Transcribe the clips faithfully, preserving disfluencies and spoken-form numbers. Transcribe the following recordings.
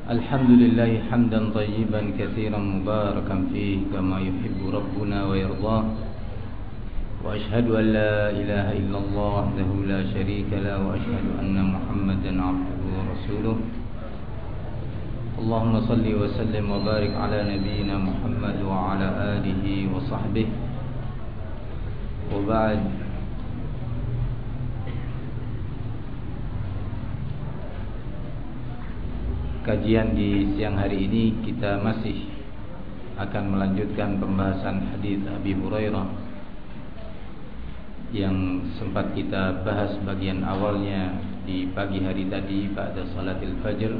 الحمد لله حمدا طيبا كثيرا مباركا فيه كما يحب ربنا ويرضاه وأشهد أن لا إله إلا الله وحده لا شريك له وأشهد أن محمدا عبده ورسوله اللهم صل وسلم وبارك على نبينا محمد وعلى آله وصحبه وبعد. Kajian di siang hari ini kita masih akan melanjutkan pembahasan hadis Abi Hurairah yang sempat kita bahas bagian awalnya di pagi hari tadi pada salatil fajr.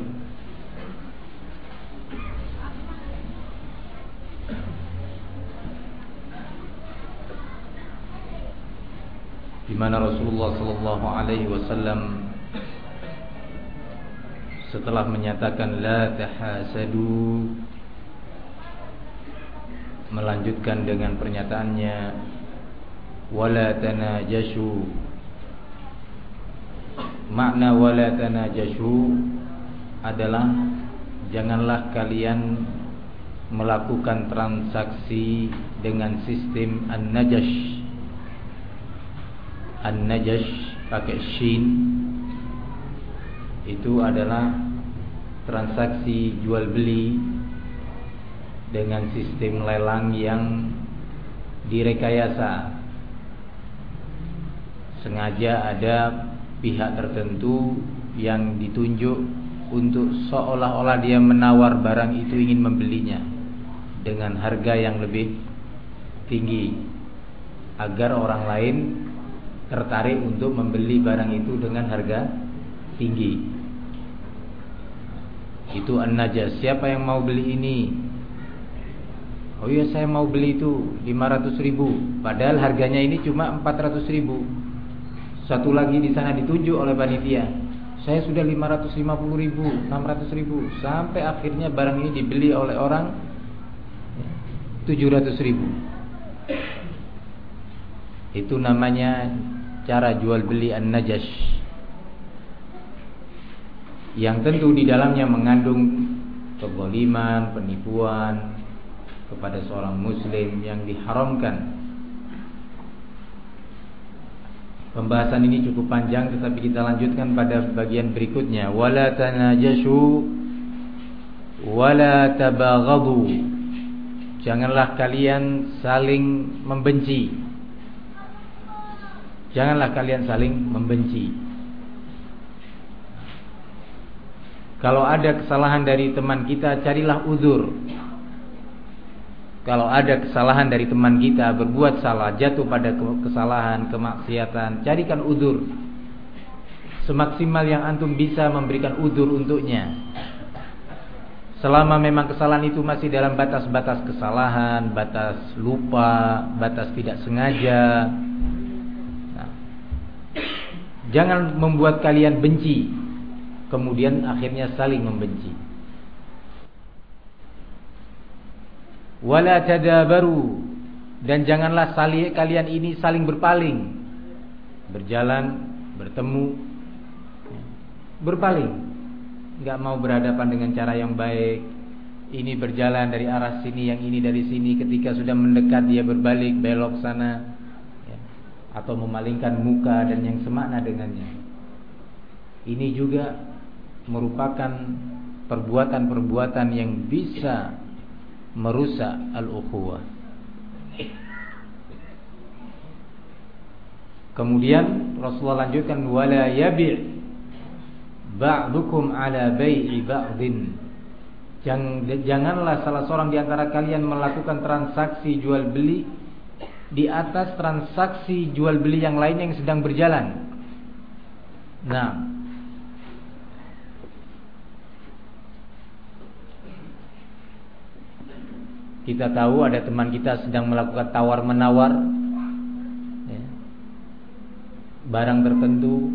Di mana Rasulullah sallallahu alaihi wasallam setelah menyatakan la tahasadu, melanjutkan dengan pernyataannya wala tanajashu. Makna wala tanajashu adalah janganlah kalian melakukan transaksi dengan sistem an-najash. An-najash pakai shin itu adalah transaksi jual beli dengan sistem lelang yang direkayasa. Sengaja ada pihak tertentu yang ditunjuk untuk seolah-olah dia menawar barang itu ingin membelinya dengan harga yang lebih tinggi agar orang lain tertarik untuk membeli barang itu dengan harga tinggi. Itu an-najas. Siapa yang mau beli ini? Oh iya, saya mau beli itu lima ratus ribu, padahal harganya ini cuma empat ratus ribu. Satu lagi di sana ditunjuk oleh panitia, saya sudah lima ratus lima puluh ribu, enam ratus ribu, sampai akhirnya barang ini dibeli oleh orang tujuh ratus ribu. Itu namanya cara jual beli an-najash, yang tentu di dalamnya mengandung kezaliman, penipuan kepada seorang muslim yang diharamkan. Pembahasan ini cukup panjang, tetapi kita lanjutkan pada bagian berikutnya. Wala tanajashu wala tabaghadu. Janganlah kalian saling membenci. Janganlah kalian saling membenci. Kalau ada kesalahan dari teman kita, carilah uzur. Kalau ada kesalahan dari teman kita, berbuat salah, jatuh pada kesalahan, kemaksiatan, carikan uzur. Semaksimal yang antum bisa memberikan uzur untuknya. Selama memang kesalahan itu masih dalam batas-batas kesalahan, batas lupa, batas tidak sengaja. Nah, jangan membuat kalian benci, kemudian akhirnya saling membenci. Wala tadabaru, dan janganlah saling, kalian ini saling berpaling. Berjalan, bertemu, berpaling, enggak mau berhadapan dengan cara yang baik. Ini berjalan dari arah sini, yang ini dari sini. Ketika sudah mendekat dia berbalik, belok sana, ya, atau memalingkan muka dan yang semakna dengannya. Ini juga merupakan perbuatan-perbuatan yang bisa merusak al-ukhuwah. Kemudian Rasulullah lanjutkan wala yabi' ba'dukum ala bai'i ba'din. Janganlah salah seorang di antara kalian melakukan transaksi jual beli di atas transaksi jual beli yang lain yang sedang berjalan. Nah, kita tahu ada teman kita sedang melakukan tawar-menawar ya, barang tertentu,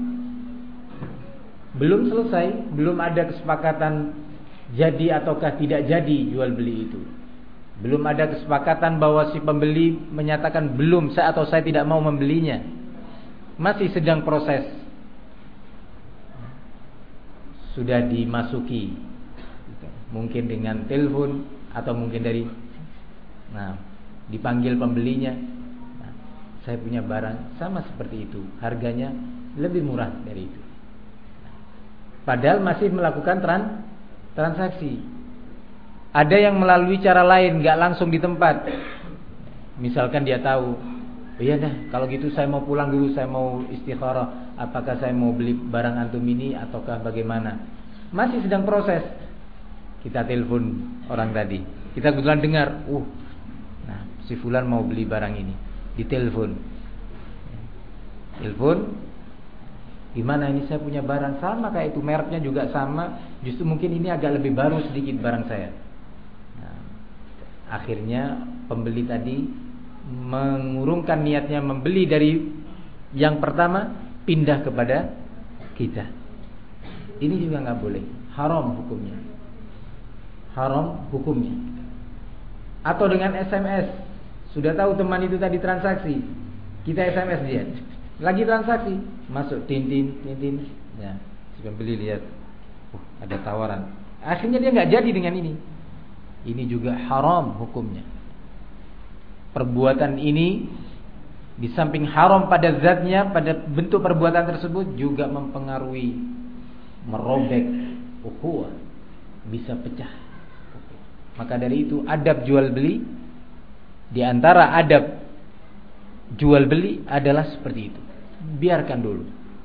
belum selesai, belum ada kesepakatan jadi ataukah tidak jadi jual beli itu. Belum ada kesepakatan bahwa si pembeli menyatakan belum saya atau saya tidak mau membelinya. Masih sedang proses. Sudah dimasuki mungkin dengan telepon atau mungkin dari, nah, dipanggil pembelinya. Nah, saya punya barang sama seperti itu, harganya lebih murah dari itu. Padahal masih melakukan tran, transaksi. Ada yang melalui cara lain, nggak langsung di tempat. Misalkan dia tahu, oh iya dah, kalau gitu saya mau pulang dulu, saya mau istikharah, apakah saya mau beli barang antum ini ataukah bagaimana. Masih sedang proses. Kita telepon orang tadi. Kita kebetulan dengar, uh, nah si fulan mau beli barang ini. Ditelepon. Telepon, gimana ini saya punya barang sama kayak itu, mereknya juga sama, justru mungkin ini agak lebih baru sedikit barang saya. Nah, akhirnya pembeli tadi mengurungkan niatnya membeli dari yang pertama, pindah kepada kita. Ini juga nggak boleh, haram hukumnya, haram hukumnya. Atau dengan S M S, sudah tahu teman itu tadi transaksi, kita S M S dia, lagi transaksi, masuk tintin tintin, ya si pembeli lihat, uh, ada tawaran, akhirnya dia nggak jadi dengan ini. Ini juga haram hukumnya. Perbuatan ini di samping haram pada zatnya, pada bentuk perbuatan tersebut juga mempengaruhi, merobek ukhuwah, bisa pecah. Maka dari itu adab jual beli, di antara adab jual beli adalah seperti itu. Biarkan dulu.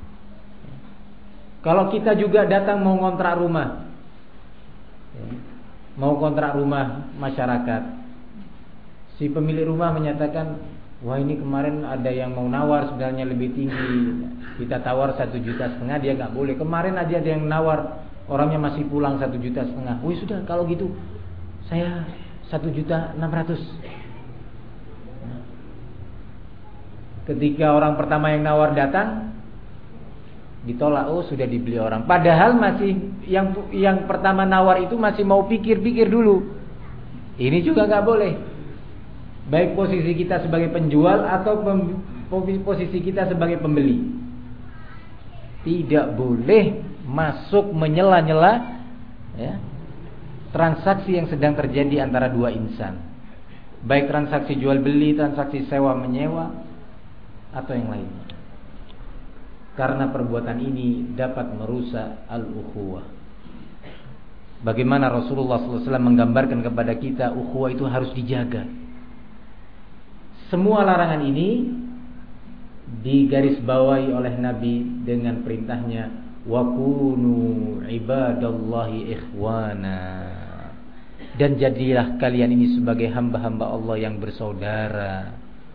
Kalau kita juga datang mau kontrak rumah, mau kontrak rumah masyarakat, si pemilik rumah menyatakan, wah ini kemarin ada yang mau nawar sebenarnya lebih tinggi, kita tawar satu juta setengah, dia nggak boleh. Kemarin aja ada yang nawar, orangnya masih pulang satu juta setengah. Wih sudah, kalau gitu saya satu juta enam ratus. Ketika orang pertama yang nawar datang, ditolak, oh sudah dibeli orang. Padahal masih yang yang pertama nawar itu masih mau pikir-pikir dulu. Ini juga nggak boleh. Baik posisi kita sebagai penjual atau pem, posisi kita sebagai pembeli, tidak boleh masuk menyela-nyela ya, transaksi yang sedang terjadi antara dua insan, baik transaksi jual beli, transaksi sewa menyewa, atau yang lainnya. Karena perbuatan ini dapat merusak al-ukhuwah. Bagaimana Rasulullah sallallahu alaihi wasallam menggambarkan kepada kita, ukhuwah itu harus dijaga. Semua larangan ini digarisbawahi oleh Nabi dengan perintahnya, wa kunu ibadallahi ikhwana, dan jadilah kalian ini sebagai hamba-hamba Allah yang bersaudara.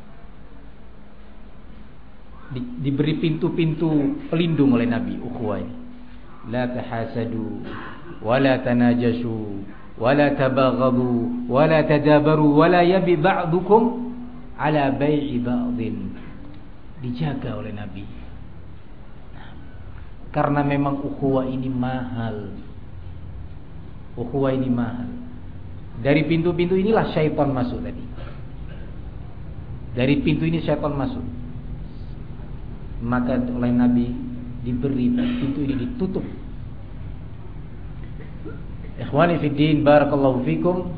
Di, diberi pintu-pintu pelindung oleh Nabi ukhuwah ini. La tahasadu wa la tanajashu wa la tabaghadu wa la tadabaru wa la yabi ba'dukum ala bai'i ba'dhin. Dijaga oleh Nabi. Nah, karena memang ukhuwah ini mahal. Ukhuwah ini mahal. Dari pintu-pintu inilah syaitan masuk tadi. Dari pintu ini syaitan masuk. Maka oleh Nabi diberi pintu ini ditutup. Ikhwani fi din, barakallahu fikum.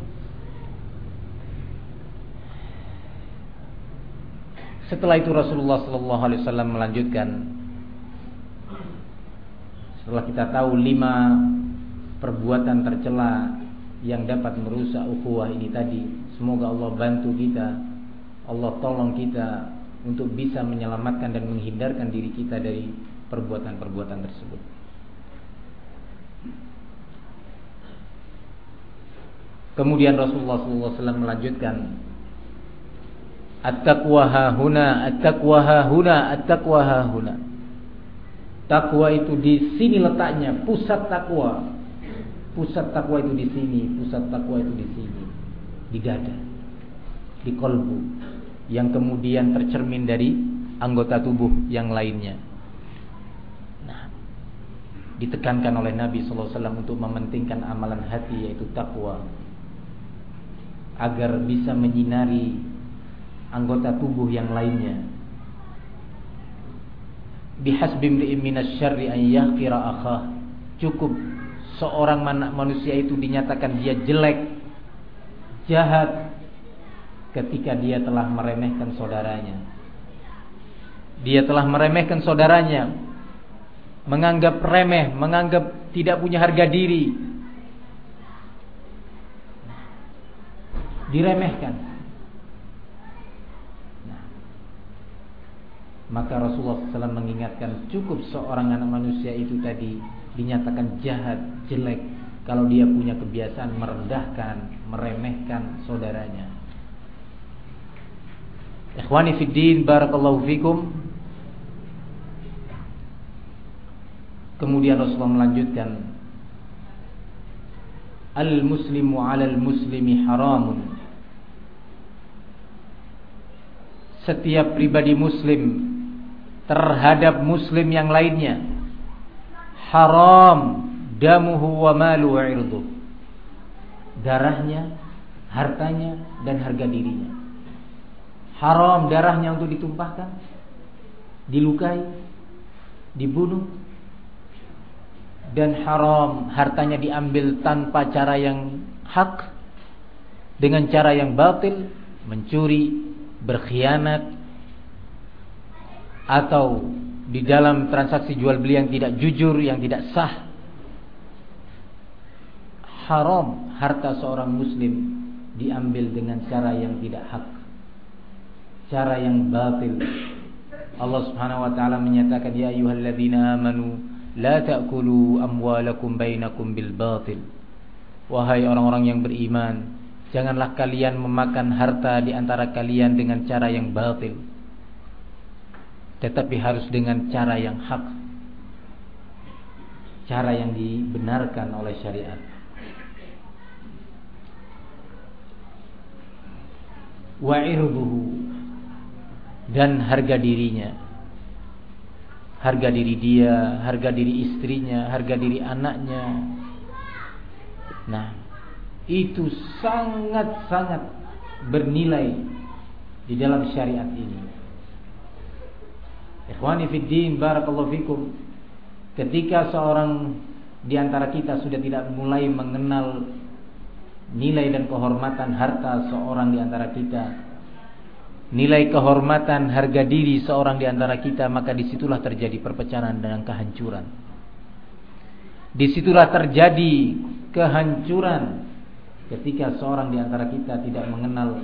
Setelah itu Rasulullah sallallahu alaihi wasallam melanjutkan, setelah kita tahu lima perbuatan tercela yang dapat merusak ukhuwah ini tadi, semoga Allah bantu kita, Allah tolong kita untuk bisa menyelamatkan dan menghindarkan diri kita dari perbuatan-perbuatan tersebut. Kemudian Rasulullah sallallahu alaihi wasallam melanjutkan, at-taqwa hahuna, at-taqwa hahuna, at-taqwa hahuna. Takwa itu di sini letaknya, pusat takwa. Pusat takwa itu di sini, pusat takwa itu di sini, di dada, di kolbu, yang kemudian tercermin dari anggota tubuh yang lainnya. Nah, ditekankan oleh Nabi sallallahu alaihi wasallam untuk mementingkan amalan hati, yaitu takwa, agar bisa menyinari anggota tubuh yang lainnya. Bihasbi imri'in minasyarri an yahqira akhah. Cukup seorang manusia itu dinyatakan dia jelek, jahat ketika dia telah meremehkan saudaranya. Dia telah meremehkan saudaranya, menganggap remeh, menganggap tidak punya harga diri, diremehkan. Nah, maka Rasulullah shallallahu alaihi wasallam mengingatkan, cukup seorang anak manusia itu tadi dinyatakan jahat, jelek kalau dia punya kebiasaan merendahkan, meremehkan saudaranya. Ikhwani fid din, barakallahu fikum. Kemudian Rasulullah melanjutkan, al-muslimu 'alal muslimi haramun. Setiap pribadi muslim terhadap muslim yang lainnya haram, damuhu wa malu wa irduh. Darahnya, hartanya, dan harga dirinya. Haram darahnya untuk ditumpahkan, dilukai, dibunuh. Dan haram hartanya diambil tanpa cara yang hak, dengan cara yang batil, mencuri, berkhianat, atau di dalam transaksi jual beli yang tidak jujur, yang tidak sah. Haram harta seorang muslim diambil dengan cara yang tidak hak, cara yang batil. Allah Subhanahu wa taala menyatakan, ya ayyuhalladzina amanu la ta'kulu amwalakum bainakum bil batil. Wahai orang-orang yang beriman, janganlah kalian memakan harta di antara kalian dengan cara yang batil, tetapi harus dengan cara yang hak, cara yang dibenarkan oleh syariat. Wa irbuhu, dan harga dirinya, harga diri dia, harga diri istrinya, harga diri anaknya. Nah, itu sangat-sangat bernilai di dalam syariat ini. Ikhwani fid din, barakallahu fikum. Ketika seorang di antara kita sudah tidak mulai mengenal nilai dan kehormatan harta seorang di antara kita, nilai kehormatan harga diri seorang di antara kita, maka disitulah terjadi perpecahan dan kehancuran. Disitulah terjadi kehancuran ketika seorang di antara kita tidak mengenal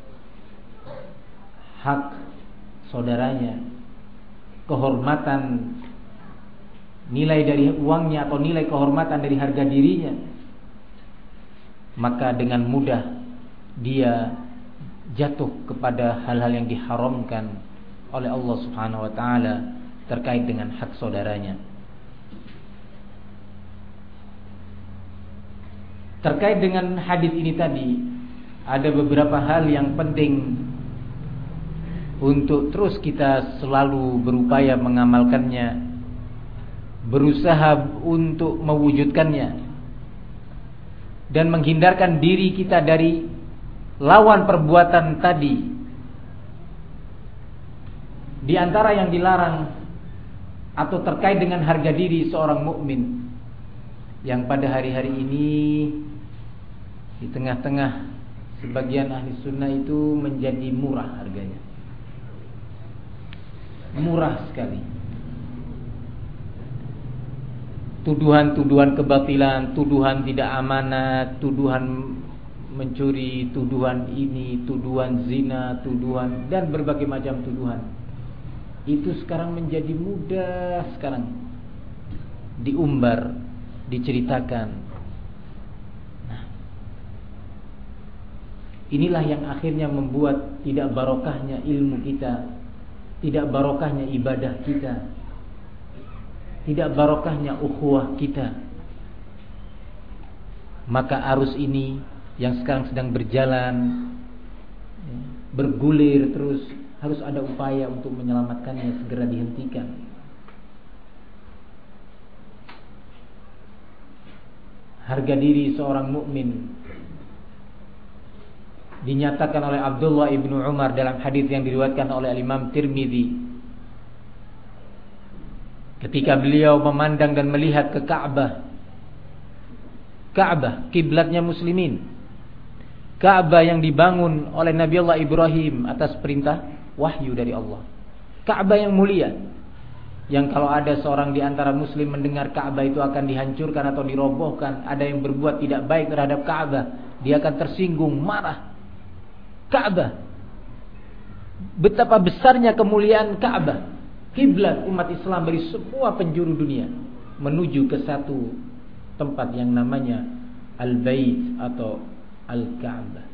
hak saudaranya, kehormatan, nilai dari uangnya atau nilai kehormatan dari harga dirinya, maka dengan mudah dia jatuh kepada hal-hal yang diharamkan oleh Allah Subhanahu wa taala terkait dengan hak saudaranya. Terkait dengan hadis ini tadi, ada beberapa hal yang penting untuk terus kita selalu berupaya mengamalkannya, berusaha untuk mewujudkannya, dan menghindarkan diri kita dari lawan perbuatan tadi. Di antara yang dilarang atau terkait dengan harga diri seorang mukmin, yang pada hari-hari ini di tengah-tengah sebagian ahli sunnah itu menjadi murah harganya, murah sekali. Tuduhan-tuduhan kebatilan, tuduhan tidak amanat, tuduhan mencuri, tuduhan ini, tuduhan zina, tuduhan dan berbagai macam tuduhan, itu sekarang menjadi mudah sekarang diumbar, diceritakan. Nah, inilah yang akhirnya membuat tidak barokahnya ilmu kita, tidak barokahnya ibadah kita, tidak barokahnya ukhuwah kita. Maka arus ini yang sekarang sedang berjalan, bergulir terus, harus ada upaya untuk menyelamatkannya, segera dihentikan. Harga diri seorang mukmin dinyatakan oleh Abdullah ibnu Umar dalam hadis yang diriwayatkan oleh Imam Tirmidzi, ketika beliau memandang dan melihat ke Ka'bah, Ka'bah, kiblatnya muslimin. Ka'bah yang dibangun oleh Nabi Allah Ibrahim atas perintah wahyu dari Allah. Ka'bah yang mulia, yang kalau ada seorang di antara muslim mendengar Ka'bah itu akan dihancurkan atau dirobohkan, ada yang berbuat tidak baik terhadap Ka'bah, dia akan tersinggung, marah. Ka'bah, betapa besarnya kemuliaan Ka'bah, kiblat umat Islam dari semua penjuru dunia menuju ke satu tempat yang namanya Al-Bait atau Al-Ka'bah.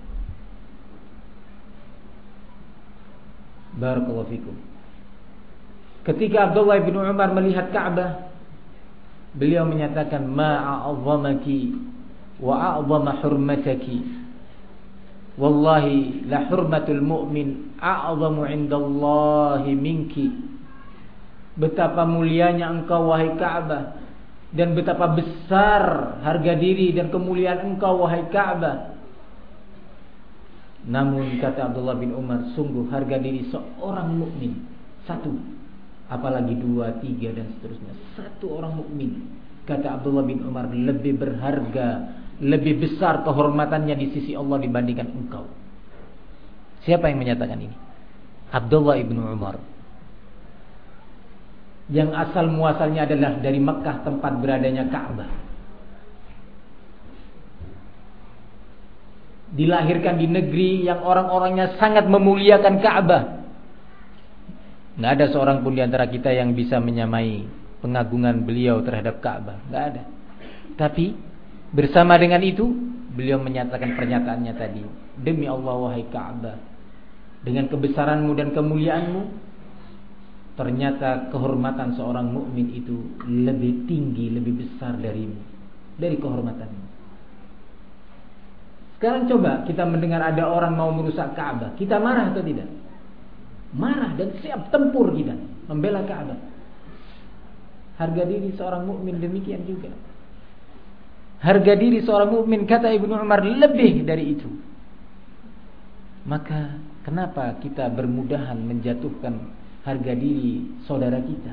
Barakallahu fikum. Ketika Abdullah bin Umar melihat Ka'bah, beliau menyatakan, ma'a'azzamaki wa a'zama hurmataki, wallahi la hurmatul mu'min a'zamu 'indallahi minki. Betapa mulianya engkau wahai Ka'bah, dan betapa besar harga diri dan kemuliaan engkau wahai Ka'bah. Namun kata Abdullah bin Umar, sungguh harga diri seorang mukmin satu, apalagi dua, tiga dan seterusnya. Satu orang mukmin, kata Abdullah bin Umar, lebih berharga, lebih besar kehormatannya di sisi Allah dibandingkan engkau. Siapa yang menyatakan ini? Abdullah bin Umar, yang asal muasalnya adalah dari Mekah, tempat beradanya Ka'bah. Dilahirkan di negeri yang orang-orangnya sangat memuliakan Ka'bah. Nggak ada seorang pun di antara kita yang bisa menyamai pengagungan beliau terhadap Ka'bah. Nggak ada. Tapi bersama dengan itu, beliau menyatakan pernyataannya tadi, demi Allah wahai Ka'bah, dengan kebesaranmu dan kemuliaanmu, ternyata kehormatan seorang mukmin itu lebih tinggi, lebih besar darimu, dari kehormatanmu. Sekarang coba kita mendengar ada orang mau merusak Ka'bah, kita marah atau tidak? Marah dan siap tempur kita membela Ka'bah. Harga diri seorang mukmin demikian juga. Harga diri seorang mukmin, kata Ibnu Umar, lebih dari itu. Maka kenapa kita bermudahan menjatuhkan harga diri saudara kita?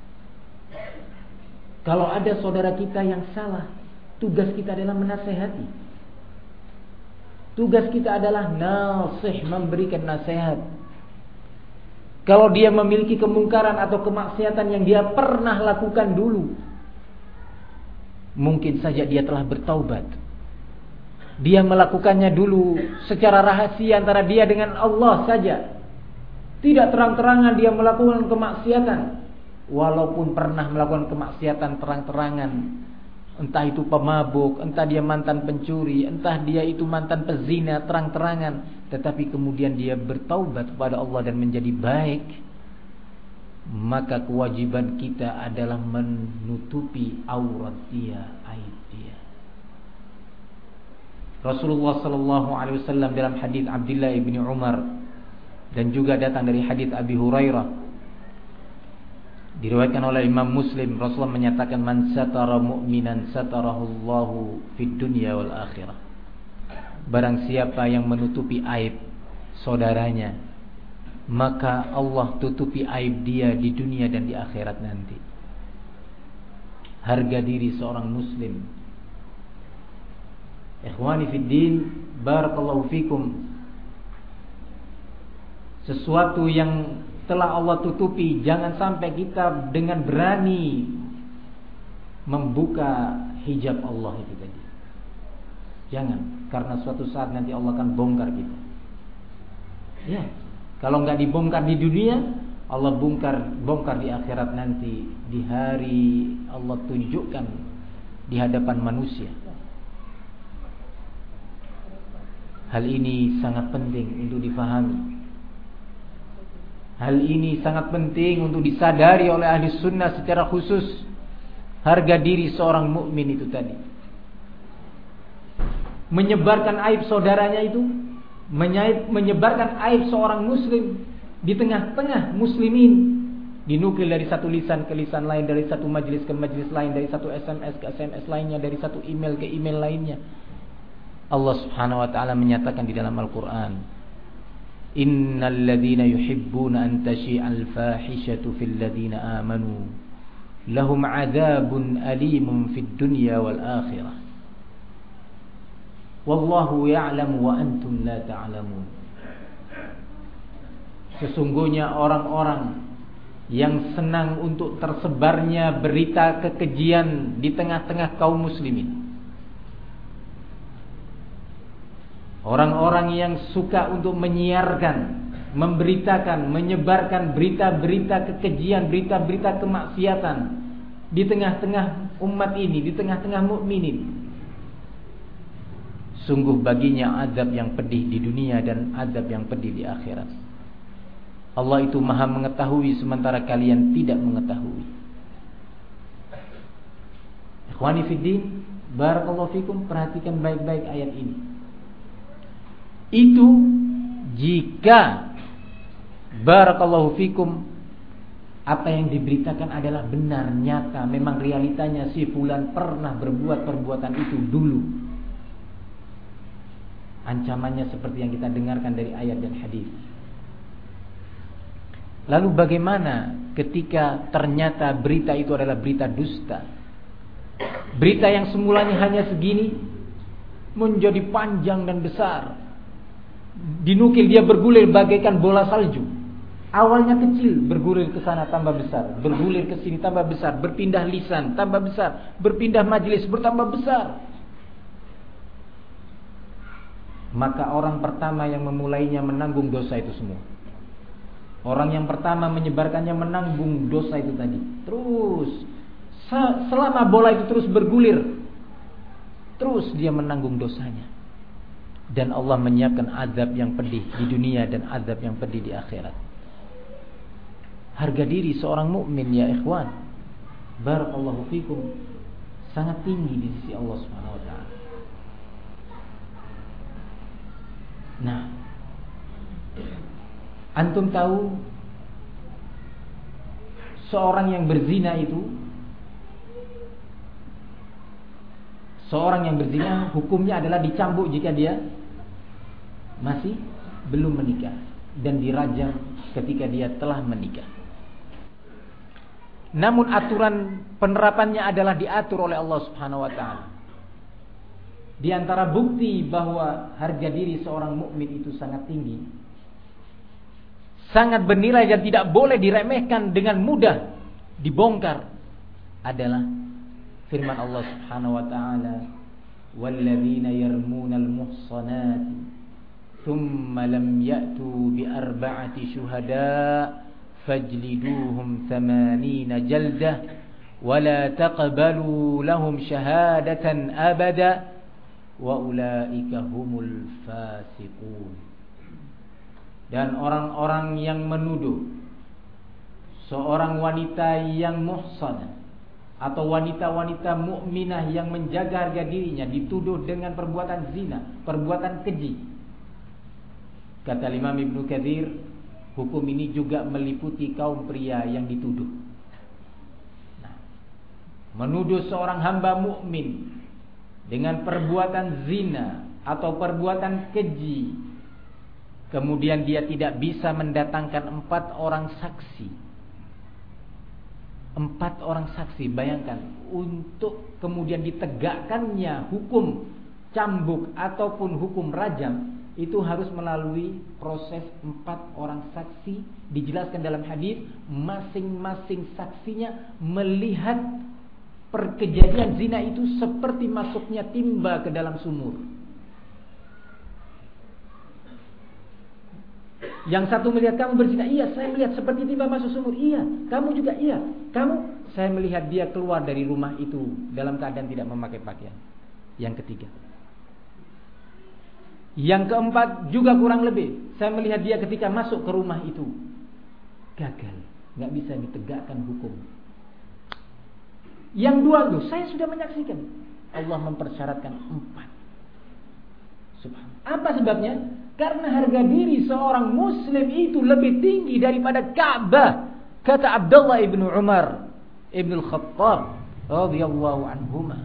Kalau ada saudara kita yang salah, tugas kita adalah menasehati. Tugas kita adalah nasih, memberikan nasihat. Kalau dia memiliki kemungkaran atau kemaksiatan yang dia pernah lakukan dulu, mungkin saja dia telah bertaubat. Dia melakukannya dulu secara rahasia antara dia dengan Allah saja. Tidak terang-terangan dia melakukan kemaksiatan. Walaupun pernah melakukan kemaksiatan terang-terangan, entah itu pemabuk, entah dia mantan pencuri, entah dia itu mantan pezina terang-terangan, tetapi kemudian dia bertaubat kepada Allah dan menjadi baik, maka kewajiban kita adalah menutupi aurat dia, aib dia. Rasulullah sallallahu alaihi wasallam dalam hadis Abdullah bin Umar dan juga datang dari hadis Abi Hurairah, diriwayatkan oleh Imam Muslim, Rasulullah menyatakan, man satara mu'minan satarahullahu fid dunya wal akhirah. Barang siapa yang menutupi aib saudaranya, maka Allah tutupi aib dia di dunia dan di akhirat nanti. Harga diri seorang muslim. Ikhwani fid din, barakallahu fikum. Sesuatu yang telah Allah tutupi, jangan sampai kita dengan berani membuka hijab Allah itu tadi. Jangan, karena suatu saat nanti Allah akan bongkar kita. Ya, kalau nggak dibongkar di dunia, Allah bongkar bongkar di akhirat nanti, di hari Allah tunjukkan di hadapan manusia. Hal ini sangat penting untuk difahami. Hal ini sangat penting untuk disadari oleh ahli sunnah secara khusus. Harga diri seorang mukmin itu tadi, menyebarkan aib saudaranya itu, menyebarkan aib seorang muslim di tengah-tengah muslimin, dinukil dari satu lisan ke lisan lain, dari satu majelis ke majelis lain, dari satu S M S ke S M S lainnya, dari satu email ke email lainnya. Allah Subhanahu wa taala menyatakan di dalam Al-Qur'an, innal ladzina yuhibbuna an tashi'al fahishatu fil ladzina amanu lahum 'adzabun alimun fid dunya wal akhirah. Wallahu ya'lamu wa antum la ta'lamun. Sesungguhnya orang-orang yang senang untuk tersebarnya berita kekejian di tengah-tengah kaum muslimin, orang-orang yang suka untuk menyiarkan, memberitakan, menyebarkan berita-berita kekejian, berita-berita kemaksiatan di tengah-tengah umat ini, di tengah-tengah mukminin, sungguh baginya azab yang pedih di dunia dan azab yang pedih di akhirat. Allah itu maha mengetahui sementara kalian tidak mengetahui. Ikhwani fiddin, barakallahu fikum, perhatikan baik-baik ayat ini. Itu jika barakallahu fikum apa yang diberitakan adalah benar, nyata, memang realitanya si fulan pernah berbuat perbuatan itu dulu. Ancamannya seperti yang kita dengarkan dari ayat dan hadis. Lalu bagaimana ketika ternyata berita itu adalah berita dusta? Berita yang semulanya hanya segini menjadi panjang dan besar. Dinukil dia bergulir bagaikan bola salju. Awalnya kecil, bergulir ke sana tambah besar, bergulir ke sini tambah besar, berpindah lisan tambah besar, berpindah majelis bertambah besar. Maka orang pertama yang memulainya menanggung dosa itu semua. Orang yang pertama menyebarkannya menanggung dosa itu tadi. Terus selama bola itu terus bergulir, terus dia menanggung dosanya. Dan Allah menyiapkan azab yang pedih di dunia dan azab yang pedih di akhirat. Harga diri seorang mukmin ya ikhwan, barakallahu fikum, sangat tinggi di sisi Allah Subhanahu wa taala. Nah, antum tahu seorang yang berzina itu, seorang yang berzina hukumnya adalah dicambuk jika dia masih belum menikah dan dirajam ketika dia telah menikah. Namun aturan penerapannya adalah diatur oleh Allah Subhanahu wa taala. Di antara bukti bahwa harga diri seorang mukmin itu sangat tinggi, sangat bernilai dan tidak boleh diremehkan dengan mudah dibongkar, adalah firman Allah Subhanahu wa taala, "Walladzina yarmunal muhsanati thumma lam ya'tu bi arba'ati syuhada fajliduhum thamanina jaldah wa la taqbalu lahum syahadatan abada wa ulaika humul fasiqun." Dan orang-orang yang menuduh seorang wanita yang muhsanah atau wanita-wanita mukminah yang menjaga harga dirinya dituduh dengan perbuatan zina, perbuatan keji. Kata Imam Ibnu Katsir, hukum ini juga meliputi kaum pria yang dituduh. Nah, menuduh seorang hamba mukmin dengan perbuatan zina atau perbuatan keji, kemudian dia tidak bisa mendatangkan empat orang saksi. Empat orang saksi, bayangkan, untuk kemudian ditegakkannya hukum cambuk ataupun hukum rajam, itu harus melalui proses empat orang saksi. Dijelaskan dalam hadis, masing-masing saksinya melihat perkejadian zina itu seperti masuknya timba ke dalam sumur. Yang satu melihat kamu berzina, iya saya melihat seperti timba masuk sumur, iya. Kamu juga iya. Kamu, saya melihat dia keluar dari rumah itu dalam keadaan tidak memakai pakaian. Yang ketiga. Yang keempat juga kurang lebih, saya melihat dia ketika masuk ke rumah itu. Gagal, gak bisa ditegakkan hukum. Yang dua itu, saya sudah menyaksikan. Allah mempersyaratkan empat. Subhanallah. Apa sebabnya? Karena harga diri seorang muslim itu lebih tinggi daripada Ka'bah. Kata Abdullah ibnu Umar ibnu Khattab radhiyallahu anhuma.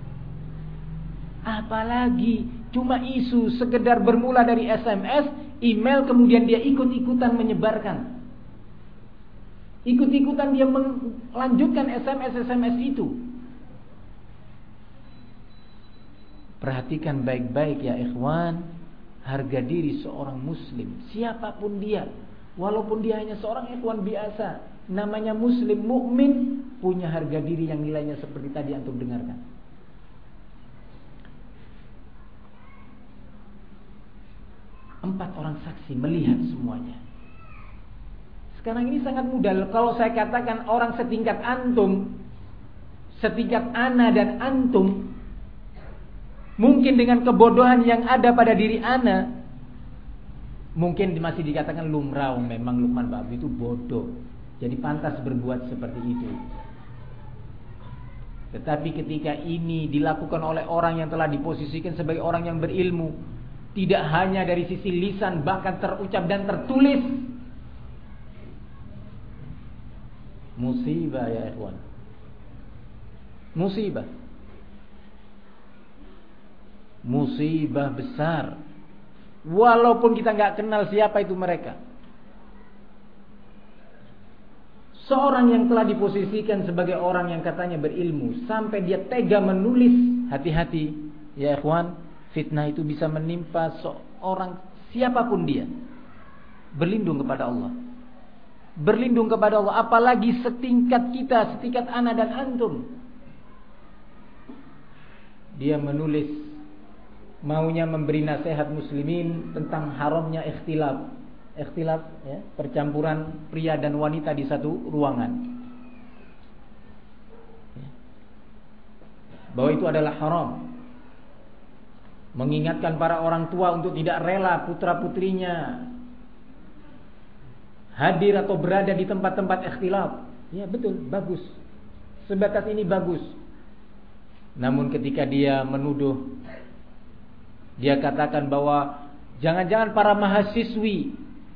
Apalagi cuma isu sekedar bermula dari S M S, email, kemudian dia ikut-ikutan menyebarkan, ikut-ikutan dia melanjutkan S M S S M S itu. Perhatikan baik-baik ya ikhwan, harga diri seorang muslim, siapapun dia, walaupun dia hanya seorang ikhwan biasa, namanya muslim mukmin, punya harga diri yang nilainya seperti tadi antum dengarkan. Empat orang saksi melihat semuanya. Sekarang ini sangat mudah. Kalau saya katakan orang setingkat antum, setingkat ana dan antum, mungkin dengan kebodohan yang ada pada diri ana, mungkin masih dikatakan lumrah, memang Lukman Babi itu bodoh, jadi pantas berbuat seperti itu. Tetapi ketika ini dilakukan oleh orang yang telah diposisikan sebagai orang yang berilmu, tidak hanya dari sisi lisan, bahkan terucap dan tertulis, musibah ya ikhwan, musibah. Musibah besar. Walaupun kita gak kenal siapa itu mereka. Seorang yang telah diposisikan sebagai orang yang katanya berilmu, sampai dia tega menulis, hati-hati ya ikhwan, fitnah itu bisa menimpa seorang siapapun dia. Berlindung kepada Allah. Berlindung kepada Allah. Apalagi setingkat kita, setingkat ana dan antum. Dia menulis, maunya memberi nasihat muslimin tentang haramnya ikhtilaf. Ikhtilaf ya, percampuran pria dan wanita di satu ruangan. Bahwa itu adalah haram. Mengingatkan para orang tua untuk tidak rela putra-putrinya hadir atau berada di tempat-tempat ikhtilaf. Ya betul, bagus. Sebatas ini bagus. Namun ketika dia menuduh, dia katakan bahwa jangan-jangan para mahasiswi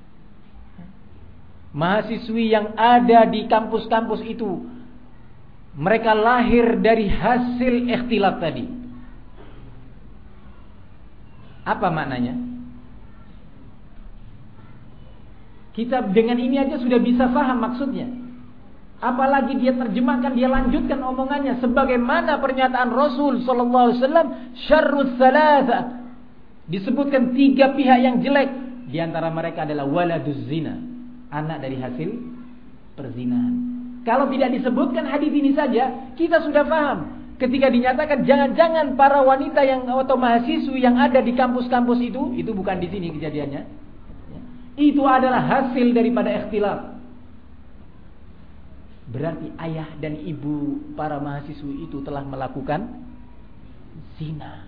Mahasiswi yang ada di kampus-kampus itu, mereka lahir dari hasil ikhtilaf tadi. Apa maknanya? Kita dengan ini aja sudah bisa paham maksudnya. Apalagi dia terjemahkan, dia lanjutkan omongannya sebagaimana pernyataan Rasul sallallahu alaihi wasallam, syarrus salasa. Disebutkan tiga pihak yang jelek, di antara mereka adalah waladuz zina, anak dari hasil perzinahan. Kalau tidak disebutkan hadis ini saja, kita sudah paham. Ketika dinyatakan jangan-jangan para wanita yang atau mahasiswi yang ada di kampus-kampus itu, itu bukan di sini kejadiannya. Itu adalah hasil daripada ikhtilaf. Berarti ayah dan ibu para mahasiswi itu telah melakukan zina.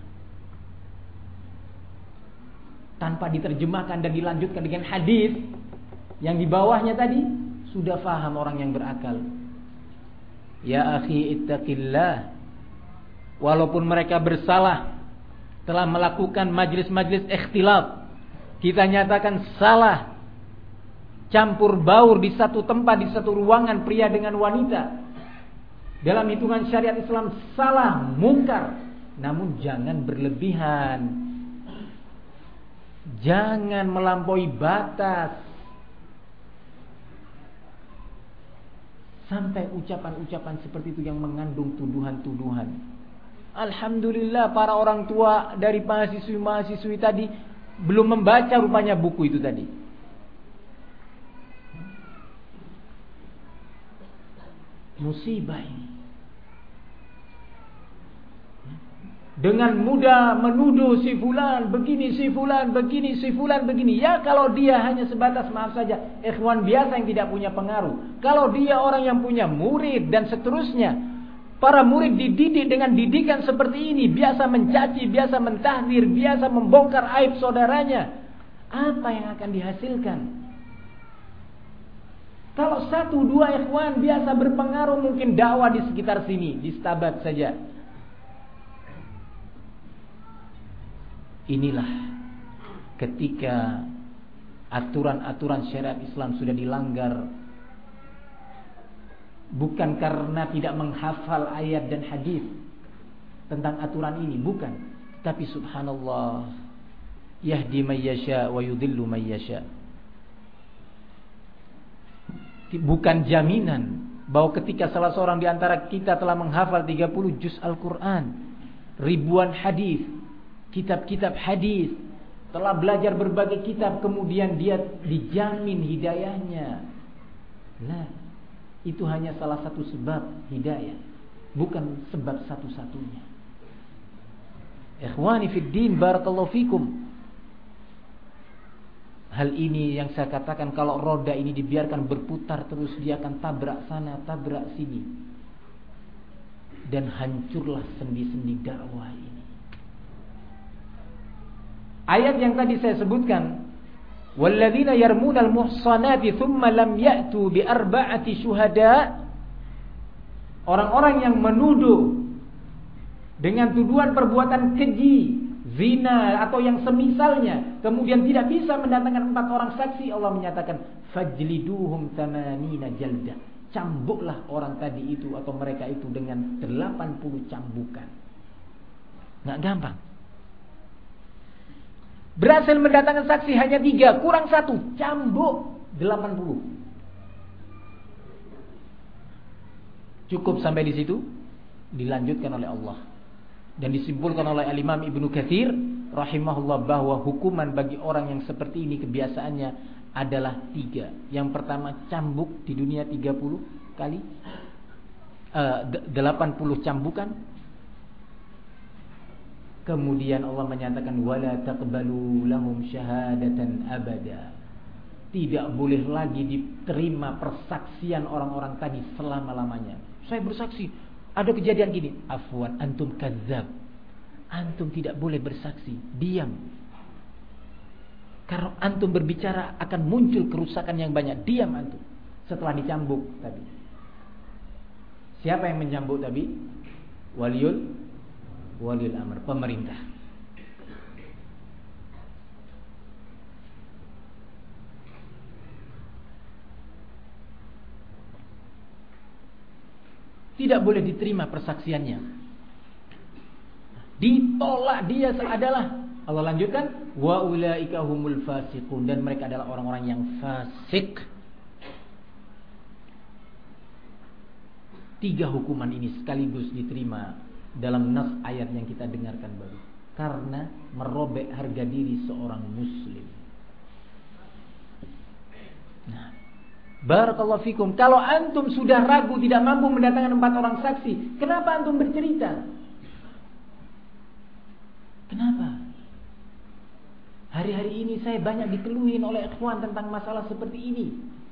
Tanpa diterjemahkan dan dilanjutkan dengan hadis yang di bawahnya tadi, sudah faham orang yang berakal. Ya akhi ittaqillah. Walaupun mereka bersalah, telah melakukan majlis-majlis ikhtilaf, kita nyatakan salah, campur baur di satu tempat, di satu ruangan pria dengan wanita, dalam hitungan syariat Islam salah, mungkar. Namun jangan berlebihan, jangan melampaui batas, sampai ucapan-ucapan seperti itu yang mengandung tuduhan-tuduhan. Alhamdulillah para orang tua dari mahasiswi-mahasiswi tadi belum membaca rupanya buku itu tadi. Musibah ini. Dengan mudah menuduh si fulan begini, si fulan begini, si fulan begini. Ya kalau dia hanya sebatas, maaf saja, ikhwan biasa yang tidak punya pengaruh. Kalau dia orang yang punya murid dan seterusnya, para murid dididik dengan didikan seperti ini, biasa mencaci, biasa mentahdir, biasa membongkar aib saudaranya, apa yang akan dihasilkan? Kalau satu dua ikhwan biasa berpengaruh, mungkin dakwah di sekitar sini, di Stabat saja. Inilah ketika aturan-aturan syariat Islam sudah dilanggar, bukan karena tidak menghafal ayat dan hadis tentang aturan ini, bukan, tapi subhanallah, yahdi may yasha wa yudhillu may yasha. Bukan jaminan bahwa ketika salah seorang di antara kita telah menghafal tiga puluh juz Al-Quran, ribuan hadis, kitab-kitab hadis, telah belajar berbagai kitab, kemudian dia dijamin hidayahnya. Nah, itu hanya salah satu sebab hidayah, bukan sebab satu-satunya. Ikhwani fid din, barakallahu fikum. Hal ini yang saya katakan, kalau roda ini dibiarkan berputar terus, dia akan tabrak sana, tabrak sini, dan hancurlah sendi-sendi dakwah ini. Ayat yang tadi saya sebutkan, walladzina yarmunal muhsanati tsumma lam ya'tu bi arba'ati syuhada, orang-orang yang menuduh dengan tuduhan perbuatan keji, zina atau yang semisalnya, kemudian tidak bisa mendatangkan empat orang saksi, Allah menyatakan fajliduhum thamanina jalda, cambuklah orang tadi itu atau mereka itu dengan delapan puluh cambukan. Nggak gampang. Berhasil mendatangkan saksi hanya tiga, kurang satu, cambuk delapan puluh. Cukup sampai di situ? Dilanjutkan oleh Allah. Dan disimpulkan oleh Al-Imam Ibnu Katsir rahimahullah bahwa hukuman bagi orang yang seperti ini kebiasaannya adalah tiga. Yang pertama, cambuk di dunia tiga puluh kali, uh, delapan puluh cambukan. Kemudian Allah menyatakan wala taqbalu lahum syahadatan abada, tidak boleh lagi diterima persaksian orang-orang tadi selama-lamanya. Saya bersaksi ada kejadian gini, afwan antum kadzab, antum tidak boleh bersaksi, diam. Karena antum berbicara akan muncul kerusakan yang banyak, diam antum. Setelah dicambuk tadi, siapa yang mencambuk tadi? Waliul waliul amr, pemerintah. Tidak boleh diterima persaksiannya, ditolak dia adalah, Allah lanjutkan wa ulaika humul fasiqun, dan mereka adalah orang-orang yang fasik. Tiga hukuman ini sekaligus diterima dalam nas ayat yang kita dengarkan baru, karena merobek harga diri seorang muslim. Nah, barakallahu fikum. Kalau antum sudah ragu, tidak mampu mendatangkan empat orang saksi, kenapa antum bercerita? Kenapa? Hari-hari ini saya banyak dikeluhin oleh ikhwan tentang masalah seperti ini.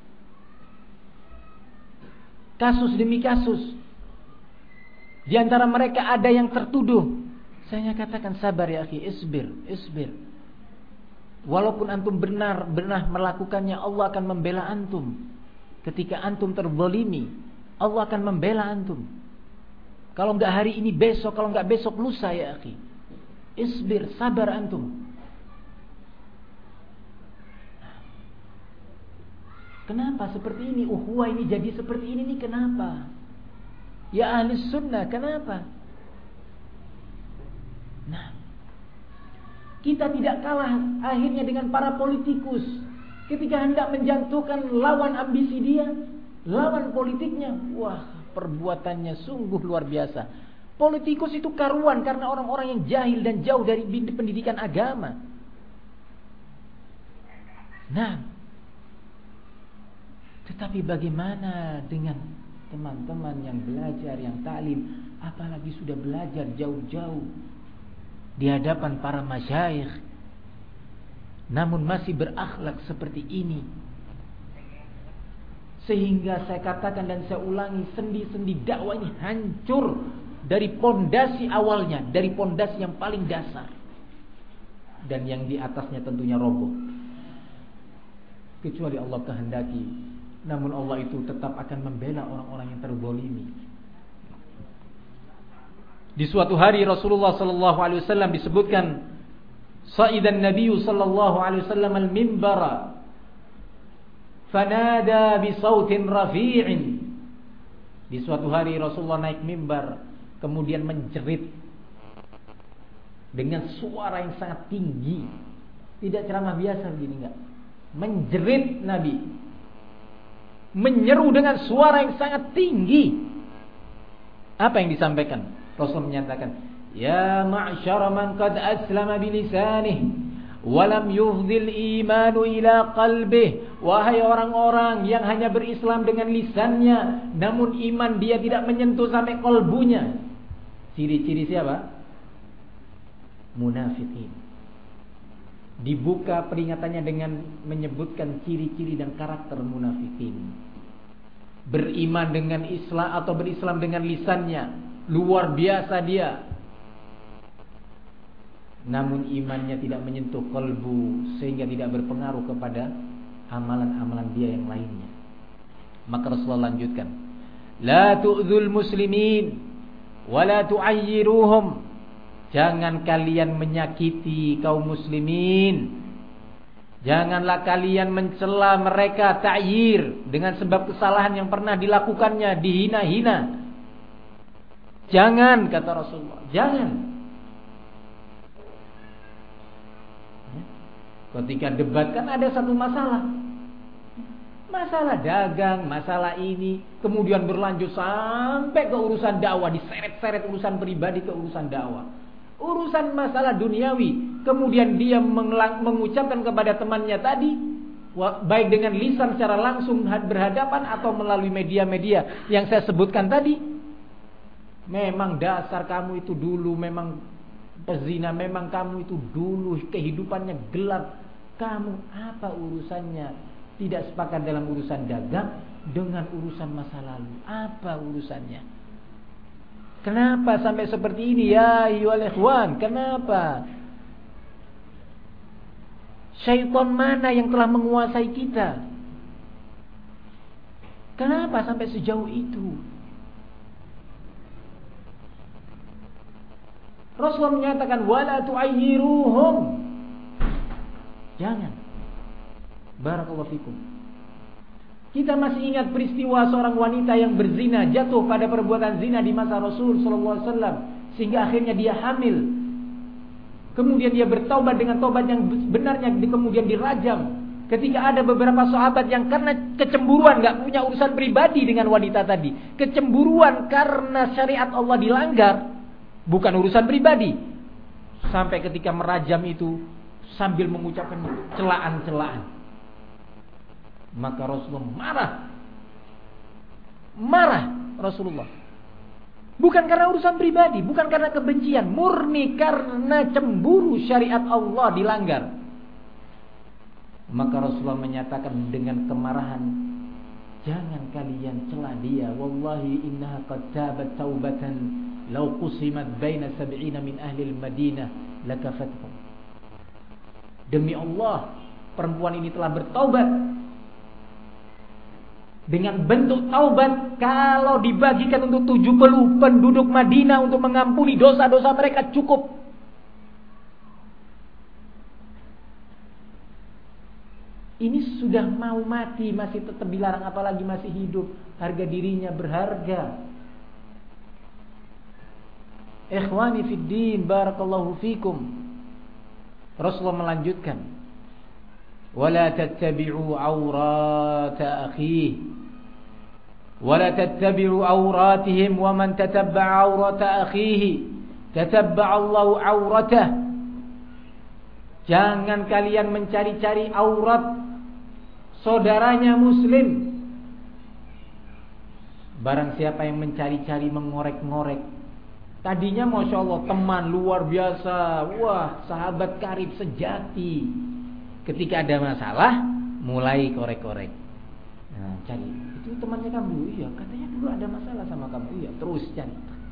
Kasus demi kasus. Di antara mereka ada yang tertuduh. Saya katakan sabar ya akhi, isbir, isbir. Walaupun antum benar benar melakukannya, Allah akan membela antum. Ketika antum terzalimi, Allah akan membela antum. Kalau enggak hari ini besok, kalau enggak besok lusa ya akhi. Isbir, sabar antum. Kenapa seperti ini? Uhuwah ini jadi seperti ini nih, kenapa? Ya ahli sunnah, kenapa? Nah, kita tidak kalah akhirnya dengan para politikus. Ketika hendak menjatuhkan lawan ambisi dia, lawan politiknya, wah, perbuatannya sungguh luar biasa. Politikus itu karuan karena orang-orang yang jahil dan jauh dari pendidikan agama. Nah, tetapi bagaimana dengan teman-teman yang belajar, yang taklim, apalagi sudah belajar jauh-jauh di hadapan para masyayikh, namun masih berakhlak seperti ini. Sehingga saya katakan dan saya ulangi, sendi-sendi dakwah ini hancur dari pondasi awalnya, dari pondasi yang paling dasar, dan yang di atasnya tentunya roboh. Kecuali Allah kehendaki, namun Allah itu tetap akan membela orang-orang yang terzalimi. Di suatu hari Rasulullah sallallahu alaihi wasallam disebutkan, sa'idan Nabi sallallahu alaihi wasallam al-minbara fanada bi sautin rafi'in. Di suatu hari Rasulullah naik mimbar, kemudian menjerit dengan suara yang sangat tinggi. Tidak ceramah biasa begini, enggak. Menjerit Nabi, menyeru dengan suara yang sangat tinggi. Apa yang disampaikan? Rasul menyatakan, Ya ma'syara man qad aslama bilisanih walam yufdil imanu ila qalbih. Wahai orang-orang yang hanya berislam dengan lisannya, namun iman dia tidak menyentuh sampai kalbunya. Ciri-ciri siapa? Munafikin. Dibuka peringatannya dengan menyebutkan ciri-ciri dan karakter munafikin. Beriman dengan Islam atau berislam dengan lisannya, luar biasa dia, namun imannya tidak menyentuh kalbu, sehingga tidak berpengaruh kepada amalan-amalan dia yang lainnya. Maka Rasulullah lanjutkan, la tu'dzul muslimin wa la tu'ayyiruhum. Jangan kalian menyakiti kaum muslimin, janganlah kalian mencela mereka, ta'yir, dengan sebab kesalahan yang pernah dilakukannya, dihina-hina. Jangan, kata Rasulullah, jangan. Ketika debat kan ada satu masalah, masalah dagang, masalah ini, kemudian berlanjut sampai ke urusan dakwah, diseret-seret urusan pribadi ke urusan dakwah, urusan masalah duniawi. Kemudian dia mengucapkan kepada temannya tadi, baik dengan lisan secara langsung berhadapan atau melalui media-media yang saya sebutkan tadi, memang dasar kamu itu dulu memang pezina, memang kamu itu dulu kehidupannya gelap. Kamu apa urusannya? Tidak sepakat dalam urusan dagang dengan urusan masa lalu. Apa urusannya? Kenapa sampai seperti ini ya ayyuhal ikhwan? Kenapa? Syaitan mana yang telah menguasai kita? Kenapa sampai sejauh itu? Rasulullah menyatakan wala tu'ayyiruhum. Jangan. Barakallahu fikum. Kita masih ingat peristiwa seorang wanita yang berzina, jatuh pada perbuatan zina di masa Rasul sallallahu alaihi wasallam, sehingga akhirnya dia hamil. Kemudian dia bertaubat dengan taubat yang benarnya, kemudian dirajam. Ketika ada beberapa sahabat yang karena kecemburuan, gak punya urusan pribadi dengan wanita tadi, kecemburuan karena syariat Allah dilanggar, bukan urusan pribadi, sampai ketika merajam itu sambil mengucapkan celaan-celaan. Maka Rasulullah marah. Marah Rasulullah. Bukan karena urusan pribadi, bukan karena kebencian, murni karena cemburu syariat Allah dilanggar. Maka Rasulullah menyatakan dengan kemarahan, jangan kalian cela dia. Wallahi innaha qad tabat taubatan law qusimat baina sab'ina min ahli al-Madinah lakafatkum. Demi Allah, perempuan ini telah bertaubat dengan bentuk taubat kalau dibagikan untuk tujuh puluh penduduk Madinah untuk mengampuni dosa-dosa mereka cukup. Ini sudah mau mati masih tetap dilarang, apalagi masih hidup. Harga dirinya berharga. Ikhwani fid din, barakallahu fikum. Rasulullah melanjutkan, wala tattabi'u awrata akhihi wala tattabi'u awratihim wa man tatabba'a awrata akhihi tatabba'a Allahu awratah. Jangan kalian mencari-cari aurat saudaranya muslim. Barang siapa yang mencari-cari, mengorek-ngorek, tadinya Masya Allah teman luar biasa, wah sahabat karib sejati, ketika ada masalah mulai korek-korek. Nah, cari, itu temannya kamu, iya katanya dulu ada masalah sama kamu, iya terus cari.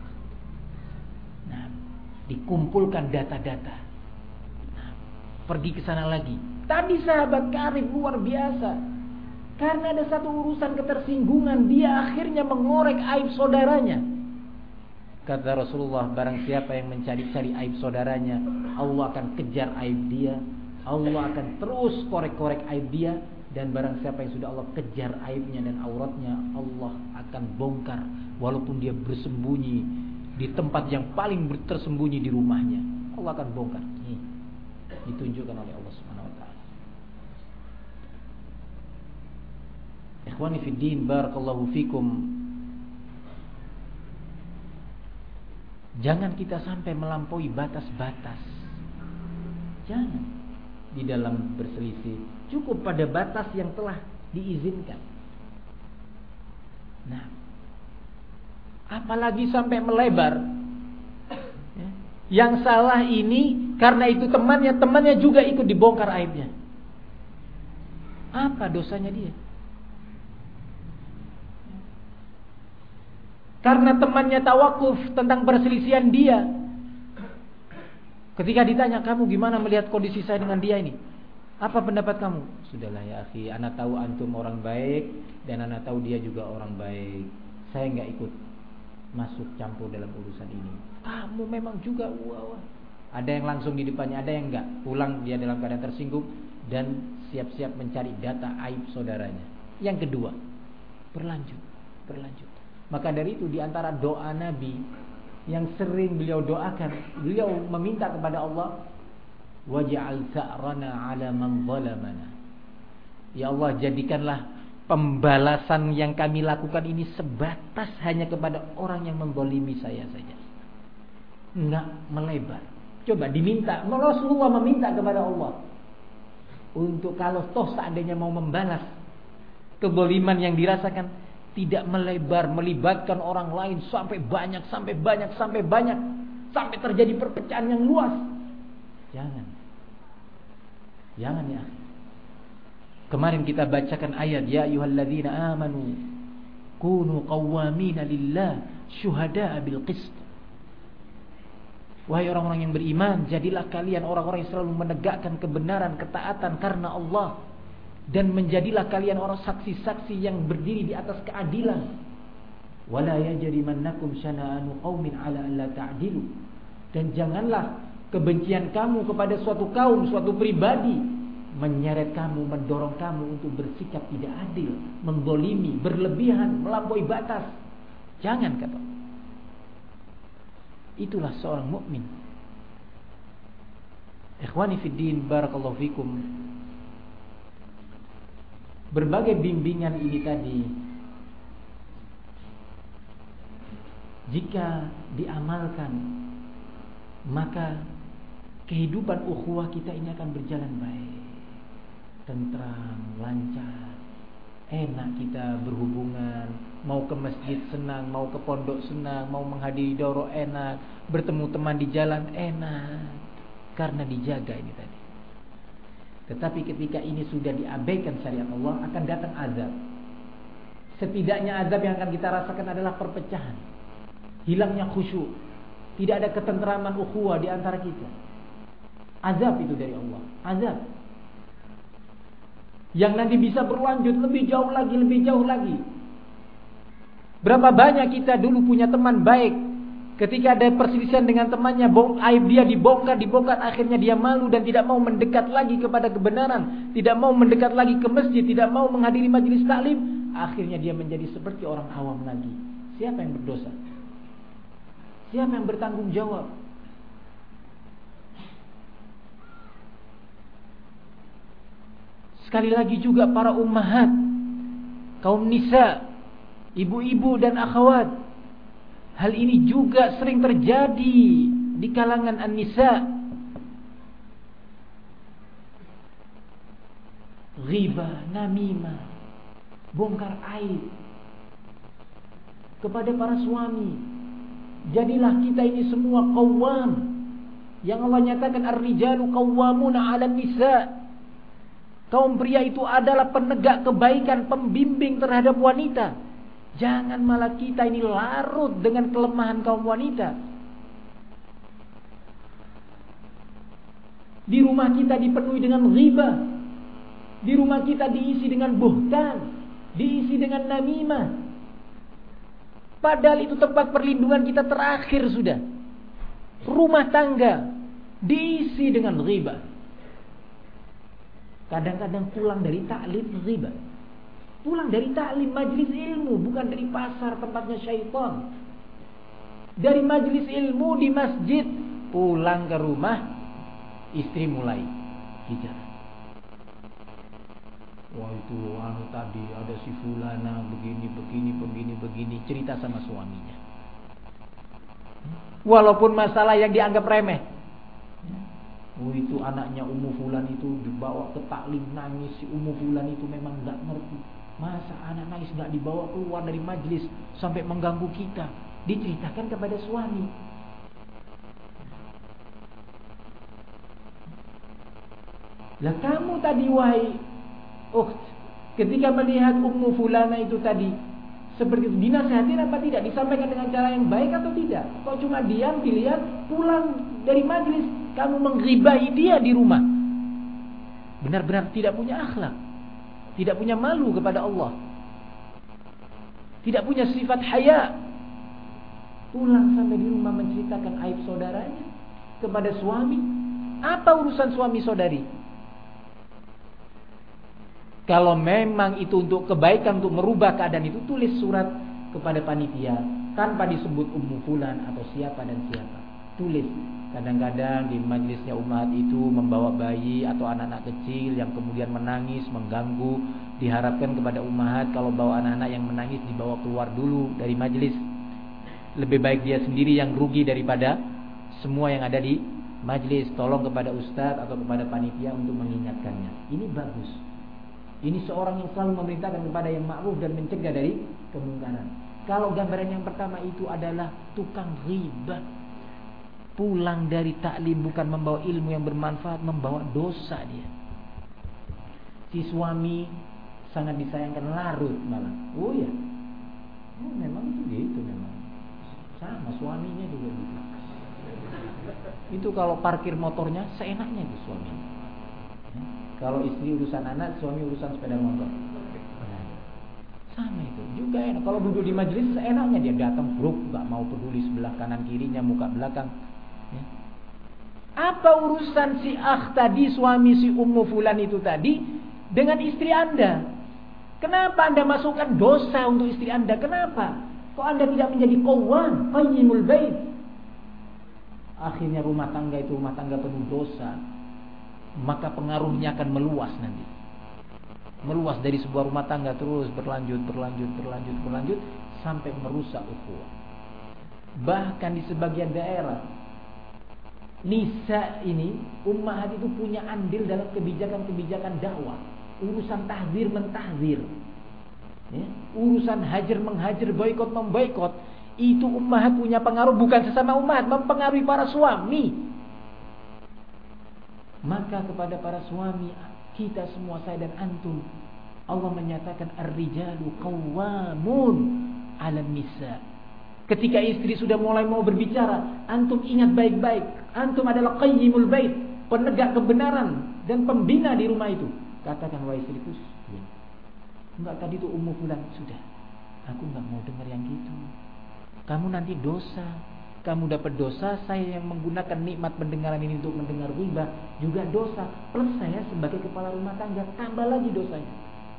Nah, dikumpulkan data-data. Nah, pergi ke sana lagi. Tadi sahabat karib luar biasa, karena ada satu urusan ketersinggungan, dia akhirnya mengorek aib saudaranya. Kata Rasulullah, barang siapa yang mencari-cari aib saudaranya, Allah akan kejar aib dia, Allah akan terus korek-korek aib dia. Dan barang siapa yang sudah Allah kejar aibnya dan auratnya, Allah akan bongkar, walaupun dia bersembunyi di tempat yang paling tersembunyi di rumahnya, Allah akan bongkar. Ini ditunjukkan oleh Allah Subhanahu wa taala. Ikhwani fid din, barakallahu fikum. Jangan kita sampai melampaui batas-batas. Jangan di dalam berselisih, cukup pada batas yang telah diizinkan. Nah, apalagi sampai melebar. Ya. Yang salah ini karena itu temannya, temannya juga ikut dibongkar aibnya. Apa dosanya dia? Karena temannya tawakuf tentang perselisihan dia. Ketika ditanya, kamu gimana melihat kondisi saya dengan dia ini? Apa pendapat kamu? Sudahlah ya akhi, ana tahu antum orang baik dan ana tahu dia juga orang baik. Saya enggak ikut masuk campur dalam urusan ini. Kamu memang juga wah, wah. Ada yang langsung di depannya, ada yang enggak. Pulang dia dalam keadaan tersinggung dan siap-siap mencari data aib saudaranya. Yang kedua, berlanjut, berlanjut. Maka dari itu di antara doa Nabi yang sering beliau doakan, beliau meminta kepada Allah, waj'al sa'rana 'ala man zalamana. Ya Allah, jadikanlah pembalasan yang kami lakukan ini sebatas hanya kepada orang yang menzalimi saya saja. Enggak melebar. Coba diminta, Rasulullah meminta kepada Allah untuk kalau toh seandainya mau membalas kezaliman yang dirasakan, tidak melebar, melibatkan orang lain sampai banyak, sampai banyak, sampai banyak, sampai terjadi perpecahan yang luas. Jangan. Jangan ya. Kemarin kita bacakan ayat, ya ayyuhalladzina amanu kunu qawwamina lillah syuhada'a bil qist. Wahai orang-orang yang beriman, jadilah kalian orang-orang yang selalu menegakkan kebenaran, ketaatan karena Allah, dan menjadilah kalian orang saksi-saksi yang berdiri di atas keadilan. Wala yajrimannakum syana'anu qaumin 'ala alla ta'dilu. Dan janganlah kebencian kamu kepada suatu kaum, suatu pribadi menyeret kamu, mendorong kamu untuk bersikap tidak adil, menzalimi, berlebihan, melampaui batas. Jangan, kata. Itulah seorang mukmin. Ikhwani fid din, barakallahu fikum. Berbagai bimbingan ini tadi, jika diamalkan, maka kehidupan ukhuwah kita ini akan berjalan baik, tentram, lancar, enak kita berhubungan. Mau ke masjid senang, mau ke pondok senang, mau menghadiri daurah enak, bertemu teman di jalan enak, karena dijaga ini tadi. Tetapi ketika ini sudah diabaikan syariat Allah, akan datang azab. Setidaknya azab yang akan kita rasakan adalah perpecahan, hilangnya khusyuk, tidak ada ketentraman ukhuwah di antara kita. Azab itu dari Allah, azab yang nanti bisa berlanjut lebih jauh lagi, lebih jauh lagi. Berapa banyak kita dulu punya teman baik, ketika ada perselisihan dengan temannya, aib dia dibongkar, dibongkar, akhirnya dia malu dan tidak mau mendekat lagi kepada kebenaran, tidak mau mendekat lagi ke masjid, tidak mau menghadiri majelis taklim, akhirnya dia menjadi seperti orang awam lagi. Siapa yang berdosa? Siapa yang bertanggung jawab? Sekali lagi juga para ummahat, kaum nisa, ibu-ibu dan akhwat, hal ini juga sering terjadi di kalangan an-nisa. Ghibah, namimah, bongkar aib kepada para suami. Jadilah kita ini semua qawwam, yang Allah nyatakan ar-rijalu qawwamuna 'alan nisa. Kaum pria itu adalah penegak kebaikan, pembimbing terhadap wanita. Jangan malah kita ini larut dengan kelemahan kaum wanita. Di rumah kita dipenuhi dengan ghibah, di rumah kita diisi dengan buhtan, diisi dengan namimah. Padahal itu tempat perlindungan kita terakhir sudah. Rumah tangga diisi dengan ghibah. Kadang-kadang pulang dari taklim ghibah, pulang dari taklim majlis ilmu, bukan dari pasar tempatnya syaitan. Dari majlis ilmu di masjid, pulang ke rumah, istri mulai bicara. Wah itu anu tadi ada si fulana begini begini begini begini, cerita sama suaminya. walaupun masalah yang dianggap remeh. Oh, itu anaknya Ummu Fulan itu dibawa ke taklim nangis. Si Ummu Fulan itu memang gak ngerti. Masa anak nangis gak dibawa keluar dari majlis sampai mengganggu kita. Diceritakan kepada suami. Lah kamu tadi wahai ukht, ketika melihat Ummu Fulana itu tadi seperti itu, dinasihatin apa tidak? Disampaikan dengan cara yang baik atau tidak? Kok cuma diam, dilihat, pulang dari majlis, kamu mengghibahi dia di rumah. Benar-benar tidak punya akhlak, tidak punya malu kepada Allah, tidak punya sifat haya. Pulang sampai di rumah menceritakan aib saudaranya kepada suami. Apa urusan suami saudari? Kalau memang itu untuk kebaikan, untuk merubah keadaan itu, tulis surat kepada panitia tanpa disebut Ummu Fulan atau siapa dan siapa. Tulis. Kadang-kadang di majlisnya ummahat itu membawa bayi atau anak-anak kecil yang kemudian menangis, mengganggu. Diharapkan kepada ummahat kalau bawa anak-anak yang menangis dibawa keluar dulu dari majlis. Lebih baik dia sendiri yang rugi daripada semua yang ada di majlis. Tolong kepada ustadz atau kepada panitia untuk mengingatkannya. Ini bagus. Ini seorang yang selalu memerintahkan kepada yang ma'ruf dan mencegah dari kemungkaran. Kalau gambaran yang pertama itu adalah tukang ghibah, pulang dari taklim bukan membawa ilmu yang bermanfaat, membawa dosa dia. Si suami sangat disayangkan, larut malah. Oh ya, oh, memang itu gitu memang. Sama suaminya juga gitu. Itu kalau parkir motornya seenaknya itu suaminya. Kalau istri urusan anak, suami urusan sepeda motor. Nah, sama itu juga enak. Kalau duduk di majelis seenaknya, dia datang bruk, nggak mau peduli sebelah kanan kirinya, muka belakang. Ya. Apa urusan si akh tadi, suami si Ummu Fulan itu tadi dengan istri anda? Kenapa anda masukkan dosa untuk istri anda? Kenapa? Kok anda tidak menjadi qawwam, qayyimul bait? Akhirnya rumah tangga itu rumah tangga penuh dosa. Maka pengaruhnya akan meluas nanti. Meluas dari sebuah rumah tangga terus berlanjut, berlanjut, berlanjut, berlanjut sampai merusak ukhuwah. Bahkan di sebagian daerah, nisa ini, ummahat itu punya andil dalam kebijakan-kebijakan dakwah. Urusan tahzir mentahzir, ya, urusan hajar menghajar, boikot memboikot, itu ummahat punya pengaruh. Bukan sesama ummahat, mempengaruhi para suami. Maka kepada para suami, kita semua, saya dan antum, Allah menyatakan ar-rijalu qawwamun 'alan nisa. Ketika istri sudah mulai mau berbicara, antum ingat baik-baik, antum adalah qayyimul bait, penegak kebenaran dan pembina di rumah itu. Katakan, wahai istriku, ya. Enggak, tadi itu Ummu Fulan, sudah. Aku enggak mau dengar yang gitu. Kamu nanti dosa. Kamu dapat dosa, saya yang menggunakan nikmat pendengaran ini untuk mendengar ghibah juga dosa. Plus saya sebagai kepala rumah tangga tambah lagi dosanya.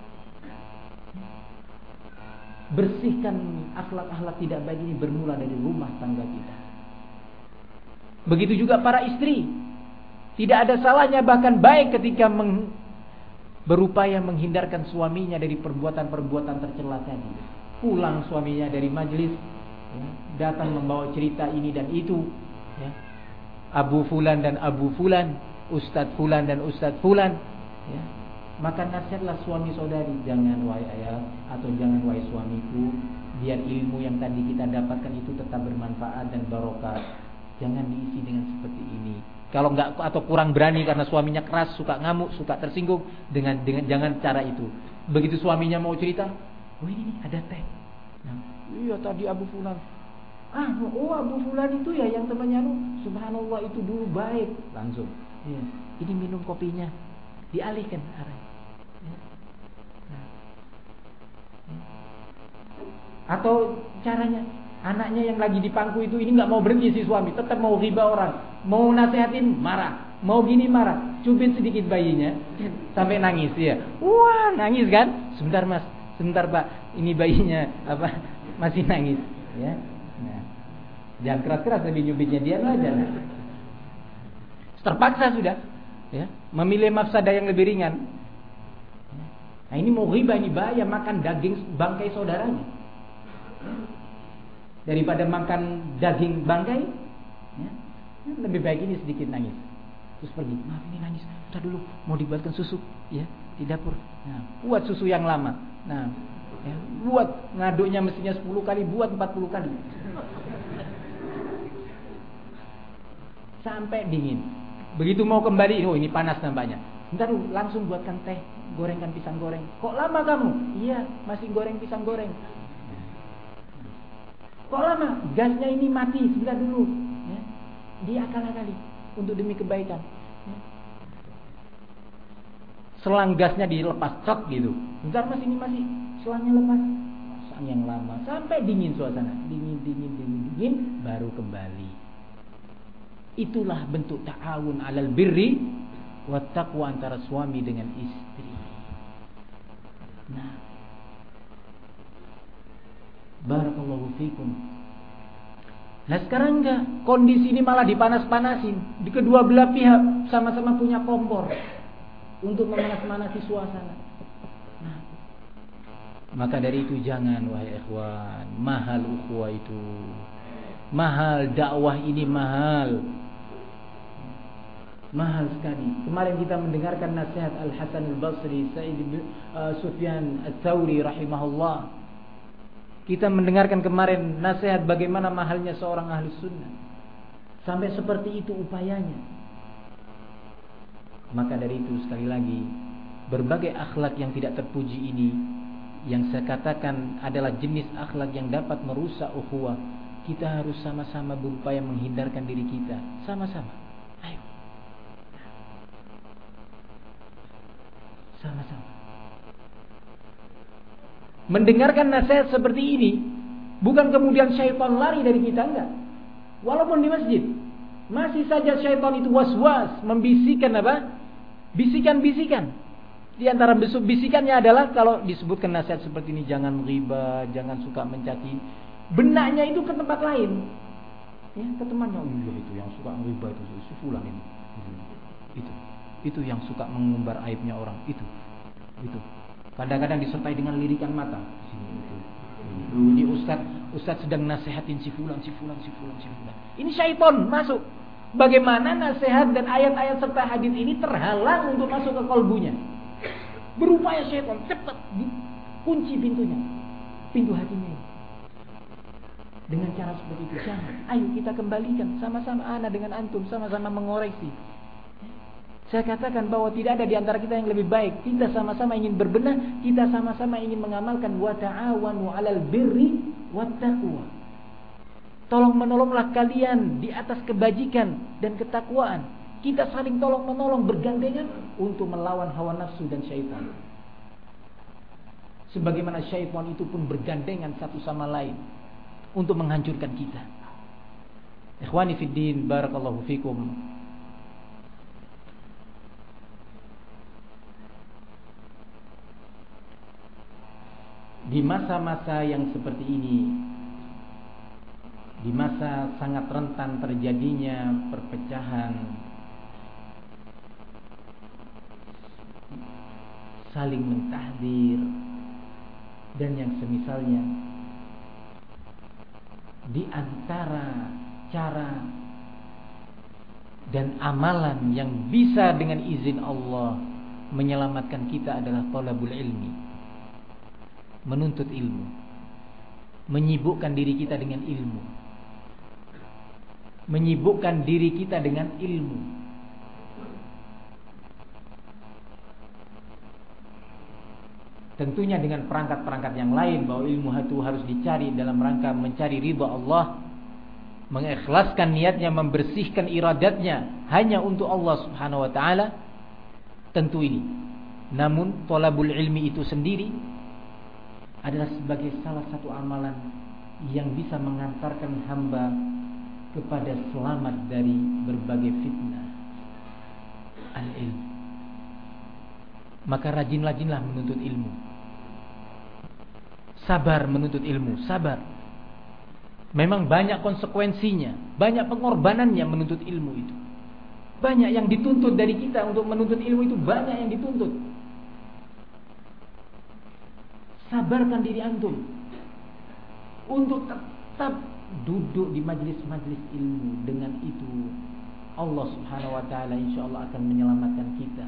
Bersihkan akhlak-akhlak tidak baik ini bermula dari rumah tangga kita. Begitu juga para istri. Tidak ada salahnya, bahkan baik ketika meng, berupaya menghindarkan suaminya dari perbuatan-perbuatan tercela tadi. Pulang suaminya dari majelis, ya, datang membawa cerita ini dan itu, ya. Abu Fulan dan Abu Fulan, Ustadz Fulan dan Ustadz Fulan, ya. Maka nasihatlah suami saudari, jangan wahai ayah atau jangan wahai suamiku, biar ilmu yang tadi kita dapatkan itu tetap bermanfaat dan barokah. Jangan diisi dengan seperti ini. Kalau enggak atau kurang berani karena suaminya keras, suka ngamuk, suka tersinggung, dengan dengan jangan cara itu. Begitu suaminya mau cerita, oh ini nih ada teh. Nah, iya tadi Abu Fulan. Ah, oh Abu Fulan itu ya yang temannya lu, subhanallah itu dulu baik. Langsung, ya, ini minum kopinya, dialihkan arah. Ya. Nah. Ya. Atau caranya, anaknya yang lagi di pangku itu ini nggak mau berhenti si suami, tetap mau ghibah orang, mau nasihatin marah, mau gini marah, cubit sedikit bayinya sampai nangis ya. Wah nangis kan? Sebentar mas, sebentar pak, ini bayinya apa masih nangis ya. Nah, jangan keras-keras lebih nyubitnya dia aja. Nah. Terpaksa sudah, ya, memilih mafsadah yang lebih ringan. Nah ini mau ghibah, ini bahaya, makan daging bangkai saudaranya. Daripada makan daging bangkai, Ya. Lebih baik ini sedikit nangis. Terus pergi, maaf ini nangis, udah dulu mau dibuatkan susu ya di dapur. Nah, buat susu yang lama. Nah, ya, buat ngaduknya mestinya sepuluh kali, buat empat puluh kali. Sampai dingin. Begitu mau kembali, oh ini panas nampaknya. Bentar dulu, langsung buatkan teh, gorengkan pisang goreng. Kok lama kamu? Iya, masih goreng pisang goreng. Kok lama? Gasnya ini mati, sebentar dulu. Ya. Diakal-akali untuk demi kebaikan. Ya. Selang gasnya dilepas, cot gitu. Bentar mas, ini masih selangnya lepas. Selang yang lama, sampai dingin suasana. Dingin, dingin, dingin, dingin, baru kembali. Itulah bentuk ta'awun 'alal birri wat taqwa antara suami dengan istri. Nah, barakallahu fikum. Nah sekarang enggak, kondisi ini malah dipanas-panasin. Di kedua belah pihak sama-sama punya kompor untuk memanas-manasi suasana. Nah, maka dari itu jangan wahai ikhwan, mahal ukhuwah itu. Mahal dakwah ini mahal. Mahal sekali. Kemarin kita mendengarkan nasihat Al-Hasan Al-Basri, Sa'id bin uh, Sufyan Ats-Tsauri rahimahullah. Kita mendengarkan kemarin nasihat bagaimana mahalnya seorang ahli sunnah. Sampai seperti itu upayanya. Maka dari itu sekali lagi, berbagai akhlak yang tidak terpuji ini, yang saya katakan adalah jenis akhlak yang dapat merusak ukhuwah. Kita harus sama-sama berupaya menghindarkan diri kita. Sama-sama. Ayo. Sama-sama. Mendengarkan nasihat seperti ini, bukan kemudian syaitan lari dari kita, enggak. Walaupun di masjid, masih saja syaitan itu was-was, membisikkan apa? Bisikan-bisikan. Di antara bisikannya adalah kalau disebutkan nasihat seperti ini, jangan riba, jangan suka mencaci. Benaknya itu ke tempat lain. Ya, ke temannya, oh iya itu yang suka riba itu si fulan ini. Itu. Itu yang suka mengumbar aibnya orang, itu. Itu. Kadang-kadang disertai dengan lirikan mata. Sini itu. Ini ustaz, ustaz sedang nasihatin si fulan, si fulan, si fulan, si fulan. Ini syaitan masuk. Bagaimana nasihat dan ayat-ayat serta hadis ini terhalang untuk masuk ke kalbunya. Berupaya syaitan cepat dikunci pintunya. Pintu hatinya ini. Dengan cara seperti itu jangan. Ayo kita kembalikan sama-sama ana dengan antum sama-sama mengoreksi. Saya katakan bahwa tidak ada di antara kita yang lebih baik. Kita sama-sama ingin berbenah, kita sama-sama ingin mengamalkan wa ta'awanu 'alal birri wat taqwa. Tolong menolonglah kalian di atas kebajikan dan ketakwaan. Kita saling tolong menolong bergandengan untuk melawan hawa nafsu dan syaitan. Sebagaimana syaitan itu pun bergandengan satu sama lain untuk menghancurkan kita. Ikhwani fid din, barakallahu fikum. Di masa-masa yang seperti ini, di masa sangat rentan terjadinya perpecahan, saling mentahdir dan yang semisalnya, di antara cara dan amalan yang bisa dengan izin Allah menyelamatkan kita adalah thalabul ilmi. Menuntut ilmu, menyibukkan diri kita dengan ilmu, menyibukkan diri kita dengan ilmu. Tentunya dengan perangkat-perangkat yang lain, bahwa ilmu itu harus dicari dalam rangka mencari ridha Allah, mengikhlaskan niatnya, membersihkan iradatnya hanya untuk Allah Subhanahu wa taala. Tentu ini. Namun thalabul ilmi itu sendiri adalah sebagai salah satu amalan yang bisa mengantarkan hamba kepada selamat dari berbagai fitnah. Al-ilm. Maka rajin-rajinlah menuntut ilmu. Sabar menuntut ilmu, sabar. Memang banyak konsekuensinya, banyak pengorbanannya menuntut ilmu itu. Banyak yang dituntut dari kita untuk menuntut ilmu itu, banyak yang dituntut. Sabarkan diri antum untuk tetap duduk di majlis-majlis ilmu. Dengan itu Allah subhanahu wa ta'ala insyaallah akan menyelamatkan kita.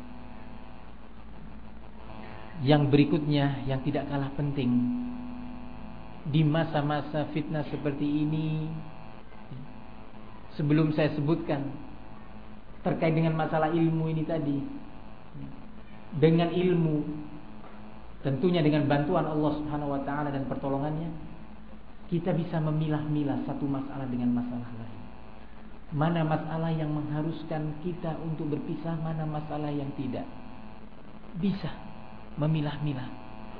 Yang berikutnya yang tidak kalah penting, di masa-masa fitnah seperti ini, sebelum saya sebutkan terkait dengan masalah ilmu ini tadi, dengan ilmu tentunya dengan bantuan Allah subhanahu wa ta'ala dan pertolongannya, kita bisa memilah-milah satu masalah dengan masalah lain. Mana masalah yang mengharuskan kita untuk berpisah, mana masalah yang tidak. Bisa memilah-milah.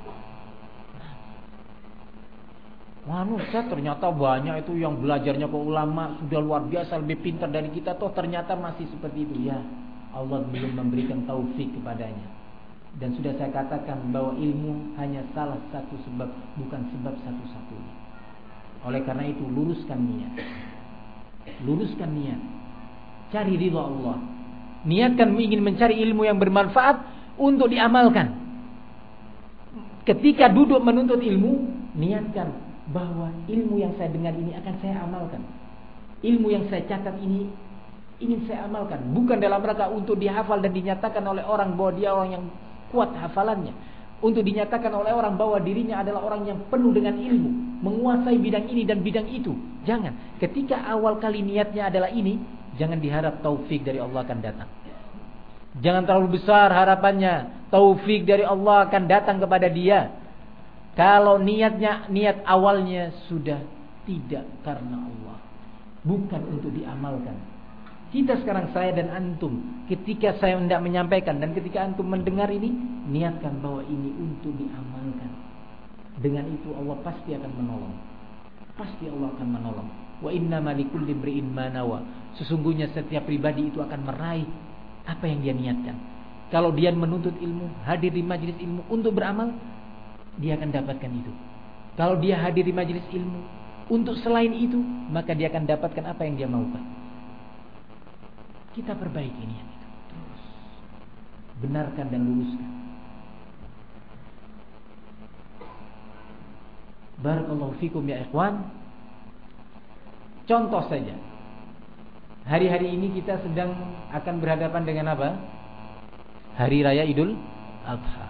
Wah, Ustaz, ternyata banyak itu yang belajarnya ke ulama sudah luar biasa, lebih pintar dari kita, toh ternyata masih seperti itu. Ya, Allah belum memberikan taufik kepadanya. Dan sudah saya katakan bahwa ilmu hanya salah satu sebab, bukan sebab satu-satunya. Oleh karena itu, luruskan niat. Luruskan niat. Cari ridha Allah. Niatkan ingin mencari ilmu yang bermanfaat untuk diamalkan. Ketika duduk menuntut ilmu, niatkan bahwa ilmu yang saya dengar ini akan saya amalkan. Ilmu yang saya catat ini ingin saya amalkan. Bukan dalam rangka untuk dihafal dan dinyatakan oleh orang bahwa dia orang yang kuat hafalannya, untuk dinyatakan oleh orang bahwa dirinya adalah orang yang penuh dengan ilmu, menguasai bidang ini dan bidang itu. Jangan. Ketika awal kali niatnya adalah ini, jangan diharap taufik dari Allah akan datang. Jangan terlalu besar harapannya taufik dari Allah akan datang kepada dia kalau niatnya, niat awalnya sudah tidak karena Allah, bukan untuk diamalkan. Kita sekarang, saya dan antum, ketika saya hendak menyampaikan dan ketika antum mendengar ini, niatkan bahwa ini untuk diamalkan. Dengan itu Allah pasti akan menolong. Pasti Allah akan menolong. Wa innama likulli imri'in ma nawa. Sesungguhnya setiap pribadi itu akan meraih apa yang dia niatkan. Kalau dia menuntut ilmu, hadir di majelis ilmu untuk beramal, dia akan dapatkan itu. Kalau dia hadir di majelis ilmu untuk selain itu, maka dia akan dapatkan apa yang dia maukan. Kita perbaiki niat itu terus, benarkan dan luruskan. Barakallahu fikum ya ikhwan. Contoh saja, hari-hari ini kita sedang akan berhadapan dengan apa? Hari Raya Idul Adha.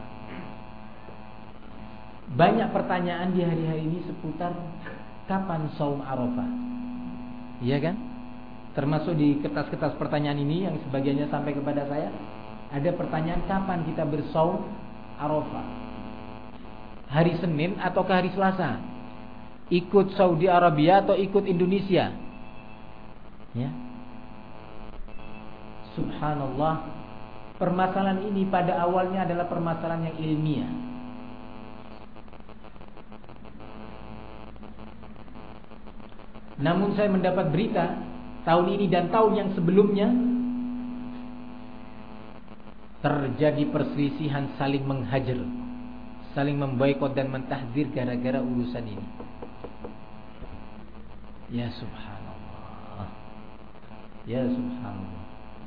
Banyak pertanyaan di hari-hari ini seputar kapan saum Arafah. Iya kan? Termasuk di kertas-kertas pertanyaan ini yang sebagiannya sampai kepada saya, ada pertanyaan kapan kita bersaum Arafah. Hari Senin atau hari Selasa? Ikut Saudi Arabia atau ikut Indonesia? Ya. Subhanallah, permasalahan ini pada awalnya adalah permasalahan yang ilmiah. Namun saya mendapat berita tahun ini dan tahun yang sebelumnya terjadi perselisihan, saling menghajar, saling memboikot dan mentahdzir gara-gara urusan ini. Ya subhanallah. Ya subhanallah.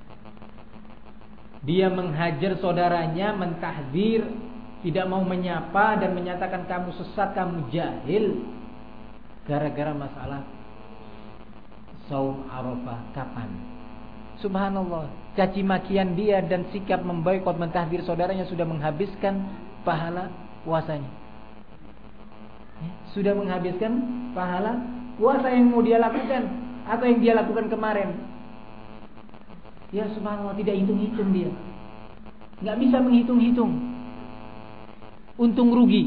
Dia menghajar saudaranya, mentahdzir, tidak mau menyapa dan menyatakan kamu sesat, kamu jahil, gara-gara masalah saum Arafah kapan. Subhanallah, caci makian dia dan sikap memboikot, mentahdir saudaranya sudah menghabiskan pahala puasanya. Ya, sudah menghabiskan pahala puasa yang mau dia lakukan atau yang dia lakukan kemarin. Ya subhanallah, tidak hitung-hitung dia, nggak bisa menghitung-hitung untung rugi.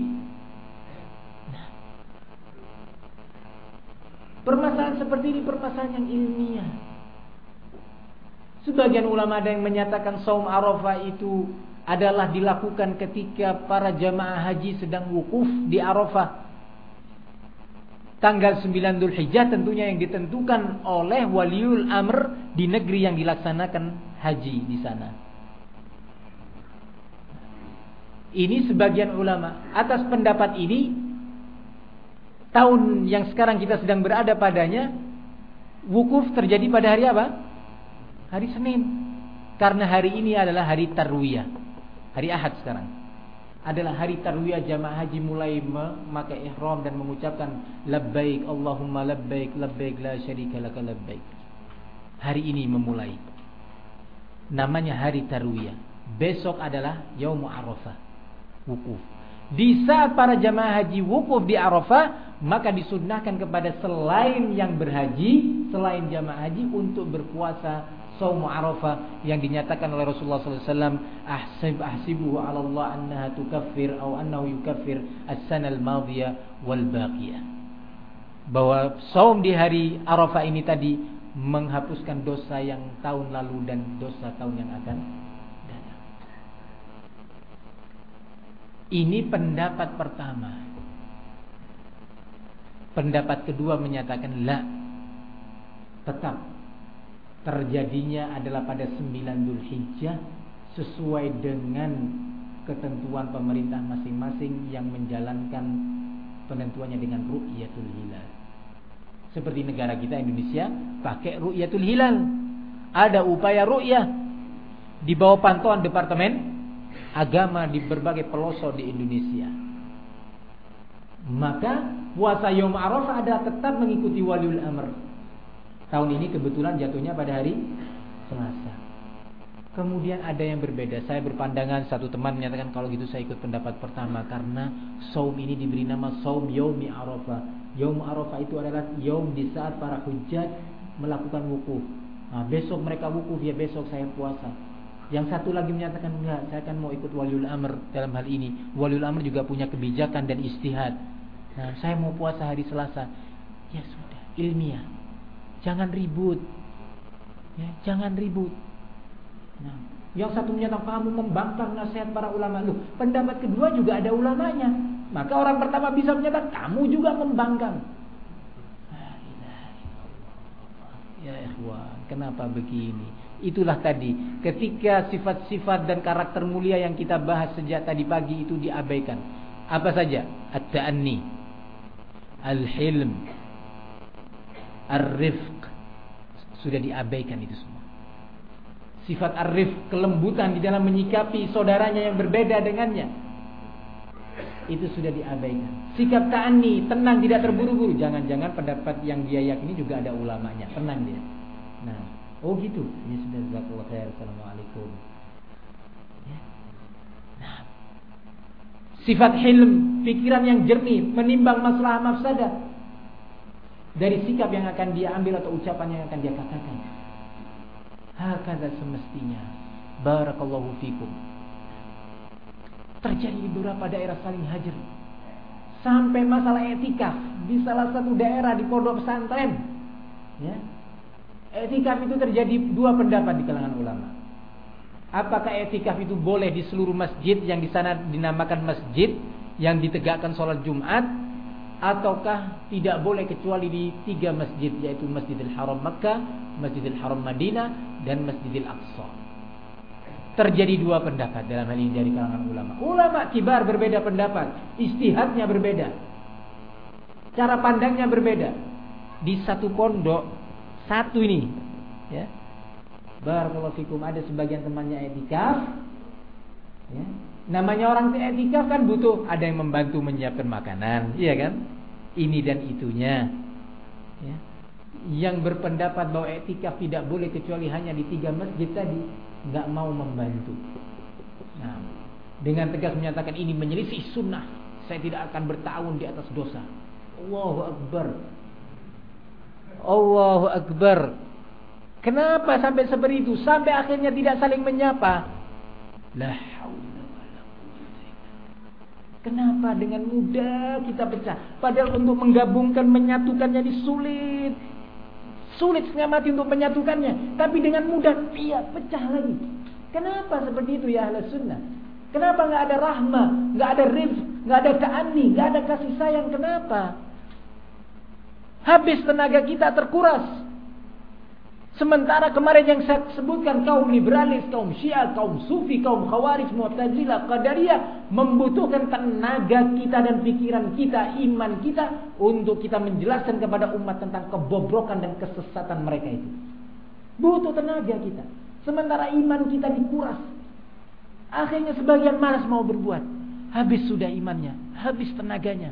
Permasalahan seperti ini permasalahan yang ilmiah. Sebagian ulama ada yang menyatakan saum Arafah itu adalah dilakukan ketika para jamaah haji sedang wukuf di Arafah. Tanggal sembilan Dzulhijjah tentunya yang ditentukan oleh waliul amr di negeri yang dilaksanakan haji di sana. Ini sebagian ulama. Atas pendapat ini, tahun yang sekarang kita sedang berada padanya, wukuf terjadi pada hari apa? Hari Senin. Karena hari ini adalah hari Tarwiyah, hari Ahad sekarang. adalah hari tarwiyah jamaah haji mulai memakai ihram dan mengucapkan labbaik Allahumma labbaik labbaik la syarika laka labbaik. Hari ini memulai. Namanya hari tarwiyah. Besok adalah Yaum Arafah, wukuf. Di saat para jamaah haji wukuf di Arafah, maka disunnahkan kepada selain yang berhaji, selain jamaah haji untuk berpuasa Shaum Arafah yang dinyatakan oleh Rasulullah sallallahu alaihi wasallam, ahsib ahsibuhu 'ala Allah annaha tukaffir atau annahu yukaffir as-sana al-madiyah wal baqiyah. Bahwa saum di hari Arafah ini tadi menghapuskan dosa yang tahun lalu dan dosa tahun yang akan datang. Ini pendapat pertama. Pendapat kedua menyatakan la, tetap terjadinya adalah pada sembilan Dzulhijjah sesuai dengan ketentuan pemerintah masing-masing yang menjalankan penentuannya dengan ru'yatul hilal. Seperti negara kita Indonesia pakai ru'yatul hilal. Ada upaya ru'yah di bawah pantauan Departemen Agama di berbagai pelosok di Indonesia. Maka puasa Yaum Arafah adalah tetap mengikuti waliul amr. Tahun ini kebetulan jatuhnya pada hari Selasa. Kemudian ada yang berbeda. Saya berpandangan, satu teman menyatakan kalau gitu saya ikut pendapat pertama, karena saum ini diberi nama saum Yaumi Arafah. Yaum Arafah itu adalah yaum di saat para hujjaj melakukan wukuf. Nah, besok mereka wukuf, ya besok saya puasa. Yang satu lagi menyatakan enggak, saya kan mau ikut waliul amr dalam hal ini. Waliul amr juga punya kebijakan dan istihad. Nah, saya mau puasa hari Selasa. Ya sudah, ilmiah. Jangan ribut, ya, jangan ribut. Nah, yang satu menyatakan kamu membangkang nasihat para ulama. Loh, pendapat kedua juga ada ulamanya. Maka orang pertama bisa menyatakan kamu juga membangkang. Ya ikhwan, kenapa begini? Itulah tadi, ketika sifat-sifat dan karakter mulia yang kita bahas sejak tadi pagi itu diabaikan. Apa saja? At-ta'anni, al-hilm, ar-rifq, sudah diabaikan itu semua. Sifat ar-rifq, kelembutan di dalam menyikapi saudaranya yang berbeda dengannya, itu sudah diabaikan. Sikap ta'anni, tenang, tidak terburu-buru. Jangan-jangan pendapat yang dia yakini juga ada ulamanya. Tenang dia. Nah, oh gitu. Ini sudah, jazakallahu khair. Assalamualaikum. Ya. Nah, sifat hilm, pikiran yang jernih, menimbang masalah mafsadah dari sikap yang akan dia ambil atau ucapan yang akan dia katakan. Hakadha semestinya. Barakallahu fikum. Terjadi di beberapa daerah saling hajar. Sampai masalah etikaf di salah satu daerah di pondok pesantren. Ya. Etikaf itu terjadi dua pendapat di kalangan ulama. Apakah etikaf itu boleh di seluruh masjid yang di sana dinamakan masjid yang ditegakkan sholat Jumat, ataukah tidak boleh kecuali di tiga masjid, yaitu Masjidil Haram Makkah, Masjidil Haram Madinah, dan Masjidil Aqsa. Terjadi dua pendapat dalam hal ini dari kalangan ulama. Ulama kibar berbeda pendapat, ijtihadnya berbeda, cara pandangnya berbeda. Di satu pondok satu ini, ya, barakallahu fikum, ada sebagian temannya etikaf, ya. Namanya orang etikaf kan butuh ada yang membantu menyiapkan makanan, iya kan? Ini dan itunya, ya. Yang berpendapat bahwa etikaf tidak boleh kecuali hanya di tiga masjid tadi, nggak mau membantu. Nah, dengan tegas menyatakan ini menyelisih sunnah, saya tidak akan bertahun di atas dosa. Allahu Akbar, Allahu Akbar. Kenapa sampai seperti itu? Sampai akhirnya tidak saling menyapa. La haula wala quwwata. Kenapa dengan mudah kita pecah? Padahal untuk menggabungkan, menyatukannya ini sulit. Sulit setengah mati untuk menyatukannya, tapi dengan mudah iya pecah lagi. Kenapa seperti itu ya Ahlus Sunnah? Kenapa nggak ada rahmah, nggak ada rifq, nggak ada ta'anni, nggak ada kasih sayang? Kenapa? Habis tenaga kita, terkuras. Sementara kemarin yang saya sebutkan, kaum liberalis, kaum Syiah, kaum Sufi, kaum Khawarij, Mu'tazilah, Qadariyah membutuhkan tenaga kita dan pikiran kita, iman kita untuk kita menjelaskan kepada umat tentang kebobrokan dan kesesatan mereka itu. Butuh tenaga kita. Sementara iman kita dikuras. Akhirnya sebagian malas mau berbuat. habis sudah imannya, habis tenaganya.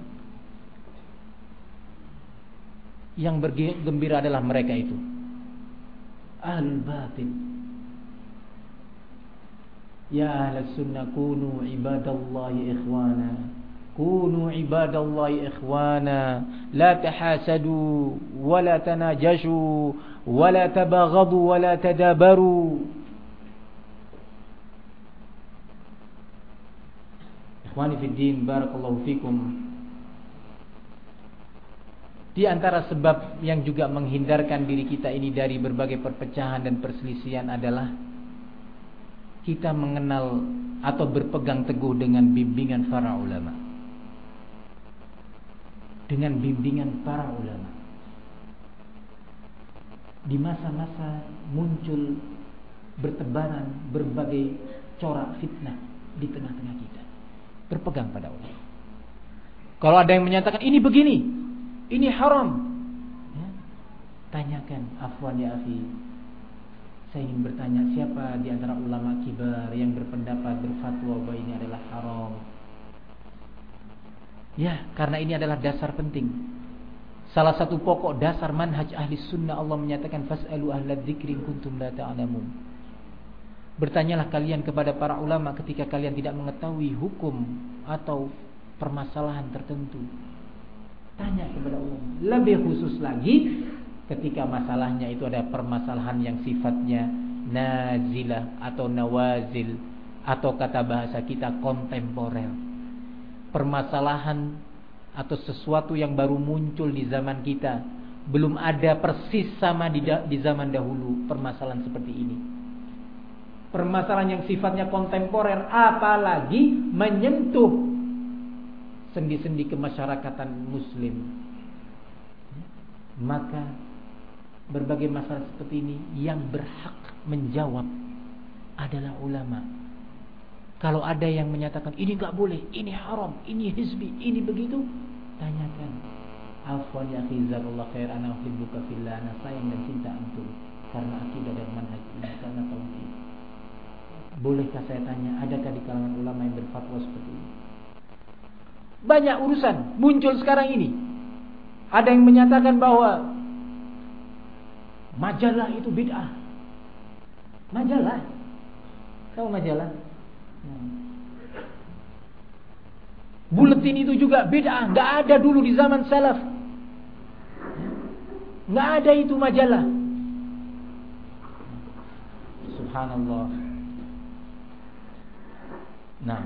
Yang bergembira adalah mereka itu ahlul batin. Ya ahlus sunnah kunu ibadallahi ikhwana, kunu ibadallahi ikhwana, la tahasadu wala tanajashu wala tabaghadu wala tadabaru. Ikhwani fid din, barakallahu fikum. Di antara sebab yang juga menghindarkan diri kita ini dari berbagai perpecahan dan perselisihan adalah kita mengenal atau berpegang teguh dengan bimbingan para ulama. Dengan bimbingan para ulama. Di masa-masa muncul bertebaran berbagai corak fitnah di tengah-tengah kita, berpegang pada ulama. Kalau ada yang menyatakan ini begini, ini haram, ya, tanyakan, afwan ya akhi, saya ingin bertanya, siapa di antara ulama kibar yang berpendapat berfatwa bahwa ini adalah haram? Ya, karena ini adalah dasar penting. Salah satu pokok dasar manhaj ahli sunnah, Allah menyatakan fas'alu ahla dzikri kuntum la ta'lamun. Bertanyalah kalian kepada para ulama ketika kalian tidak mengetahui hukum atau permasalahan tertentu. Tanya kepada ulama. Lebih khusus lagi ketika masalahnya itu ada permasalahan yang sifatnya nazilah atau nawazil, atau kata bahasa kita kontemporer. Permasalahan atau sesuatu yang baru muncul di zaman kita, belum ada persis sama di, da- di zaman dahulu permasalahan seperti ini. Permasalahan yang sifatnya kontemporer, apalagi menyentuh sendi-sendi kemasyarakatan muslim. Maka berbagai masalah seperti ini yang berhak menjawab adalah ulama. Kalau ada yang menyatakan ini enggak boleh, ini haram, ini hizbi, ini begitu, tanyakan. Afwan ya akhi, jazakallahu khair, ana uhibbuka fillah, ana sayang dan cinta antum karena akidah dan manhaj ini, karena tauhid. Bolehkah saya tanya, adakah di kalangan ulama yang berfatwa seperti ini? Banyak urusan muncul sekarang ini. Ada yang menyatakan bahwa majalah itu bid'ah. Majalah, tahu majalah? Buletin itu juga bid'ah, nggak ada dulu di zaman salaf. Nggak ada itu majalah. Subhanallah. Nah,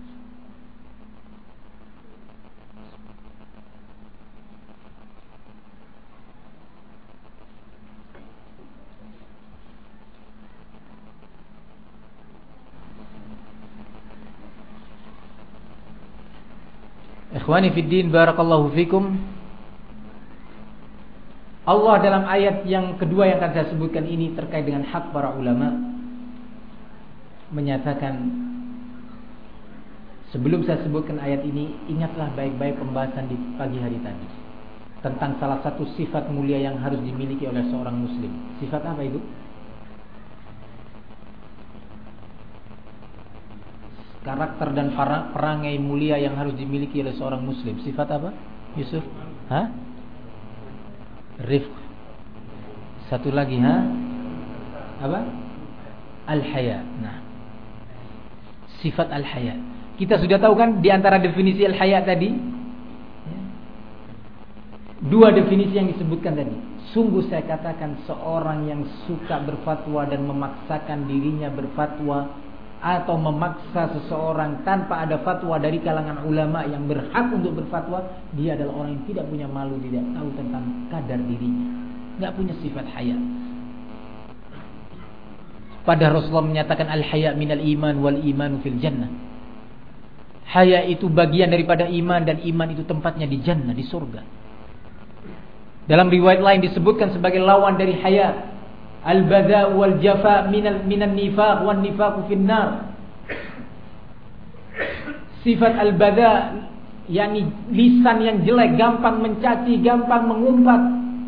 ikhwani fiddin, barakallahu fikum. Allah dalam ayat yang kedua yang akan saya sebutkan ini terkait dengan hak para ulama menyatakan, sebelum saya sebutkan ayat ini, ingatlah baik-baik pembahasan di pagi hari tadi tentang salah satu sifat mulia yang harus dimiliki oleh seorang muslim. Sifat apa itu? Karakter dan perangai mulia yang harus dimiliki oleh seorang muslim. Sifat apa, Yusuf? Hah? Rifq. Satu lagi, ha? Apa? Al-haya. Nah, sifat al-haya. Kita sudah tahu kan di antara definisi al-haya tadi, dua definisi yang disebutkan tadi. Sungguh saya katakan, seorang yang suka berfatwa dan memaksakan dirinya berfatwa, atau memaksa seseorang tanpa ada fatwa dari kalangan ulama yang berhak untuk berfatwa, dia adalah orang yang tidak punya malu, tidak tahu tentang kadar dirinya, tidak punya sifat haya. Padahal Rasulullah menyatakan al-haya minal iman wal imanu fil jannah. Haya itu bagian daripada iman, dan iman itu tempatnya di jannah, di surga. Dalam riwayat lain disebutkan sebagai lawan dari haya, al-badha wal jafa minal minan nifaq wan nifaqu fin nar. Sifat al-badha yakni lisan yang jelek, gampang mencaci, gampang mengumpat.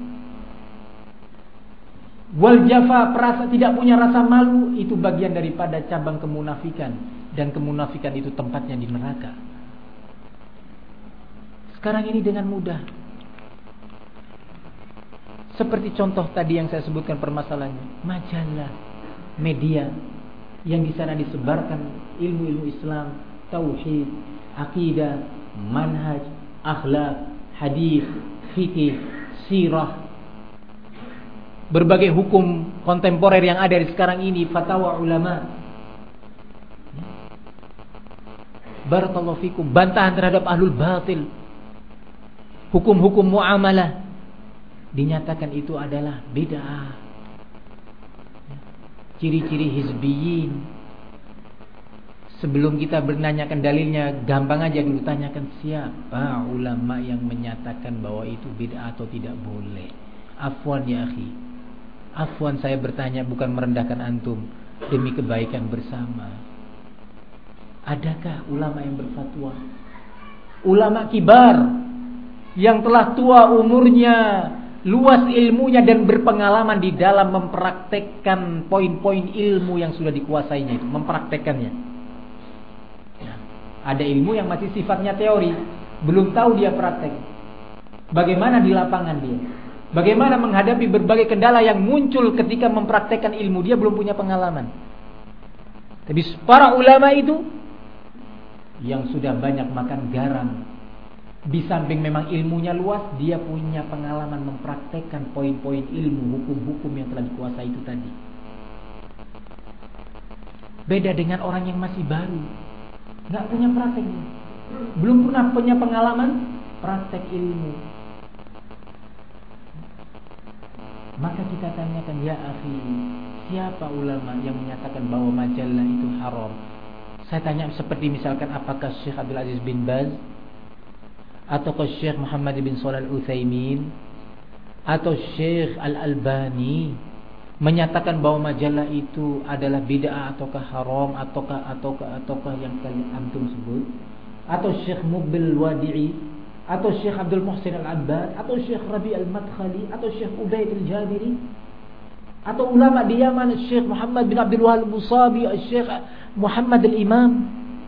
Wal jafa, perasa tidak punya rasa malu, itu bagian daripada cabang kemunafikan, dan kemunafikan itu tempatnya di neraka. sekarang ini dengan mudah. Seperti contoh tadi yang saya sebutkan permasalahannya, majalah, media yang di sana disebarkan ilmu-ilmu Islam, tauhid, akidah, manhaj, akhlak, hadis, fikih, sirah, berbagai hukum kontemporer yang ada di sekarang ini, fatwa ulama. Barakallahu fikum, bantahan terhadap ahlul batil, hukum-hukum muamalah, dinyatakan itu adalah bid'ah. Ciri-ciri hizbiyin. Sebelum kita bernanyakan dalilnya, gampang aja dulu tanyakan siapa ulama yang menyatakan bahwa itu bid'ah atau tidak boleh. Afwan ya akhi, afwan, saya bertanya bukan merendahkan antum, demi kebaikan bersama. Adakah ulama yang berfatwa, ulama kibar yang telah tua umurnya, luas ilmunya dan berpengalaman di dalam mempraktekkan poin-poin ilmu yang sudah dikuasainya itu, mempraktekkannya. Ya, ada ilmu yang masih sifatnya teori, belum tahu dia praktek. Bagaimana di lapangan dia? Bagaimana menghadapi berbagai kendala yang muncul ketika mempraktekkan ilmu, dia belum punya pengalaman. Tapi para ulama itu yang sudah banyak makan garam, di samping memang ilmunya luas, dia punya pengalaman mempraktekkan poin-poin ilmu, hukum-hukum yang telah dikuasai itu tadi. Beda dengan orang yang masih baru, nggak punya praktek, belum pernah punya pengalaman praktek ilmu. Maka kita tanyakan, ya akhi, siapa ulama yang menyatakan bahwa majalah itu haram? Saya tanya seperti misalkan apakah Syekh Abdul Aziz bin Baz, atau Syekh Muhammad bin Shalih Al-Utsaimin, atau Syekh Al-Albani menyatakan bahwa majalah itu adalah bid'ah ataukah haram, ataukah ataukah ataukah yang kalian antum sebut, atau Syekh Muqbil Wadi'i, atau Syekh Abdul Muhsin Al-Abbad, atau Syekh Rabi Al-Madkhali, atau Syekh Ubaid Al-Jabiri, atau ulama di Yaman Syekh Muhammad bin Abdul Wahab Al-Busabi, Syekh Muhammad Al-Imam.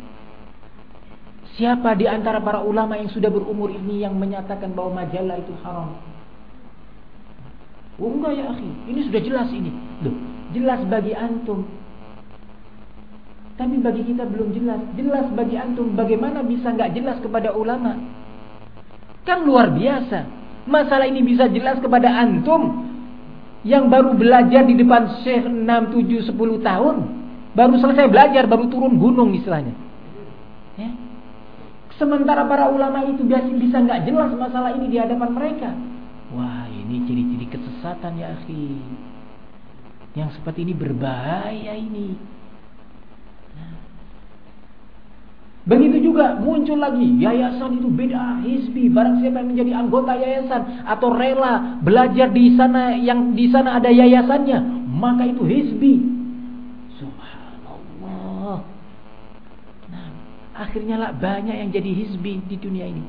Siapa di antara para ulama yang sudah berumur ini yang menyatakan bahwa majalah itu haram? Oh enggak ya akhi, ini sudah jelas ini. Loh, jelas bagi antum, tapi bagi kita belum jelas. Jelas bagi antum, bagaimana bisa enggak jelas kepada ulama? Kan luar biasa. Masalah ini bisa jelas kepada antum yang baru belajar di depan Syekh enam, tujuh, sepuluh tahun, baru selesai belajar, baru turun gunung istilahnya. Ya. Sementara para ulama itu biasa bisa nggak jelas masalah ini di hadapan mereka. Wah, ini ciri-ciri kesesatan ya akhi. Yang seperti ini berbahaya ini. Nah. Begitu juga muncul lagi yayasan itu beda, hizbi. Barang siapa yang menjadi anggota yayasan atau rela belajar di sana yang di sana ada yayasannya, maka itu hizbi. Subhanallah. Nah, akhirnya lah banyak yang jadi hizbi di dunia ini.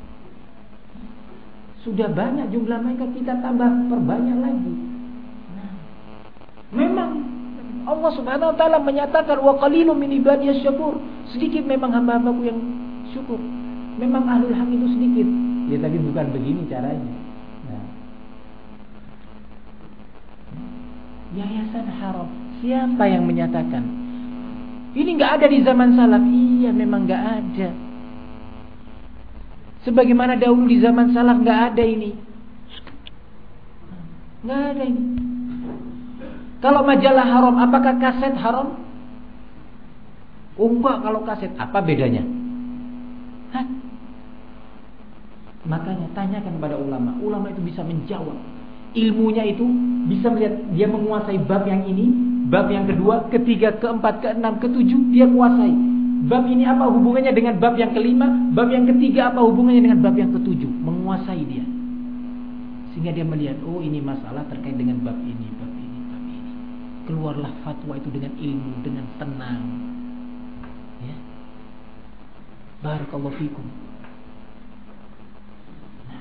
Sudah banyak jumlah mereka, kita tambah perbanyak lagi. Nah, memang Allah Subhanahu wa taala menyatakan wa qalilun min ibadiyas syakur. Sedikit memang hamba-hambaku yang syukur. Memang ahlul haq itu sedikit. Ya tapi bukan begini caranya. Nah. Yayasan haram. Siapa yang menyatakan? Ini enggak ada di zaman salaf. Iya, memang enggak ada. Sebagaimana dahulu di zaman salaf enggak ada ini. Enggak ada ini. Kalau majalah haram, apakah kaset haram? Oh enggak, kalau kaset apa bedanya? Hah? Makanya tanyakan kepada ulama. Ulama itu bisa menjawab. Ilmunya itu bisa melihat, dia menguasai bab yang ini, bab yang kedua, ketiga, keempat, keenam, ketujuh dia kuasai. Bab ini apa hubungannya dengan bab yang kelima, bab yang ketiga apa hubungannya dengan bab yang ketujuh. Menguasai dia. Sehingga dia melihat, oh ini masalah terkait dengan bab ini, bab ini, bab ini. Keluarlah fatwa itu dengan ilmu, dengan tenang. Ya. Barakallahu fikum. Nah.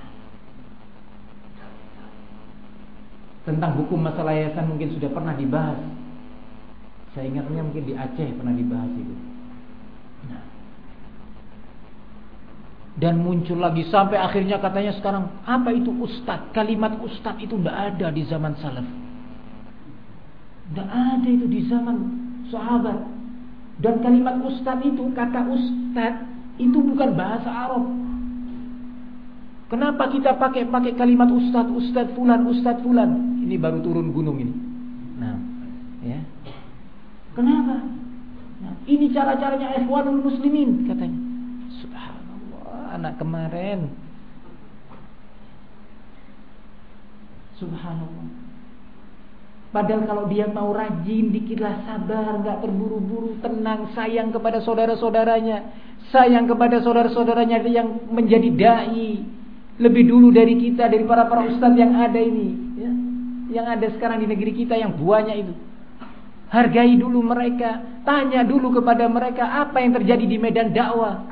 Tentang hukum masalah yayasan mungkin sudah pernah dibahas. Saya ingatnya mungkin di Aceh pernah dibahas itu. Nah. Dan muncul lagi sampai akhirnya katanya sekarang apa itu ustadz? Kalimat ustadz itu tidak ada di zaman salaf. Tidak ada itu di zaman sahabat. Dan kalimat ustadz itu, kata ustadz itu bukan bahasa Arab. Kenapa kita pakai pakai kalimat ustadz, ustadz fulan, ustadz fulan? Ini baru turun gunung ini. Nah, ya. Kenapa? Nah, ini cara-caranya Ikhwanul Muslimin katanya. Subhanallah, anak kemarin. Subhanallah. Padahal kalau dia mau rajin, dikitlah sabar, enggak terburu-buru, tenang, sayang kepada saudara-saudaranya, sayang kepada saudara-saudaranya yang menjadi dai lebih dulu dari kita, dari para para ustadz yang ada ini, ya, yang ada sekarang di negeri kita yang banyak itu. Hargai dulu mereka, tanya dulu kepada mereka apa yang terjadi di medan dakwah.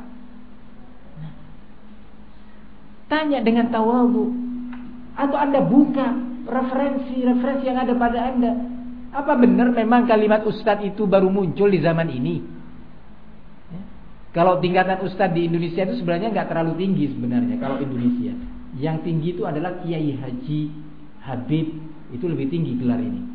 Tanya dengan tawadhu, atau Anda buka referensi-referensi yang ada pada Anda. Apa benar memang kalimat ustadz itu baru muncul di zaman ini? Ya. Kalau tingkatan ustadz di Indonesia itu sebenarnya nggak terlalu tinggi sebenarnya. Kalau Indonesia, yang tinggi itu adalah Kiai Haji Habib, itu lebih tinggi gelar ini.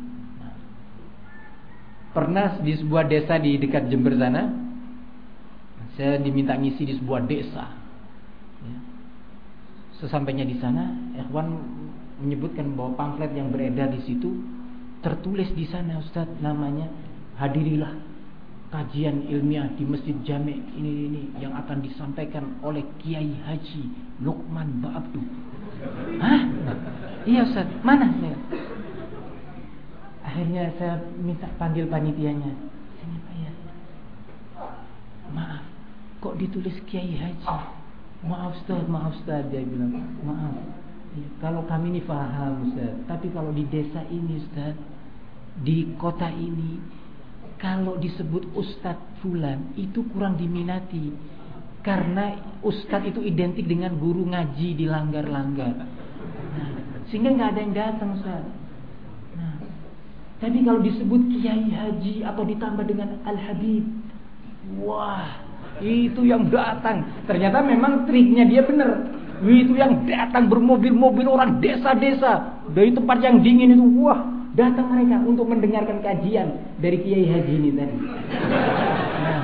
Pernah di sebuah desa di dekat Jember sana, saya diminta ngisi di sebuah desa. Ya. Sesampainya di sana, Ikhwan menyebutkan bahwa pamflet yang beredar di situ tertulis di sana, Ustaz, namanya hadirilah kajian ilmiah di Masjid Jami' ini ini yang akan disampaikan oleh Kiai Haji Lukman Ba'abdu. Hah? Iya Ustaz, mana? Ya. Akhirnya saya minta panggil panitianya. Sini Pak ya. Maaf, kok ditulis Kiai Haji? Maaf Ustaz, maaf Ustaz, dia bilang. Maaf. Ya, kalau kami ini paham Ustaz, tapi kalau di desa ini Ustaz, di kota ini, kalau disebut Ustaz fulan itu kurang diminati. Karena Ustaz itu identik dengan guru ngaji di langgar-langgar. Nah, sehingga nggak ada yang datang Ustaz. Nah, tapi kalau disebut Kiai Haji atau ditambah dengan Al-Habib, wah, itu yang datang. Ternyata memang triknya dia benar. Itu yang datang bermobil-mobil orang desa-desa dari tempat yang dingin itu, wah, datang mereka untuk mendengarkan kajian dari Kiai Haji ini tadi. Nah,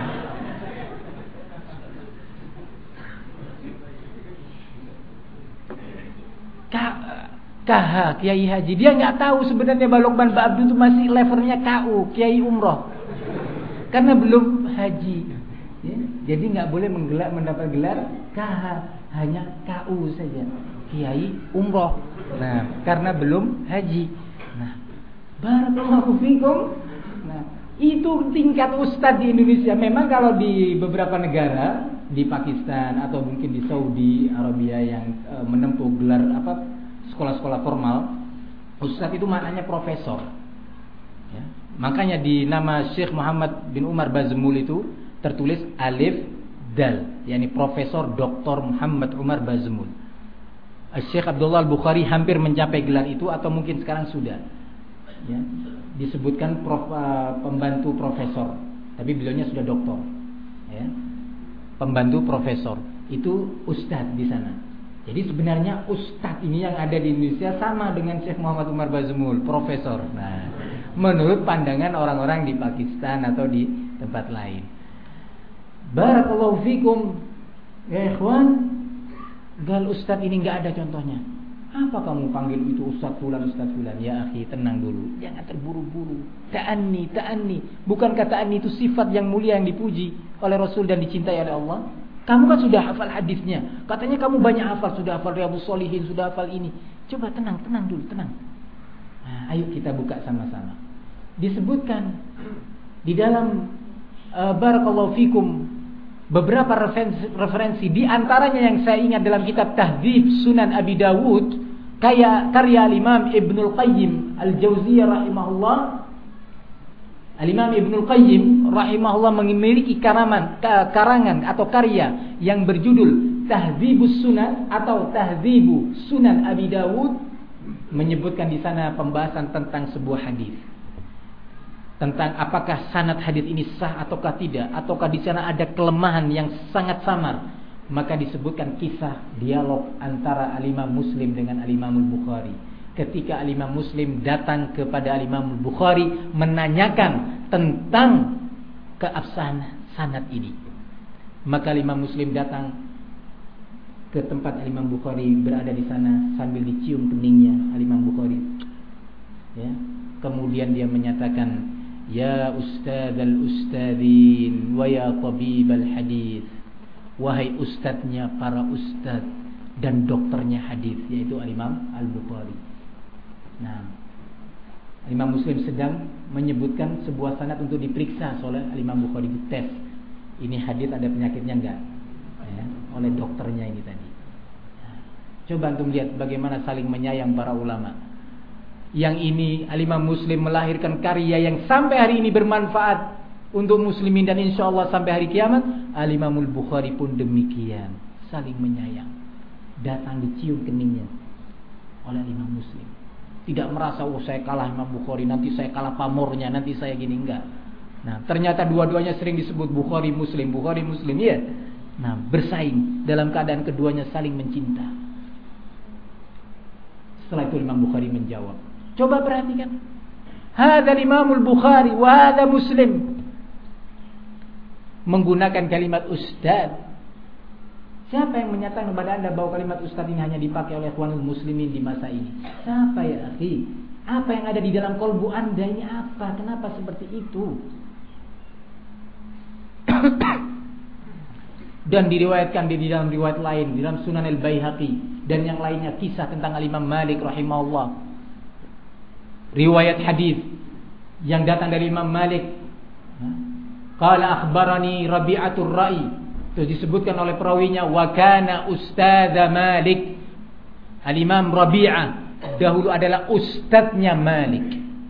K H Kiai Haji, dia nggak tahu sebenarnya Pak Lukman Ba'abdu itu masih levelnya K U, Kiai Umroh, karena belum haji, ya? Jadi nggak boleh menggelar, mendapat gelar K H, hanya K U saja, Kiai Umroh. Nah, karena belum haji. Nah, barakallahu fikum. Nah, itu tingkat ustadz di Indonesia. Memang kalau di beberapa negara, di Pakistan atau mungkin di Saudi Arabia yang e, menempuh gelar apa? Sekolah-sekolah formal, ustadz itu maknanya profesor, ya. Makanya di nama Syekh Muhammad bin Umar Bazmul itu tertulis alif dal, yakni Profesor Doktor Muhammad Umar Bazmul. Syekh Abdullah Al-Bukhari hampir mencapai gelar itu, atau mungkin sekarang sudah, ya. Disebutkan prof, uh, pembantu profesor, tapi beliaunya sudah doktor, ya. Pembantu profesor itu ustadz di sana. Jadi sebenarnya ustadz ini yang ada di Indonesia sama dengan Syekh Muhammad Umar Bazmul, profesor. Nah, menurut pandangan orang-orang di Pakistan atau di tempat lain. Barakallahu fikum, ya ikhwan. Gal ustadz ini nggak ada contohnya. Apa kamu panggil itu ustadz fulan, ustadz fulan? Ya akhi, tenang dulu, jangan terburu-buru. Ta'anni, ta'anni. Bukankah ta'anni itu sifat yang mulia yang dipuji oleh Rasul dan dicintai oleh Allah? Kamu kan sudah hafal hadisnya. Katanya kamu banyak hafal, sudah hafal Riyadhus Shalihin, sudah hafal ini. Coba tenang, tenang dulu, tenang. Nah, ayo kita buka sama-sama. Disebutkan di dalam uh, barakallahu fikum beberapa referensi, referensi di antaranya yang saya ingat dalam kitab Tahdzib Sunan Abi Dawud, kayak karya Imam Ibnul Qayyim Al-Jauziyah rahimahullah. Al-Imam Ibnul Qayyim rahimahullah memiliki karangan, karangan atau karya yang berjudul Tahdzibus Sunan atau Tahdzibu Sunan Abi Dawud, menyebutkan di sana pembahasan tentang sebuah hadis, tentang apakah sanad hadis ini sah ataukah tidak, ataukah di sana ada kelemahan yang sangat samar. maka disebutkan kisah dialog antara Al-Imam Muslim dengan Al-Imam Al-Bukhari. Ketika Al-Imam Muslim datang kepada Al-Imam Al-Bukhari menanyakan tentang keabsahan sanad ini, maka Al-Imam Muslim datang ke tempat Al-Imam Bukhari berada di sana sambil dicium keningnya Al-Imam Bukhari. Ya. Kemudian dia menyatakan, ya ustadzal ustadzin wa ya tabibal hadis, wahai ustadznya para ustadz dan dokternya hadis, yaitu Al-Imam Al-Bukhari. Nah, Imam Muslim sedang menyebutkan sebuah sanad untuk diperiksa oleh Al-Imam Bukhari, dites. Ini hadis ada penyakitnya enggak? Ya, oleh dokternya ini tadi. Nah, coba antum lihat bagaimana saling menyayang para ulama. Yang ini Al-Imam Muslim melahirkan karya yang sampai hari ini bermanfaat untuk muslimin dan insya Allah sampai hari kiamat. Al-Imam Al-Bukhari pun demikian, saling menyayang. Datang dicium keningnya oleh Imam Muslim. Tidak merasa, oh saya kalah Imam Bukhari, nanti saya kalah pamornya, nanti saya gini, enggak. Nah, ternyata dua-duanya sering disebut Bukhari Muslim, Bukhari Muslim, ya. Nah, bersaing dalam keadaan keduanya saling mencinta. Setelah itu Imam Bukhari menjawab. Coba perhatikan. Hadza Imam Al-Bukhari wa hadza Muslim. Menggunakan kalimat ustaz. Siapa yang menyatakan kepada anda bahwa kalimat ustaz ini hanya dipakai oleh ikhwanul muslimin di masa ini? Siapa ya akhi? Apa yang ada di dalam kolbu anda ini apa? Kenapa seperti itu? Dan diriwayatkan di dalam riwayat lain, di dalam Sunan Al-Baihaqi dan yang lainnya, kisah tentang Al-Imam Malik rahimahullah. Riwayat hadis yang datang dari Imam Malik. Qala akhbarani Rabi'atul Ra'i. Terus disebutkan oleh perawinya, wa kana ustadz Malik. Al-Imam Rabi'ah dahulu adalah ustadznya Malik.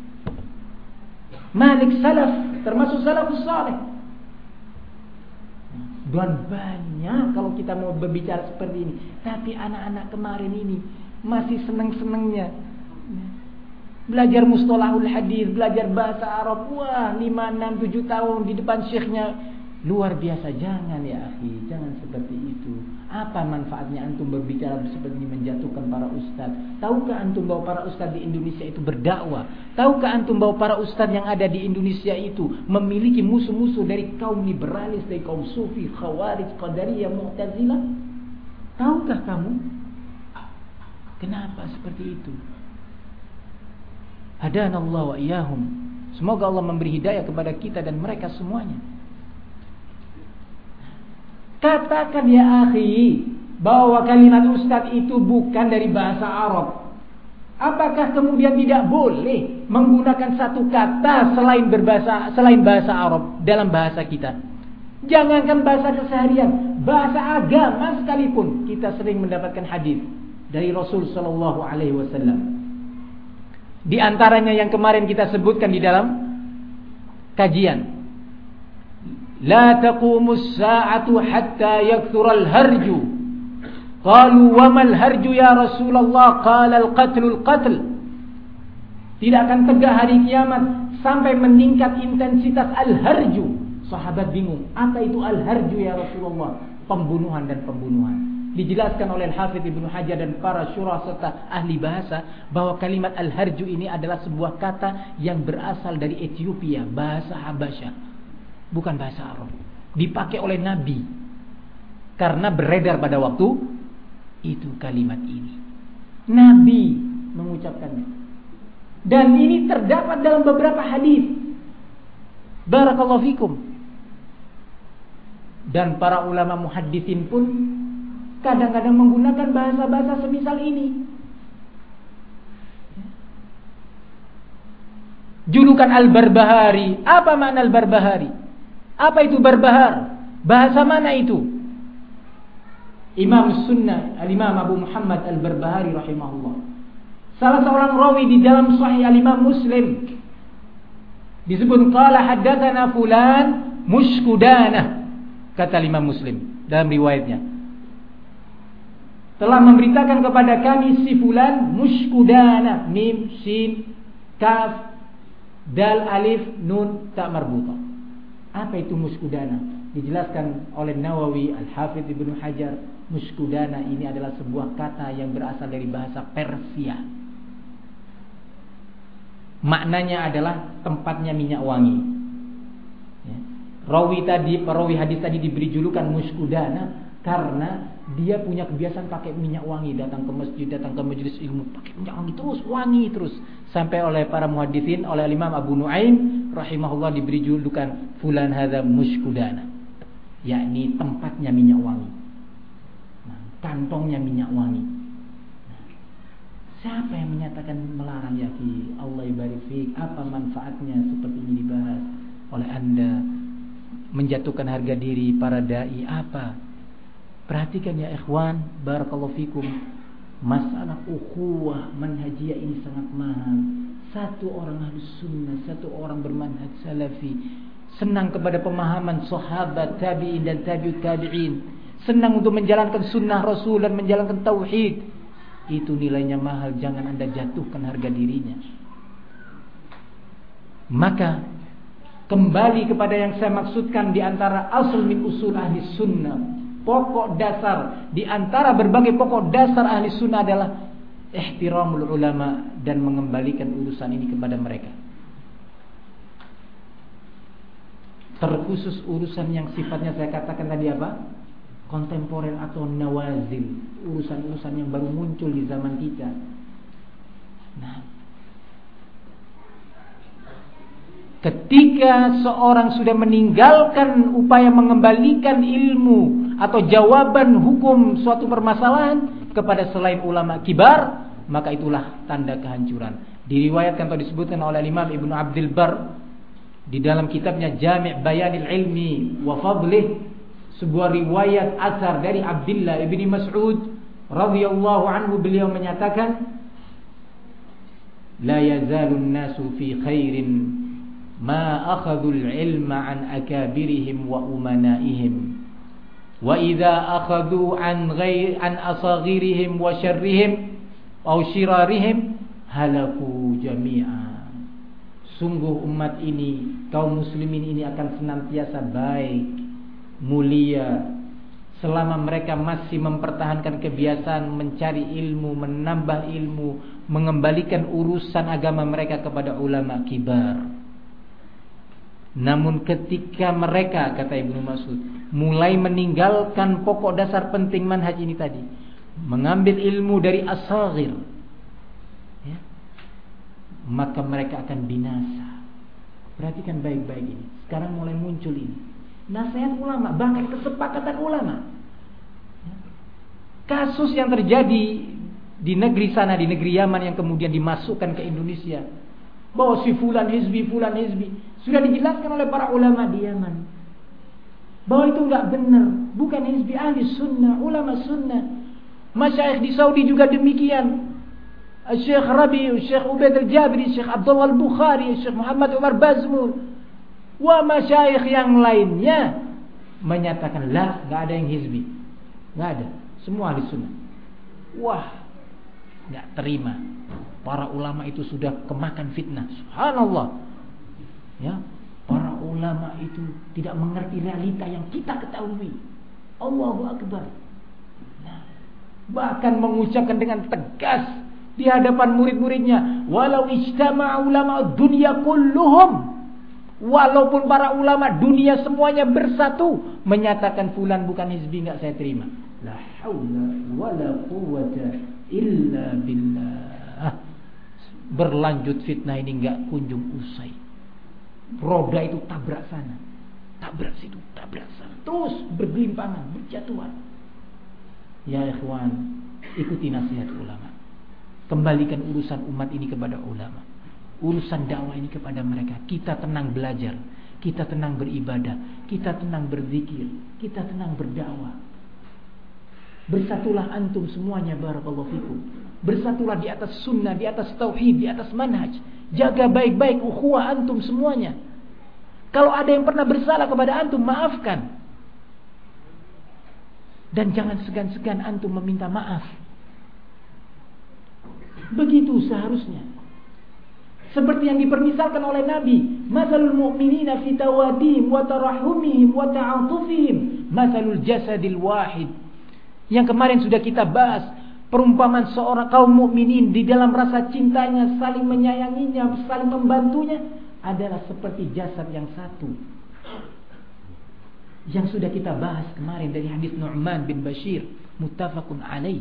Malik salaf, termasuk salafus saleh. Dan banyak kalau kita mau berbicara seperti ini. Tapi anak-anak kemarin ini masih seneng-senengnya belajar mustalahul hadis, belajar bahasa Arab. Wah, lima, enam, tujuh tahun di depan syekhnya. Luar biasa. Jangan ya akhi, jangan seperti itu. Apa manfaatnya antum berbicara seperti ini, menjatuhkan para ustaz? Tahukah antum bahwa para ustaz di Indonesia itu berdakwah? Tahukah antum bahwa para ustaz yang ada di Indonesia itu memiliki musuh-musuh dari kaum liberalis, dari kaum sufi, khawarij, qadariyah, mu'tazilah? Tahukah kamu? Kenapa seperti itu? Hadanallahu wa iyahum. Semoga Allah memberi hidayah kepada kita dan mereka semuanya. Katakan ya akhi bahwa kalimat ustaz itu bukan dari bahasa Arab. Apakah kemudian tidak boleh menggunakan satu kata selain berbahasa selain bahasa Arab dalam bahasa kita? Jangankan bahasa keseharian, bahasa agama sekalipun kita sering mendapatkan hadis dari Rasul sallallahu alaihi wasallam. Di antaranya yang kemarin kita sebutkan di dalam kajian. La taqumus sa'atu hatta yakthura al-harju. Qalu wa mal harju ya Rasulullah? Qala al-qatlul qatl. Tidak akan tegak hari kiamat sampai meningkat intensitas al-harju. Sahabat bingung, apa itu al-harju ya Rasulullah? Pembunuhan dan pembunuhan. Dijelaskan oleh Al-Hafidz Ibnu Hajar dan para syurah serta ahli bahasa bahwa kalimat al-harju ini adalah sebuah kata yang berasal dari Ethiopia, bahasa Habasyah. Bukan bahasa Arab. Dipakai oleh Nabi karena beredar pada waktu itu kalimat ini. Nabi mengucapkannya. Dan ini terdapat dalam beberapa hadis. Barakallahu fikum. Dan para ulama muhaddisin pun kadang-kadang menggunakan bahasa-bahasa semisal ini. Julukan Al-Barbahari. Apa makna Al-Barbahari? Apa itu barbahar? Bahasa mana itu? Imam Sunnah Al-Imam Abu Muhammad Al-Barbahari rahimahullah, salah seorang rawi di dalam Sahih Al-Imam Muslim, disebut qala haddatsana fulan mushkudana, kata Imam Muslim dalam riwayatnya, telah memberitakan kepada kami si fulan mushkudana, mim, shin, kaf, dal, alif, nun, ta marbutah. Apa itu muskudana? Dijelaskan oleh Nawawi, Al-Hafidz Ibnu Hajar, muskudana ini adalah sebuah kata yang berasal dari bahasa Persia. Maknanya adalah tempatnya minyak wangi. Ya. Rawi tadi, perawi hadis tadi diberi julukan muskudana karena dia punya kebiasaan pakai minyak wangi, datang ke masjid, datang ke majelis ilmu, pakai minyak wangi terus, wangi terus. Sampai oleh para muhaditsin, oleh Imam Abu Nuaim rahimahullah diberi julukan fulan hadza muskudana, yakni tempatnya minyak wangi. Nah, kantongnya minyak wangi. Nah, siapa yang menyatakan melarang ya ki? Allah ibarik fiik. Apa manfaatnya seperti ini dibahas oleh Anda? Menjatuhkan harga diri para dai apa? Perhatikan ya ikhwan, barakallahu fikum. Masalah ukhuwah manhajiyah ini sangat mahal. Satu orang ahlus sunnah, satu orang bermanhaj salafi, senang kepada pemahaman sahabat, tabi'in dan tabi'ut tabi'in, senang untuk menjalankan sunnah Rasul dan menjalankan tauhid. Itu nilainya mahal, jangan Anda jatuhkan harga dirinya. Maka kembali kepada yang saya maksudkan, di antara asal min usul ahli sunnah, pokok dasar di antara berbagai pokok dasar ahli sunnah adalah ihtiramul ulama dan mengembalikan urusan ini kepada mereka. Terkhusus urusan yang sifatnya saya katakan tadi apa? Kontemporer atau nawazil, urusan-urusan yang baru muncul di zaman kita. Nah, ketika seorang sudah meninggalkan upaya mengembalikan ilmu atau jawaban hukum suatu permasalahan kepada selain ulama kibar, maka itulah tanda kehancuran. Diriwayatkan atau disebutkan oleh Imam Ibnu Abdul Bar di dalam kitabnya Jami' Bayanil Ilmi wa Fadlih, sebuah riwayat asar dari Abdullah ibni Mas'ud radhiyallahu anhu, beliau menyatakan, la yazalun nasu fi khairin ma akhadul ilma an akabirihim wa umanaihim, wa idza akhadhu an ghair an asaghirihim wa syarrihim aw syirarihim halaku jami'a. Sungguh umat ini, kaum muslimin ini akan senantiasa baik, mulia selama mereka masih mempertahankan kebiasaan mencari ilmu, menambah ilmu, mengembalikan urusan agama mereka kepada ulama kibar. Namun ketika mereka, kata Ibnu Mas'ud, mulai meninggalkan pokok dasar penting manhaj ini tadi, mengambil ilmu dari as-saghir, ya, maka mereka akan binasa. Perhatikan baik-baik ini. Sekarang mulai muncul ini nasihat ulama, bahkan kesepakatan ulama. Kasus yang terjadi di negeri sana, di negeri Yaman, yang kemudian dimasukkan ke Indonesia, bahwa si fulan hizbi, fulan hizbi, sudah dijelaskan oleh para ulama di Yaman bahwa itu enggak benar, bukan hizbi, ahli sunnah, ulama sunnah. Masyayikh di Saudi juga demikian. Syekh Rabi, Syekh Ubaid al-Jabiri, Syekh Abdullah al-Bukhari, Syekh Muhammad Umar Bazmul, wa masyayikh yang lainnya menyatakan la, enggak ada yang hizbi, enggak ada, semua ahli sunnah. Wah, enggak terima. Para ulama itu sudah kemakan fitnah. Subhanallah. Ya, para ulama itu tidak mengerti realita yang kita ketahui. Allahu Akbar. Nah, bahkan mengucapkan dengan tegas di hadapan murid-muridnya, walau ijtama'a ulama dunya kulluhum, walaupun para ulama dunia semuanya bersatu menyatakan fulan bukan hizbi, enggak saya terima. La haula wala quwwata illa billah. Berlanjut fitnah ini enggak kunjung usai. Roda itu tabrak sana, tabrak situ, tabrak sana, terus bergelimpangan, berjatuhan. Ya ikhwan, ikuti nasihat ulama. Kembalikan urusan umat ini kepada ulama, urusan dakwah ini kepada mereka. Kita tenang belajar, kita tenang beribadah, kita tenang berzikir, kita tenang berdakwah. Bersatulah antum semuanya, barakallahu fikum. Bersatulah di atas sunnah, di atas tauhid, di atas manhaj. Jaga baik-baik ukhuwah antum semuanya. Kalau ada yang pernah bersalah kepada antum, maafkan. Dan jangan segan-segan antum meminta maaf. Begitu seharusnya. Seperti yang dipermisalkan oleh Nabi, "Matsalul mu'minina fi tawadihim wa tarahumihim wa ta'atufihim, matsalul jasadil wahid." Yang kemarin sudah kita bahas, perumpamaan seorang kaum mukminin di dalam rasa cintanya, saling menyayanginya, saling membantunya adalah seperti jasad yang satu. Yang sudah kita bahas kemarin dari hadis Nu'man bin Bashir, muttafaqun alaih.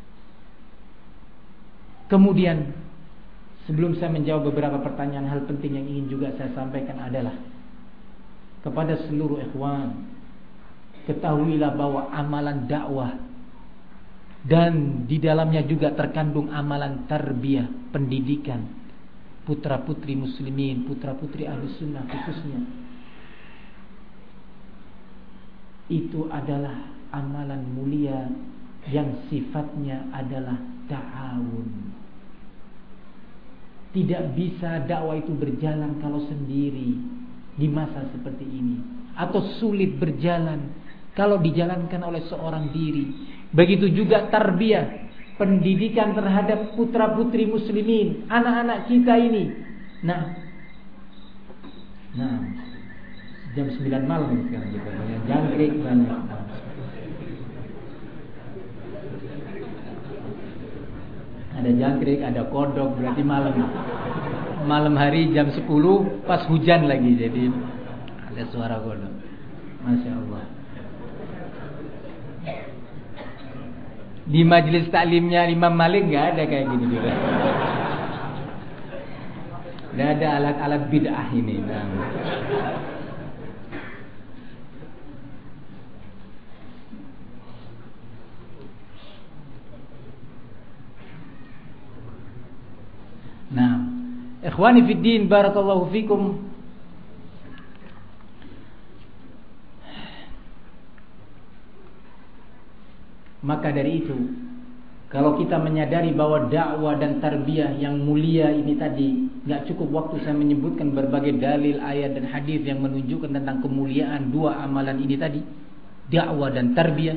Kemudian sebelum saya menjawab beberapa pertanyaan, hal penting yang ingin juga saya sampaikan adalah kepada seluruh ikhwan, ketahuilah bahwa amalan dakwah dan di dalamnya juga terkandung amalan tarbiyah, pendidikan putra-putri muslimin, putra-putri ahli sunnah khususnya, itu adalah amalan mulia yang sifatnya adalah ta'awun. Tidak bisa dakwah itu berjalan kalau sendiri di masa seperti ini, atau sulit berjalan kalau dijalankan oleh seorang diri. Begitu juga tarbiyah, pendidikan terhadap putra-putri muslimin, anak-anak kita ini. Nah, nah jam sembilan malam ini sekarang kita banyak jangkrik banyak. Ada jangkrik, ada kodok, berarti malam. Malam hari jam sepuluh pas hujan lagi, jadi ada suara kodok. Masya Allah. Di majelis taklimnya Imam Malik nggak ada kayak gini juga. Nggak ada alat-alat bid'ah ini. Nah. Nah, ikhwani fid din, barakallahu fikum. Maka dari itu, kalau kita menyadari bahwa dakwah dan tarbiyah yang mulia ini tadi, nggak cukup waktu saya menyebutkan berbagai dalil, ayat dan hadis yang menunjukkan tentang kemuliaan dua amalan ini tadi, dakwah dan tarbiyah.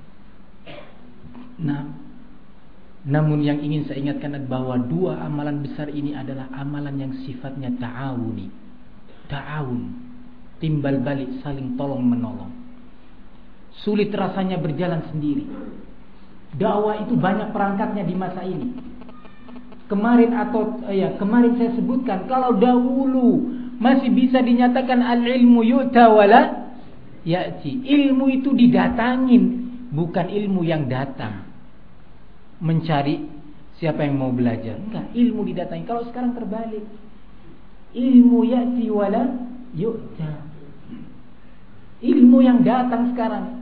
Nah, namun yang ingin saya ingatkan adalah bahwa dua amalan besar ini adalah amalan yang sifatnya ta'awuni. Ta'awun, timbal balik, saling tolong menolong. Sulit rasanya berjalan sendiri. Dakwah itu banyak perangkatnya di masa ini. Kemarin atau ya kemarin saya sebutkan, kalau dahulu masih bisa dinyatakan al-ilmu yu'ta wala ya'ti. Ilmu itu didatangin, bukan ilmu yang datang. Mencari siapa yang mau belajar. Enggak, ilmu didatangi. Kalau sekarang terbalik, ilmu ya'ti wala yu'ta. Ilmu yang datang sekarang,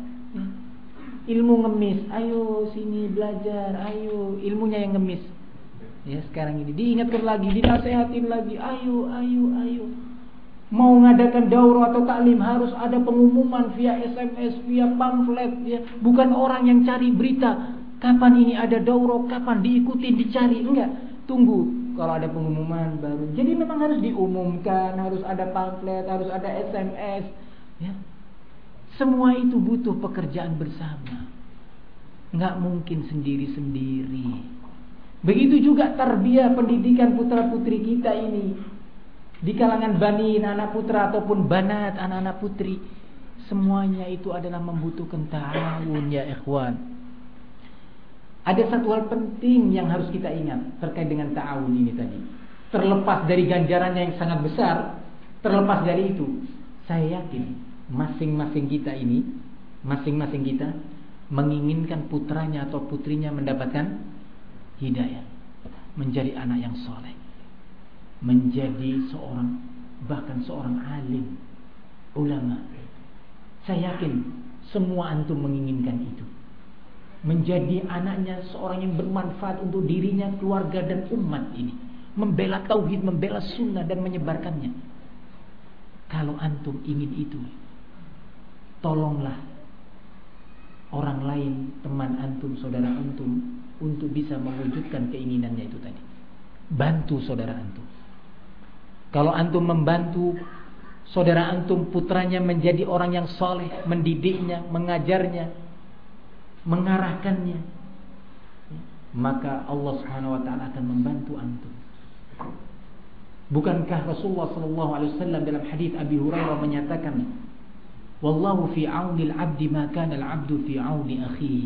ilmu ngemis, ayo sini belajar, ayo, ilmunya yang ngemis. Ya sekarang ini diingatkan lagi, dinasehatin lagi, ayo, ayo, ayo. Mau ngadakan daurah atau taklim harus ada pengumuman via S M S, via pamflet, ya. Bukan orang yang cari berita. Kapan ini ada daurah, kapan diikuti, dicari, enggak. Tunggu kalau ada pengumuman baru. Jadi memang harus diumumkan, harus ada pamflet, harus ada S M S, ya. Semua itu butuh pekerjaan bersama. Enggak mungkin sendiri-sendiri. Begitu juga tarbiyah, pendidikan putra-putri kita ini. Di kalangan banin, anak putra ataupun banat, anak-anak putri, semuanya itu adalah membutuhkan ta'awun ya ikhwan. Ada satu hal penting yang harus kita ingat terkait dengan ta'awun ini tadi. Terlepas dari ganjarannya yang sangat besar, terlepas dari itu, saya yakin masing-masing kita ini, masing-masing kita menginginkan putranya atau putrinya mendapatkan hidayah, menjadi anak yang soleh, menjadi seorang, bahkan seorang alim, ulama. Saya yakin semua antum menginginkan itu. Menjadi anaknya seorang yang bermanfaat untuk dirinya, keluarga dan umat ini, membela tauhid, membela sunnah dan menyebarkannya. Kalau antum ingin itu, tolonglah orang lain, teman antum, saudara antum, untuk bisa mewujudkan keinginannya itu tadi. Bantu saudara antum. Kalau antum membantu saudara antum, putranya menjadi orang yang soleh, mendidiknya, mengajarnya, mengarahkannya, maka Allah Subhanahu wa taala akan membantu antum. Bukankah Rasulullah sallallahu alaihi wasallam dalam hadis Abi Hurairah menyatakan, "Wallahu fi 'auni al-'abdi ma kana al-'abdu fi 'auni akhihi."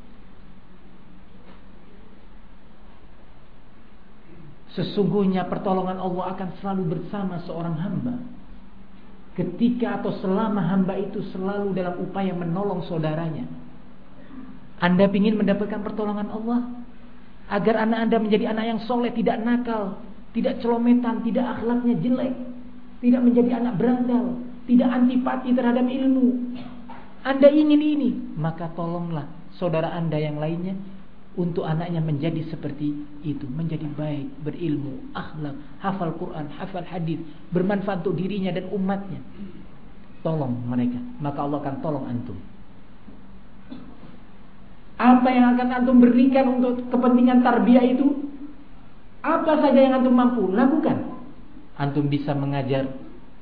Sesungguhnya pertolongan Allah akan selalu bersama seorang hamba ketika atau selama hamba itu selalu dalam upaya menolong saudaranya. Anda ingin mendapatkan pertolongan Allah agar anak Anda menjadi anak yang soleh, tidak nakal, tidak celometan, tidak akhlaknya jelek, tidak menjadi anak berandal, tidak antipati terhadap ilmu. Anda ingin ini, maka tolonglah saudara Anda yang lainnya untuk anaknya menjadi seperti itu, menjadi baik, berilmu, akhlak, hafal Quran, hafal hadis, bermanfaat untuk dirinya dan umatnya. Tolong mereka, maka Allah akan tolong antum. Apa yang akan antum berikan untuk kepentingan tarbiyah itu, apa saja yang antum mampu lakukan. Antum bisa mengajar,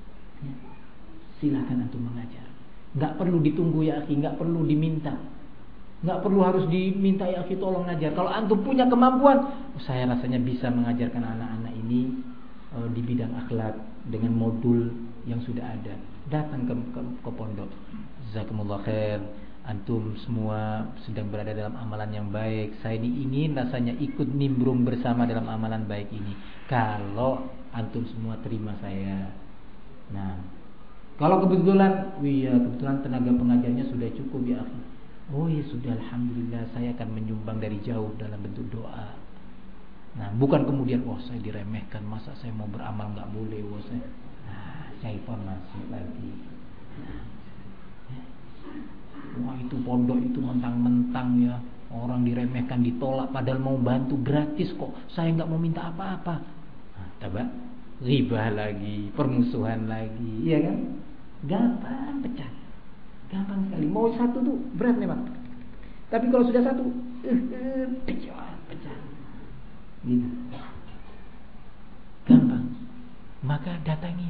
silakan antum mengajar. Gak perlu ditunggu ya akhi, gak perlu diminta, gak perlu harus diminta ya akhi tolong ngajar. Kalau antum punya kemampuan, oh, saya rasanya bisa mengajarkan anak-anak ini uh, di bidang akhlak dengan modul yang sudah ada, datang ke, ke, ke pondok. Jazakumullah khair. Antum semua sedang berada dalam amalan yang baik. Saya ini ingin rasanya ikut nimbrung bersama dalam amalan baik ini. Kalau antum semua terima saya. Nah, kalau kebetulan, iya kebetulan tenaga pengajarnya sudah cukup ya akhi. Oh ya sudah, alhamdulillah, saya akan menyumbang dari jauh dalam bentuk doa. Nah, bukan kemudian, wah saya diremehkan, masa saya mau beramal nggak boleh, wah saya. Nah, syaitan masuk lagi. Nah, wah itu pondok itu mentang-mentang ya, orang diremehkan, ditolak, padahal mau bantu gratis kok. Saya nggak mau minta apa-apa. Nah, coba ribah lagi, permusuhan lagi, iya kan? Gampang pecah, gampang sekali. Mau satu tuh berat memang, tapi kalau sudah satu, uh, uh, pecah, pecah, gitu. Gampang. Maka datangin.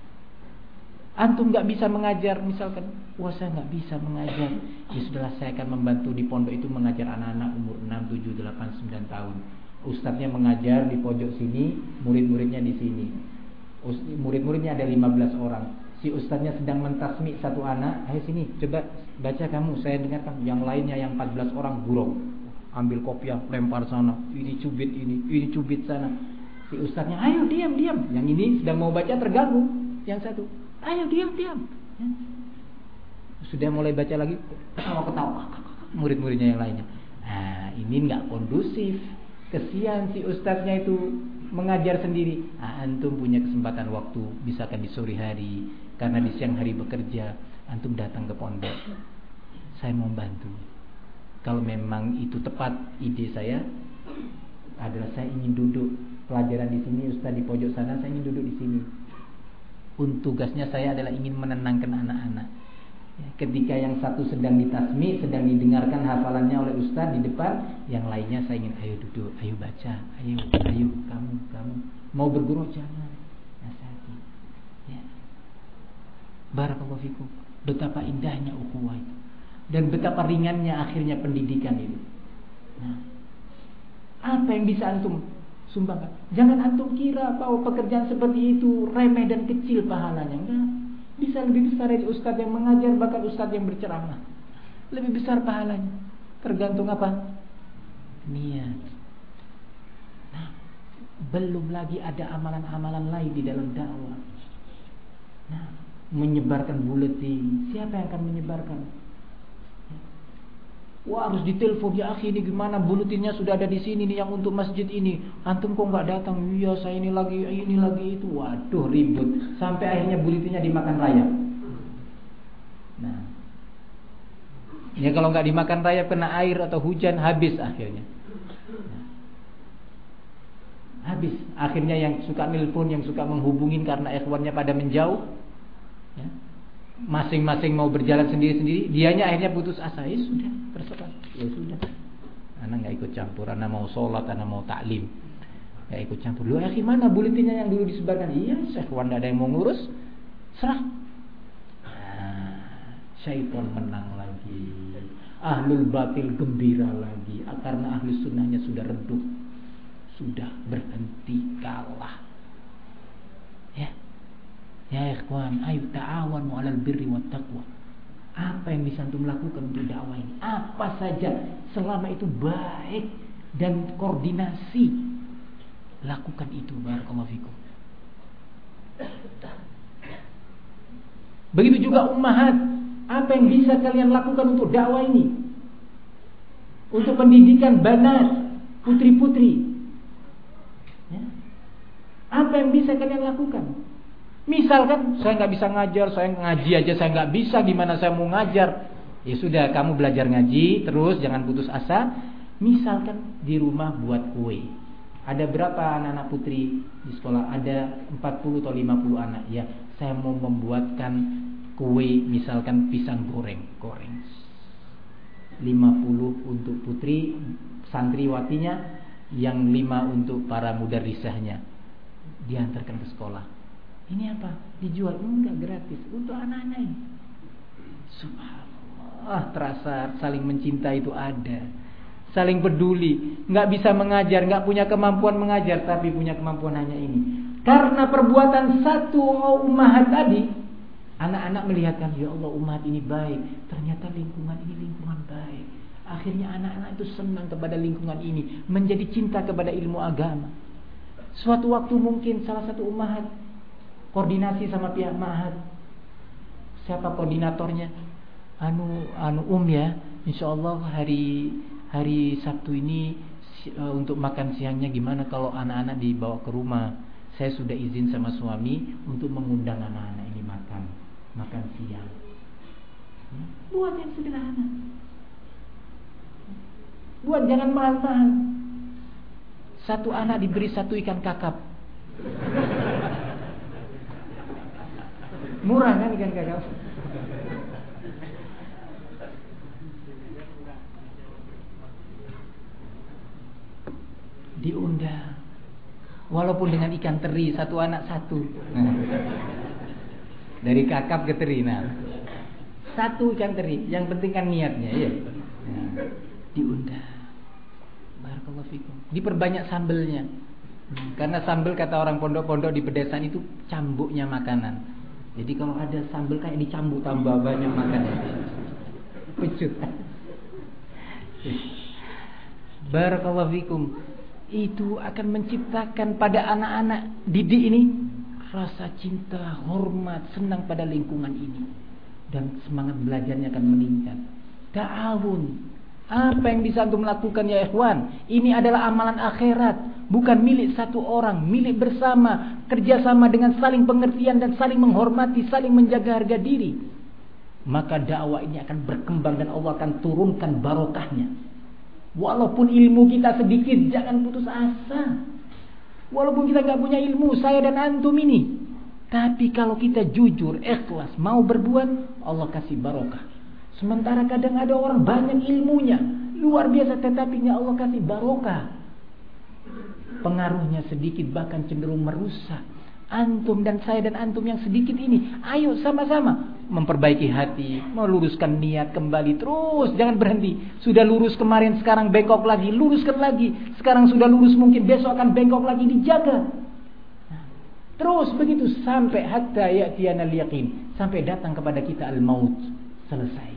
Antum gak bisa mengajar, misalkan, wah saya gak bisa mengajar, ya sudahlah, saya akan membantu di pondok itu mengajar anak-anak umur enam, tujuh, delapan, sembilan tahun. Ustadznya mengajar di pojok sini, murid-muridnya di sini. Murid-muridnya ada lima belas orang. Si ustadznya sedang mentasmi satu anak, ayo sini, coba baca kamu, saya dengarkan. Yang lainnya yang empat belas orang gurau, ambil kopiah, lempar sana, ini cubit ini, ini cubit sana. Si ustadznya, ayo diam, diam. Yang ini sedang mau baca terganggu, yang satu, ayo diam, diam. Ya. Sudah mulai baca lagi, ketawa-ketawa, murid-muridnya yang lainnya. Nah, ini nggak kondusif. Kesian si ustadznya itu mengajar sendiri. Nah, antum punya kesempatan waktu, misalkan di sore hari, karena di siang hari bekerja, antum datang ke pondok. Saya mau bantu. Kalau memang itu tepat ide saya adalah saya ingin duduk pelajaran di sini, ustadz di pojok sana, saya ingin duduk di sini. Untuk tugasnya saya adalah ingin menenangkan anak-anak. Ya, ketika yang satu sedang ditasmi, sedang didengarkan hafalannya oleh ustaz di depan, yang lainnya saya ingin, ayo duduk, ayo baca, ayo, ayo, kamu, kamu mau berguru jangan, nasihati. Ya. Barakallahu fikum. Betapa indahnya ukhuwah itu, dan betapa ringannya akhirnya pendidikan itu. Nah, apa yang bisa antum sumbangkan? Jangan antum kira bahwa pekerjaan seperti itu remeh dan kecil pahalanya. Enggak. Bisa lebih besar dari ustadz yang mengajar, bahkan ustadz yang berceramah. Lebih besar pahalanya. Tergantung apa? Niat. Nah, belum lagi ada amalan-amalan lain di dalam dakwah. Nah, menyebarkan buletin. Siapa yang akan menyebarkan? Wah, harus ditelepon, ya akhi ini gimana, buletinnya sudah ada di sini nih yang untuk masjid ini. Antum kok nggak datang? Iya, saya ini lagi ini lagi itu. Waduh, ribut sampai akhirnya buletinnya dimakan rayap. Nah, ya kalau nggak dimakan rayap, kena air atau hujan, habis akhirnya. Nah, habis. Akhirnya yang suka nelpon, yang suka menghubungin karena ikhwannya pada menjauh, ya, masing-masing mau berjalan sendiri-sendiri, dianya akhirnya putus asa. Ya sudah, terserah. Ya sudah, anak nggak ikut campur. Anak mau sholat, anak mau taklim, nggak ikut campur. Lu akhi mana buletinnya yang dulu disebarkan? Iya, ikhwan nggak ada yang mau ngurus, serah. Nah, syaitan menang lagi, ahlul batil gembira lagi, karena ahli sunnahnya sudah redup, sudah berhenti, kalah. Ya. Ya ikhwan, ayo ta'awanu 'alal birri wat taqwa. Apa yang bisa antum lakukan untuk dakwah ini? Apa saja selama itu baik dan koordinasi, lakukan itu. Barakallahu fikum. Begitu juga ummahat, apa yang bisa kalian lakukan untuk dakwah ini? Untuk pendidikan banat, putri-putri. Ya. Apa yang bisa kalian lakukan? Misalkan saya nggak bisa ngajar, saya ngaji aja saya nggak bisa, gimana saya mau ngajar? Ya sudah, kamu belajar ngaji terus, jangan putus asa. Misalkan di rumah buat kue. Ada berapa anak-anak putri di sekolah? Ada empat puluh atau lima puluh anak. Ya, saya mau membuatkan kue, misalkan pisang goreng, goreng. lima puluh untuk putri santriwatinya, yang lima untuk para mudarrisahnya. Diantarkan ke sekolah. Ini apa? Dijual? Enggak, gratis untuk anak-anak ini. Subhanallah, terasa saling mencinta itu ada, saling peduli. Enggak bisa mengajar, enggak punya kemampuan mengajar, tapi punya kemampuan hanya ini. Karena perbuatan satu ummahat tadi, anak-anak melihatkan, ya Allah, ummahat ini baik. Ternyata lingkungan ini lingkungan baik. Akhirnya anak-anak itu senang kepada lingkungan ini, menjadi cinta kepada ilmu agama. Suatu waktu mungkin salah satu ummahat koordinasi sama pihak ma'had. Siapa koordinatornya? Anu anu um ya, insyaallah hari hari Sabtu ini uh, untuk makan siangnya gimana kalau anak-anak dibawa ke rumah? Saya sudah izin sama suami untuk mengundang anak-anak ini makan makan siang. Ya, buat yang sederhana. Buat jangan mahal-mahal. Satu anak diberi satu ikan kakap. Murah kan ikan kakap? Diundang. Walaupun dengan ikan teri, satu anak satu. Nah. Dari kakap ke teri. Nah. Satu ikan teri, yang penting kan niatnya ya. Nah. Diundang. Barakallahu fikum. Diperbanyak sambelnya. Karena sambel kata orang pondok-pondok di pedesaan itu cambuknya makanan. Jadi kalau ada sambal kayak dicambuk tambah banyak makannya. Pecut. Barakallahu fikum. Itu akan menciptakan pada anak-anak didik ini rasa cinta, hormat, senang pada lingkungan ini, dan semangat belajarnya akan meningkat. Ta'awun. Apa yang bisa antum lakukan ya ikhwan? Ini adalah amalan akhirat, bukan milik satu orang, milik bersama, kerjasama dengan saling pengertian dan saling menghormati, saling menjaga harga diri. Maka dakwah ini akan berkembang dan Allah akan turunkan barokahnya. Walaupun ilmu kita sedikit, jangan putus asa. Walaupun kita gak punya ilmu, saya dan antum ini, tapi kalau kita jujur, ikhlas, mau berbuat, Allah kasih barokah. Sementara kadang ada orang banyak ilmunya, luar biasa, tetapi Allah kasih barokah, pengaruhnya sedikit, bahkan cenderung merusak. Antum dan saya dan antum yang sedikit ini, ayo sama-sama memperbaiki hati, meluruskan niat kembali terus, jangan berhenti. Sudah lurus kemarin, sekarang bengkok lagi, luruskan lagi. Sekarang sudah lurus, mungkin besok akan bengkok lagi, dijaga. Terus begitu sampai hatta ya'tiyanal yaqin, sampai datang kepada kita al-maut, selesai.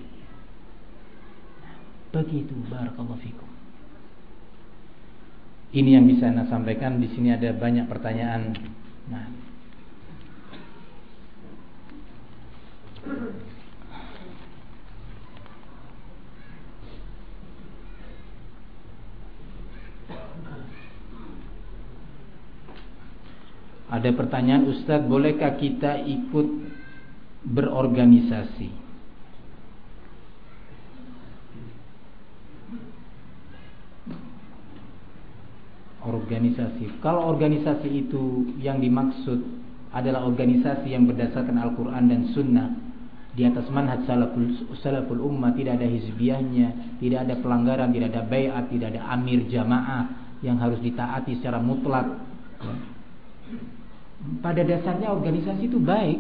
Begitu, barakallahu fikum. Ini yang bisa saya sampaikan. Di sini ada banyak pertanyaan. Nah, ada pertanyaan, Ustadz, bolehkah kita ikut berorganisasi? Organisasi. Kalau organisasi itu yang dimaksud adalah organisasi yang berdasarkan Al-Quran dan Sunnah, di atas manhaj salaful, salaful ummah, tidak ada hizbiyahnya, tidak ada pelanggaran, tidak ada bai'at, tidak ada amir jamaah yang harus ditaati secara mutlak. Pada dasarnya organisasi itu baik.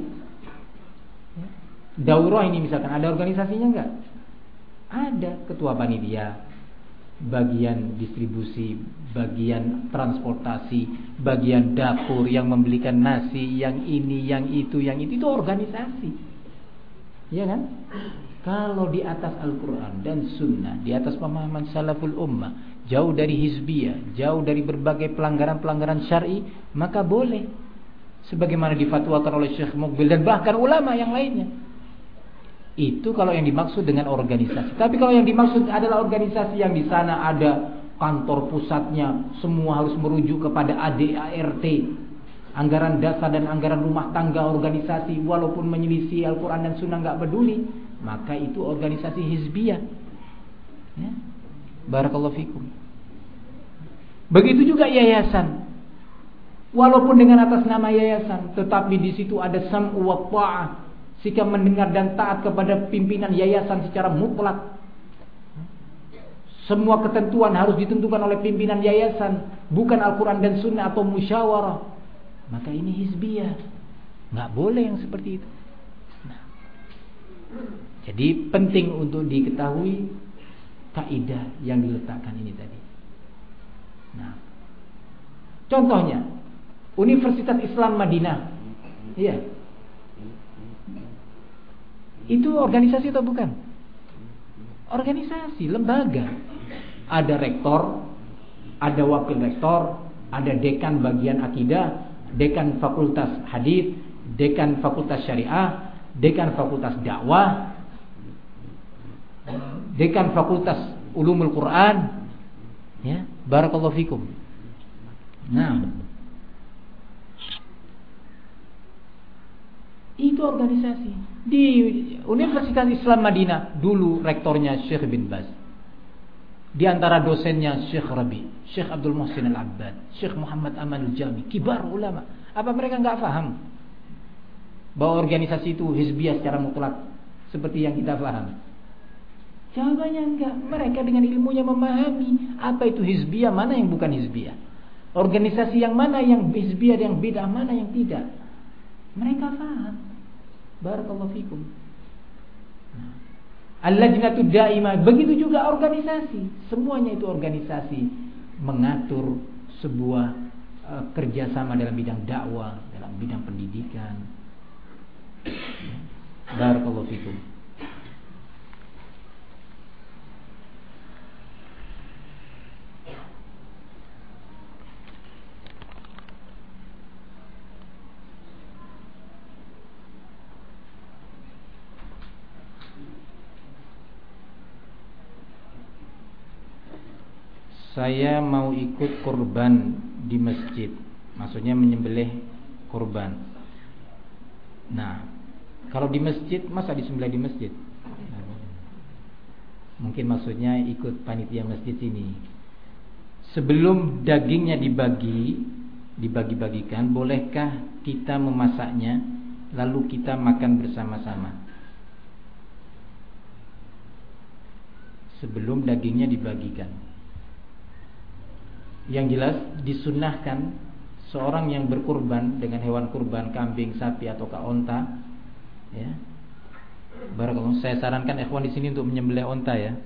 Daurah ini misalkan, ada organisasinya enggak? Ada ketua panitia, bagian distribusi, bagian transportasi, bagian dapur, yang membelikan nasi, yang ini, yang itu, yang itu, itu organisasi. Ya kan? Kalau di atas Al-Quran dan Sunnah, di atas pemahaman salaful ummah, jauh dari hizbiyah, jauh dari berbagai pelanggaran-pelanggaran syar'i, maka boleh, sebagaimana difatwakan oleh Syekh Muqbil dan bahkan ulama yang lainnya. Itu kalau yang dimaksud dengan organisasi. Tapi kalau yang dimaksud adalah organisasi yang di sana ada kantor pusatnya, semua harus merujuk kepada A D A R T, anggaran dasar dan anggaran rumah tangga organisasi, walaupun menyelisih Al-Quran dan Sunnah nggak peduli, maka itu organisasi hizbiyah. Ya. Barakallahu fikum. Begitu juga yayasan. Walaupun dengan atas nama yayasan, tetapi di situ ada sam'u wa ta'ah, sikap mendengar dan taat kepada pimpinan yayasan secara mutlak. Semua ketentuan harus ditentukan oleh pimpinan yayasan, bukan Al-Quran dan Sunnah atau musyawarah. Maka ini hizbiyah. Nggak boleh yang seperti itu. Nah, jadi penting untuk diketahui kaidah yang diletakkan ini tadi. Nah, contohnya Universitas Islam Madinah, iya, itu organisasi atau bukan? Organisasi, lembaga. Ada rektor, ada wakil rektor, ada dekan bagian akidah, dekan fakultas hadis, dekan fakultas syariah, dekan fakultas dakwah, dekan fakultas ulumul Quran. Ya, barakallahu fikum. Nah, itu organisasi. Di Universitas Islam Madinah dulu rektornya Syekh bin Baz. Di antara dosennya Syekh Rabi, Syekh Abdul Muhsin Al-Abbad, Syekh Muhammad Amanul Jami, kibar ulama. Apa mereka enggak paham bahwa organisasi itu hizbiyah secara mutlak seperti yang kita paham? Jawabannya enggak. Mereka dengan ilmunya memahami apa itu hizbiyah, mana yang bukan hizbiyah. Organisasi yang mana yang hizbiyah, yang bid'ah, mana yang tidak. Mereka paham. Barakallahu fikum. Al-Lajnatu Daimah, begitu juga organisasi. Semuanya itu organisasi mengatur sebuah uh, kerjasama dalam bidang dakwah, dalam bidang pendidikan. Barakallahu fikum. Saya mau ikut kurban di masjid, maksudnya menyembelih kurban. Nah, kalau di masjid, masa disembelih di masjid? Mungkin maksudnya ikut panitia masjid ini. Sebelum dagingnya dibagi, dibagi-bagikan, bolehkah kita memasaknya, lalu kita makan bersama-sama? Sebelum dagingnya dibagikan. Yang jelas disunnahkan seorang yang berkurban dengan hewan kurban, kambing, sapi atau onta, ya. Barakallahu, saya sarankan ikhwan di sini untuk menyembelih onta, ya.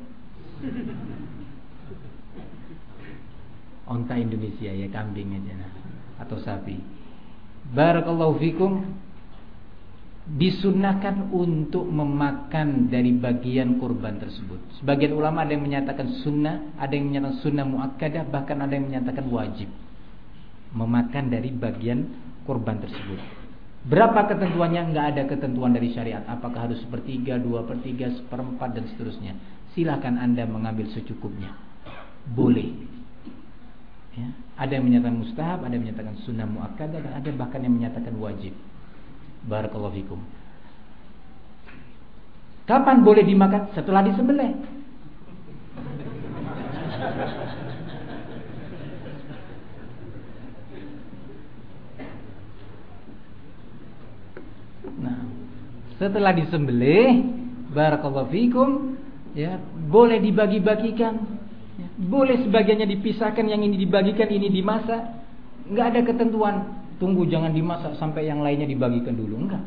Onta Indonesia, ya, kambing aja, nah, atau sapi. Barakallahu fikum. Disunnahkan untuk memakan dari bagian kurban tersebut. Sebagian ulama ada yang menyatakan sunnah, ada yang menyatakan sunnah muakkadah, bahkan ada yang menyatakan wajib memakan dari bagian kurban tersebut. Berapa ketentuannya? Enggak ada ketentuan dari syariat. Apakah harus sepertiga, dua per tiga, seperempat dan seterusnya. Silakan Anda mengambil secukupnya. Boleh. Ya. Ada yang menyatakan mustahab, ada yang menyatakan sunnah muakkadah, dan ada bahkan yang menyatakan wajib. Barakallahu fikum. Kapan boleh dimakan? Setelah disembelih. Nah, setelah disembelih, barakallahu fikum, ya, boleh dibagi-bagikan. Ya, boleh sebagiannya dipisahkan, yang ini dibagikan, ini dimasak. Enggak ada ketentuan. Tunggu, jangan dimasak sampai yang lainnya dibagikan dulu. Enggak.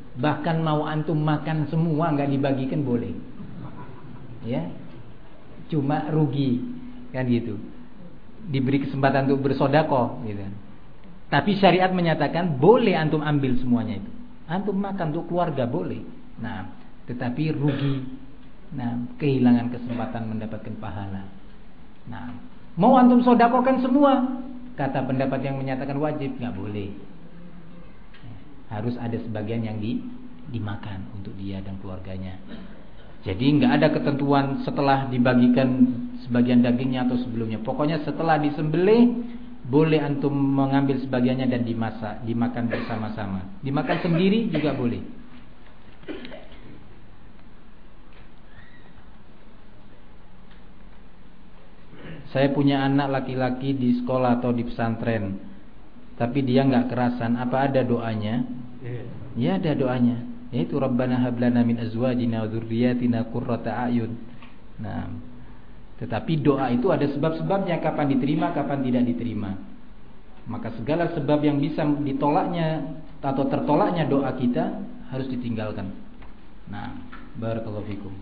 Bahkan mau antum makan semua enggak dibagikan boleh. Ya. cuma rugi, kan gitu. Diberi kesempatan untuk bersedekah gitu. Tapi syariat menyatakan boleh antum ambil semuanya itu. Antum makan untuk keluarga boleh. Nah, tetapi rugi. Nah, kehilangan kesempatan mendapatkan pahala. Nah, mau antum sedekahkan semua, kata pendapat yang menyatakan wajib, nggak boleh. Harus ada sebagian yang di, dimakan untuk dia dan keluarganya. Jadi nggak ada ketentuan setelah dibagikan sebagian dagingnya atau sebelumnya. Pokoknya setelah disembelih boleh antum mengambil sebagiannya dan dimasak, dimakan bersama-sama. Dimakan sendiri juga boleh. Saya punya anak laki-laki di sekolah atau di pesantren, tapi dia nggak kerasan. Apa ada doanya? Ya ada doanya. Yaitu Rabbana hablana min azwajina wa dzurriyyatina qurrata a'yun. Nah, tetapi doa itu ada sebab-sebabnya, kapan diterima, kapan tidak diterima. Maka segala sebab yang bisa ditolaknya atau tertolaknya doa kita harus ditinggalkan. Nah, barakallahu fikum.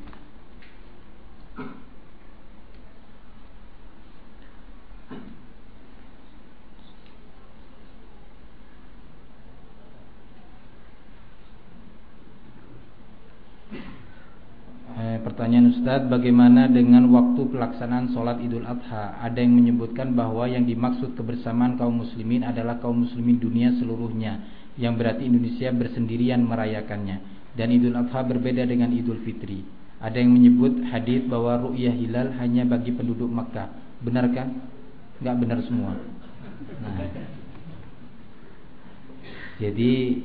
Pertanyaan Ustadz, bagaimana dengan waktu pelaksanaan sholat Idul Adha? Ada yang menyebutkan bahwa yang dimaksud kebersamaan kaum muslimin adalah kaum muslimin dunia seluruhnya, yang berarti Indonesia bersendirian merayakannya. Dan Idul Adha berbeda dengan Idul Fitri. Ada yang menyebut hadis bahwa ru'yah hilal hanya bagi penduduk Makkah. Benarkah? Enggak benar semua. Nah, jadi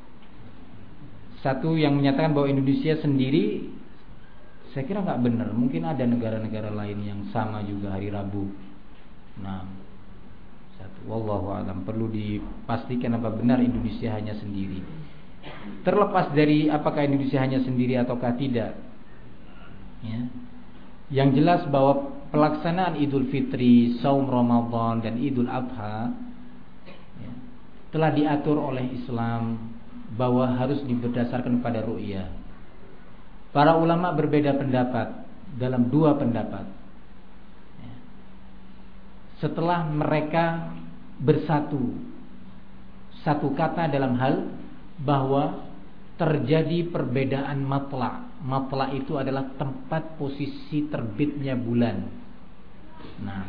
satu yang menyatakan bahwa Indonesia sendiri, saya kira nggak benar. Mungkin ada negara-negara lain yang sama juga hari Rabu. Nah, satu, wallahu alam, perlu dipastikan apa benar Indonesia hanya sendiri. Terlepas dari apakah Indonesia hanya sendiri ataukah tidak, ya, yang jelas bahwa pelaksanaan Idul Fitri, Saum Ramadan dan Idul Adha ya, telah diatur oleh Islam bahwa harus berdasarkan pada ru'yah. Para ulama berbeda pendapat dalam dua pendapat. Setelah mereka bersatu satu kata dalam hal bahwa terjadi perbedaan matla. Matla itu adalah tempat posisi terbitnya bulan. Nah,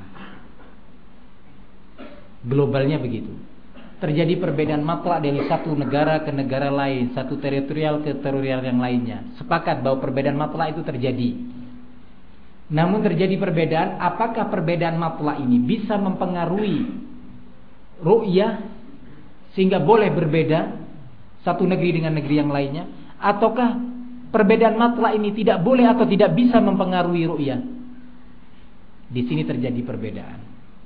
globalnya begitu. Terjadi perbedaan matla dari satu negara ke negara lain, satu teritorial ke teritorial yang lainnya. Sepakat bahwa perbedaan matla itu terjadi. Namun terjadi perbedaan, apakah perbedaan matla ini bisa mempengaruhi ru'yah sehingga boleh berbeda satu negeri dengan negeri yang lainnya, ataukah perbedaan matla ini tidak boleh atau tidak bisa mempengaruhi ru'yah? Di sini terjadi perbedaan.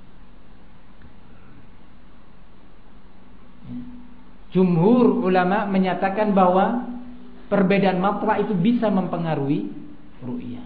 Jumhur ulama menyatakan bahwa perbedaan matla itu bisa mempengaruhi ru'yah,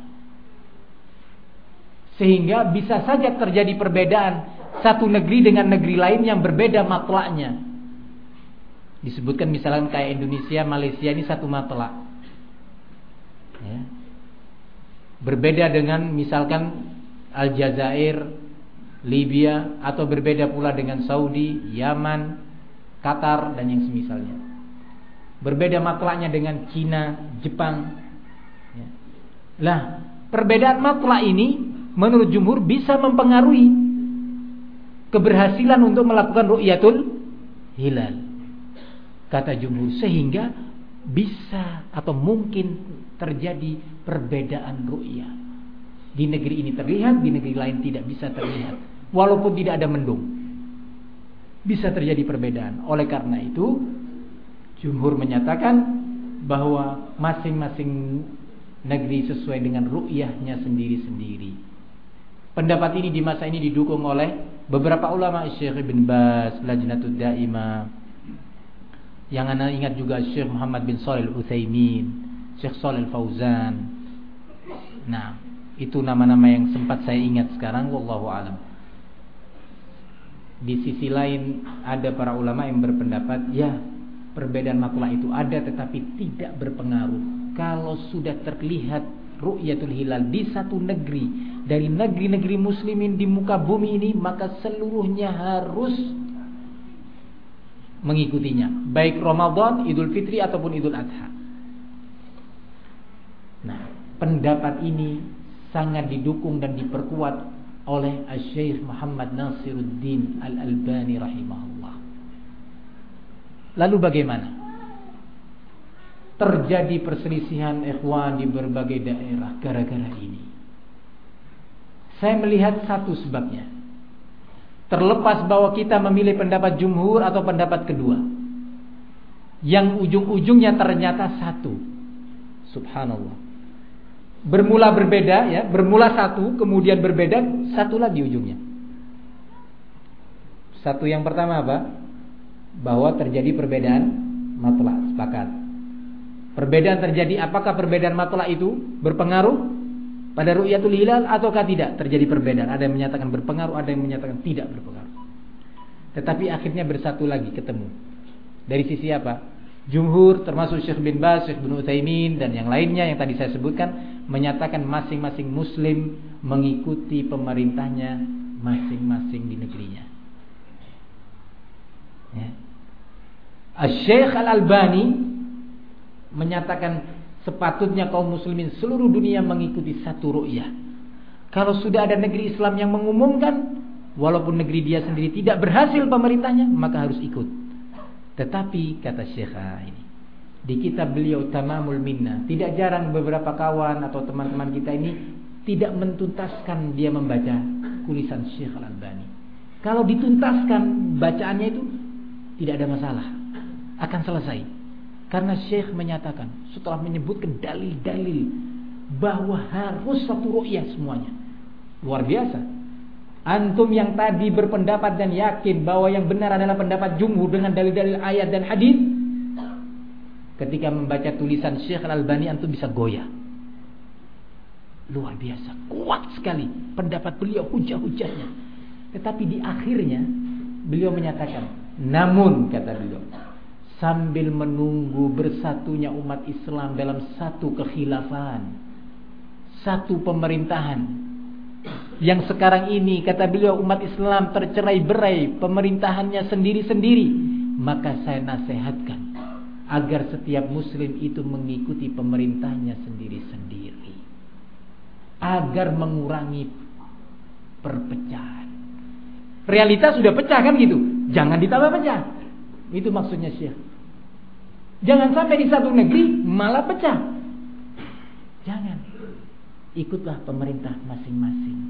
sehingga bisa saja terjadi perbedaan satu negeri dengan negeri lain yang berbeda matlanya. Disebutkan misalnya kayak Indonesia, Malaysia ini satu matla ya. Berbeda dengan misalkan Aljazair, Libya, atau berbeda pula dengan Saudi, Yaman, Qatar dan yang semisalnya. Berbeda matlanya dengan Cina, Jepang ya. Lah, perbedaan matla ini menurut jumhur bisa mempengaruhi keberhasilan untuk melakukan ru'yatul hilal, kata jumhur, sehingga bisa atau mungkin terjadi perbedaan ru'yah. Di negeri ini terlihat, di negeri lain tidak bisa terlihat, walaupun tidak ada mendung. Bisa terjadi perbedaan. Oleh karena itu jumhur menyatakan bahwa masing-masing negeri sesuai dengan ru'yahnya sendiri-sendiri. Pendapat ini di masa ini didukung oleh beberapa ulama, Syekh Ibn Baz, Lajnatud Daimah, yang anda ingat juga Syekh Muhammad bin Shalih Al-Utsaimin, Syekh Shalih Al-Fauzan. Nah, itu nama-nama yang sempat saya ingat sekarang, wallahu alam. Di sisi lain ada para ulama yang berpendapat ya perbedaan matla itu ada tetapi tidak berpengaruh. Kalau sudah terlihat ru'yatul hilal di satu negeri dari negeri-negeri muslimin di muka bumi ini, maka seluruhnya harus mengikutinya, baik Ramadan, Idul Fitri ataupun Idul Adha. Nah, pendapat ini sangat didukung dan diperkuat oleh Syekh Muhammad Nasiruddin Al-Albani rahimahullah. Lalu bagaimana? Terjadi perselisihan ikhwan di berbagai daerah gara-gara ini. Saya melihat satu sebabnya. Terlepas bahwa kita memilih pendapat jumhur atau pendapat kedua, yang ujung-ujungnya ternyata satu. Subhanallah. Bermula berbeda ya, bermula satu, kemudian berbeda, satu lagi ujungnya. Satu yang pertama apa? Bahwa terjadi perbedaan matla', sepakat. Perbedaan terjadi, apakah perbedaan matla' itu berpengaruh pada ru'yatul hilal ataukah tidak? Terjadi perbedaan. Ada yang menyatakan berpengaruh, ada yang menyatakan tidak berpengaruh. Tetapi akhirnya bersatu lagi, ketemu. Dari sisi apa? Jumhur termasuk Syekh bin Baz, Syekh bin Utsaimin dan yang lainnya yang tadi saya sebutkan menyatakan masing-masing muslim mengikuti pemerintahnya masing-masing di negerinya. Ya. Syekh Al-Albani menyatakan sepatutnya kaum muslimin seluruh dunia mengikuti satu ru'yah. Kalau sudah ada negeri Islam yang mengumumkan, walaupun negeri dia sendiri tidak berhasil pemerintahnya, maka harus ikut. Tetapi kata Syekh ini, di kitab beliau Tamamul Minna, tidak jarang beberapa kawan atau teman-teman kita ini tidak mentuntaskan dia membaca tulisan Syekh Al-Albani. Kalau dituntaskan bacaannya itu tidak ada masalah, akan selesai. Karena Syekh menyatakan setelah menyebutkan dalil-dalil bahwa harus satu ru'yah semuanya. Luar biasa. Antum yang tadi berpendapat dan yakin bahwa yang benar adalah pendapat jumhur dengan dalil-dalil ayat dan hadis, ketika membaca tulisan Syekh Al-Albani antum bisa goyah. Luar biasa, kuat sekali pendapat beliau, hujah-hujahnya. Tetapi di akhirnya beliau menyatakan, namun kata beliau, sambil menunggu bersatunya umat Islam dalam satu kekhilafan, satu pemerintahan, yang sekarang ini kata beliau umat Islam tercerai-berai pemerintahannya sendiri-sendiri, maka saya nasihatkan agar setiap muslim itu mengikuti pemerintahnya sendiri-sendiri, agar mengurangi perpecahan. Realitas sudah pecah kan gitu, jangan ditambah pecah. Itu maksudnya Syekh. Jangan sampai di satu negeri malah pecah. Jangan. Ikutlah pemerintah masing-masing.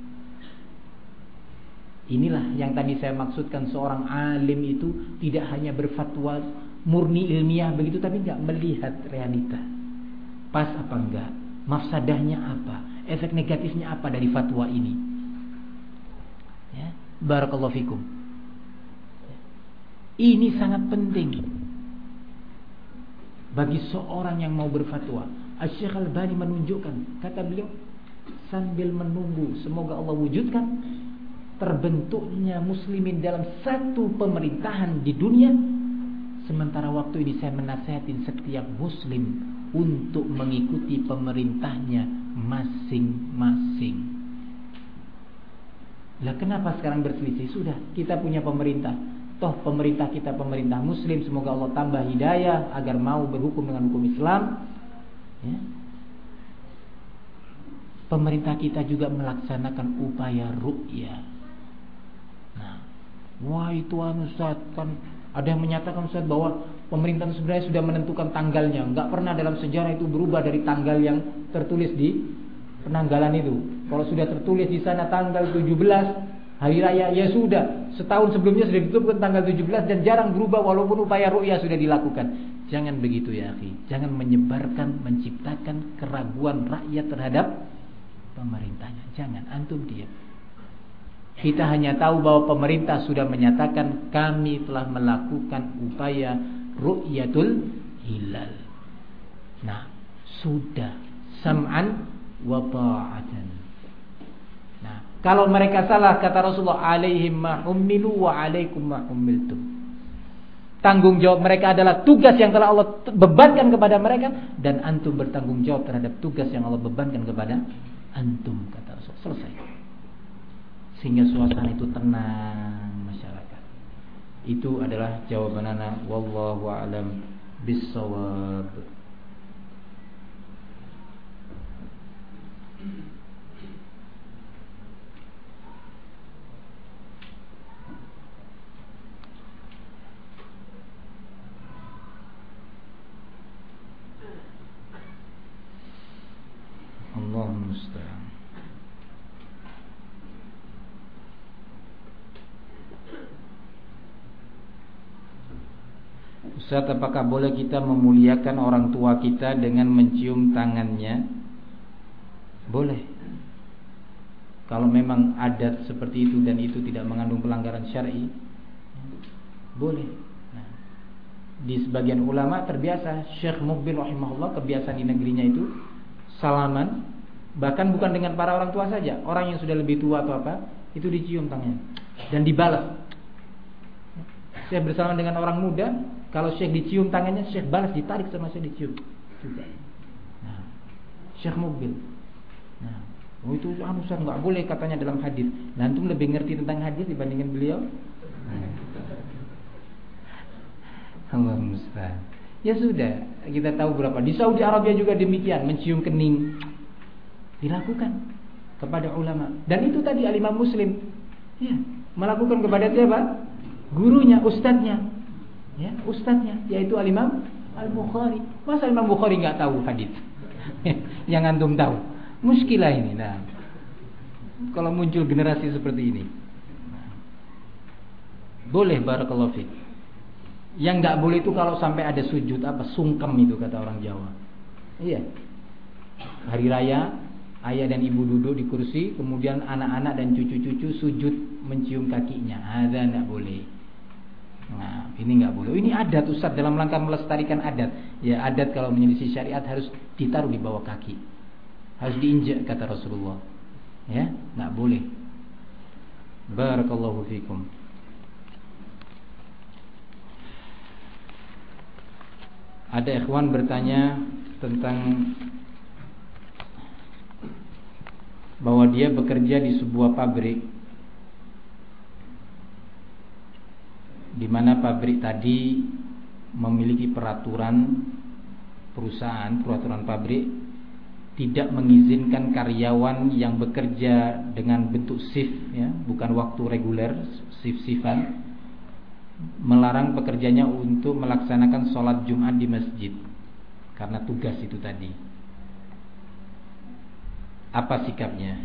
Inilah yang tadi saya maksudkan, seorang alim itu tidak hanya berfatwa murni ilmiah begitu, tapi enggak melihat realita. Pas apa enggak? Mafsadahnya apa? Efek negatifnya apa dari fatwa ini? Ya, barakallahu fikum. Ini sangat penting bagi seorang yang mau berfatwa. Syekh Al-Albani menunjukkan, kata beliau, sambil menunggu semoga Allah wujudkan terbentuknya muslimin dalam satu pemerintahan di dunia, sementara waktu ini saya menasihatin setiap muslim untuk mengikuti pemerintahnya masing-masing. Lah kenapa sekarang berselisih? Sudah, kita punya pemerintah. Toh pemerintah kita pemerintah muslim, semoga Allah tambah hidayah agar mau berhukum dengan hukum Islam ya. Pemerintah kita juga melaksanakan upaya ru'yah. Nah, wah itu anu Ustaz, kan ada yang menyatakan Ustaz bahwa pemerintah sebenarnya sudah menentukan tanggalnya. Enggak pernah dalam sejarah itu berubah dari tanggal yang tertulis di penanggalan itu. Kalau sudah tertulis di sana tanggal tujuh belas hari raya, ya sudah, setahun sebelumnya sudah ditentukan tanggal tujuh belas dan jarang berubah walaupun upaya ru'yah sudah dilakukan. Jangan begitu ya akhi. Jangan menyebarkan, menciptakan keraguan rakyat terhadap pemerintahnya. Jangan, antum diam. Kita hanya tahu bahwa pemerintah sudah menyatakan kami telah melakukan upaya ru'yatul hilal. Nah, sudah, sam'an wa ta'atan. Nah, kalau mereka salah, kata Rasulullah, alaihim ma hummilu wa alaikum ma hummiltum. Tanggung jawab mereka adalah tugas yang telah Allah bebankan kepada mereka, dan antum bertanggung jawab terhadap tugas yang Allah bebankan kepada antum, kata Rasul. Selesai. Sehingga suasana itu tenang masyarakat. Itu adalah jawaban ana, wallahu a'lam bis-shawab. Allahu musta'an. Ustaz, apakah boleh kita memuliakan orang tua kita dengan mencium tangannya? Boleh. Kalau memang adat seperti itu dan itu tidak mengandung pelanggaran syar'i, boleh. Nah, di sebagian ulama terbiasa, Syekh Muqbil rahimahullah, kebiasaan di negerinya itu salaman, bahkan bukan dengan para orang tua saja, orang yang sudah lebih tua atau apa, itu dicium tangannya dan dibalas. Syekh bersalaman dengan orang muda, kalau Syekh dicium tangannya, Syekh balas, ditarik sama Syekh, dicium juga. Nah, Syekh Muqbil. Nah, oh itu anu Ustaz, enggak boleh katanya dalam hadis. Nah, antum lebih ngerti tentang hadis dibandingkan beliau. Allah musta'an. Ya sudah, kita tahu berapa. Di Saudi Arabia juga demikian, mencium kening dilakukan kepada ulama. Dan itu tadi al-Imam Muslim, ya, melakukan kepada siapa? Gurunya, ustadznya. Ya, ustadznya, yaitu al-Imam Al-Bukhari. Masa Imam Bukhari enggak tahu hadis? Yang antum tahu. Muskilah ini. Nah, kalau muncul generasi seperti ini, nah, boleh, barakallahu fiik. Yang enggak boleh itu kalau sampai ada sujud, apa, sungkem itu kata orang Jawa. Iya. Hari raya, ayah dan ibu duduk di kursi, kemudian anak-anak dan cucu-cucu sujud mencium kakinya. Ada enggak boleh. Nah, ini enggak boleh. Ini adat Ustaz, dalam rangka melestarikan adat. Ya, adat kalau menyelisih syariat harus ditaruh di bawah kaki. Harus diinjak kata Rasulullah. Ya, enggak boleh. Barakallahu fikum. Ada ikhwan bertanya tentang bahwa dia bekerja di sebuah pabrik, di mana pabrik tadi memiliki peraturan perusahaan, peraturan pabrik tidak mengizinkan karyawan yang bekerja dengan bentuk shift, ya, bukan waktu reguler, shift-shiftan, melarang pekerjanya untuk melaksanakan sholat Jumat di masjid karena tugas itu tadi. Apa sikapnya?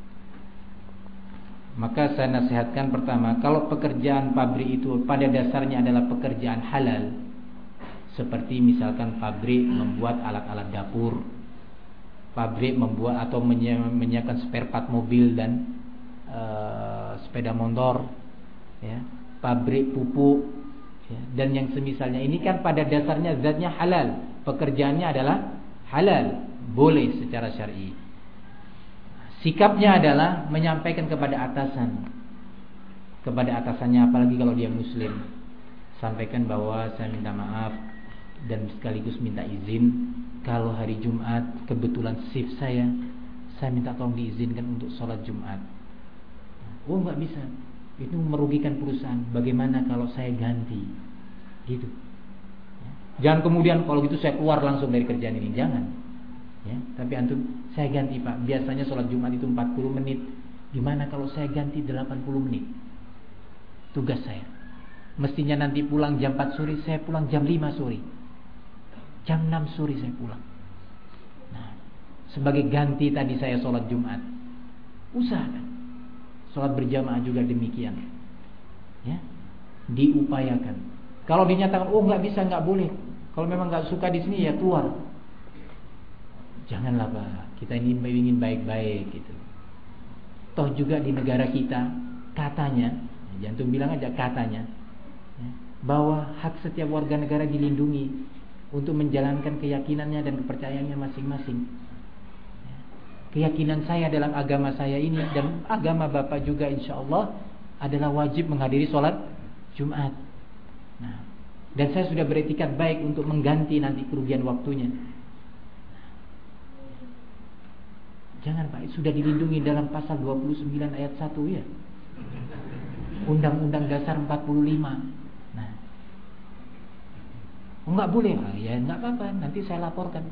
Maka saya nasihatkan, pertama, kalau pekerjaan pabrik itu pada dasarnya adalah pekerjaan halal, seperti misalkan pabrik membuat alat-alat dapur, pabrik membuat atau menyiapkan spare part mobil dan uh, sepeda motor, ya, pabrik pupuk, ya, dan yang semisalnya, ini kan pada dasarnya zatnya halal, pekerjaannya adalah halal, boleh secara syar'i. Sikapnya adalah menyampaikan kepada atasan, kepada atasannya, apalagi kalau dia muslim, sampaikan bahwa saya minta maaf dan sekaligus minta izin, kalau hari Jumat kebetulan shift saya, saya minta tolong diizinkan untuk sholat Jumat. Oh, nggak bisa, itu merugikan perusahaan. Bagaimana kalau saya ganti? Gitu. Jangan kemudian kalau gitu saya keluar langsung dari kerjaan ini, jangan. Ya, tapi antum, saya ganti Pak. Biasanya sholat Jumat itu empat puluh menit. Gimana kalau saya ganti delapan puluh menit? Tugas saya. Mestinya nanti pulang jam empat sore, saya pulang jam lima sore. Jam enam sore saya pulang. Nah, sebagai ganti tadi saya sholat Jumat. Usahakan. Sholat berjamaah juga demikian. Ya, diupayakan. Kalau dinyatakan, oh nggak bisa, nggak boleh. Kalau memang nggak suka di sini, ya keluar. Janganlah Pak, kita ini ingin baik-baik gitu. Toh juga di negara kita katanya, jangan bilang aja katanya, ya, bahwa hak setiap warga negara dilindungi untuk menjalankan keyakinannya dan kepercayaannya masing-masing. Ya, keyakinan saya dalam agama saya ini dan agama Bapak juga insya Allah adalah wajib menghadiri sholat Jumat. Nah, dan saya sudah beretikat baik untuk mengganti nanti kerugian waktunya. Jangan Pak, sudah dilindungi dalam pasal dua puluh sembilan ayat satu ya. Undang-Undang Dasar empat puluh lima. Nah, oh, nggak boleh, ah, ya nggak apa-apa, nanti saya laporkan.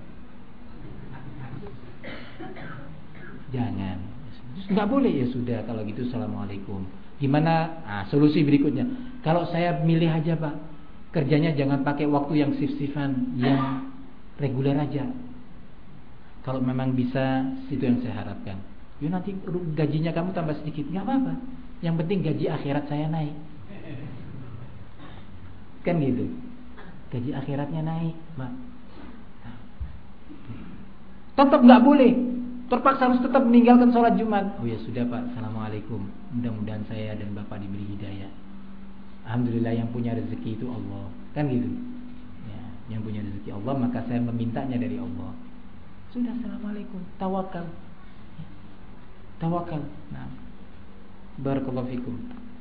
Jangan, nggak boleh ya sudah kalau gitu assalamualaikum. Gimana? Ah, solusi berikutnya. Kalau saya milih aja Pak, kerjanya jangan pakai waktu yang shift-shiftan, yang reguler aja. Kalau memang bisa, itu yang saya harapkan. Ya nanti gajinya kamu tambah sedikit, nggak apa-apa. Yang penting gaji akhirat saya naik. Kan gitu. Gaji akhiratnya naik, Mak. Tetap nggak boleh. Terpaksa harus tetap meninggalkan sholat Jumat. Oh ya sudah Pak, assalamualaikum. Mudah-mudahan saya dan Bapak diberi hidayah. Alhamdulillah yang punya rezeki itu Allah. Kan gitu. Ya, yang punya rezeki Allah, maka saya memintanya dari Allah. Sudah, assalamualaikum. Tawakal. Tawakal. Nah, barakallahu fikum.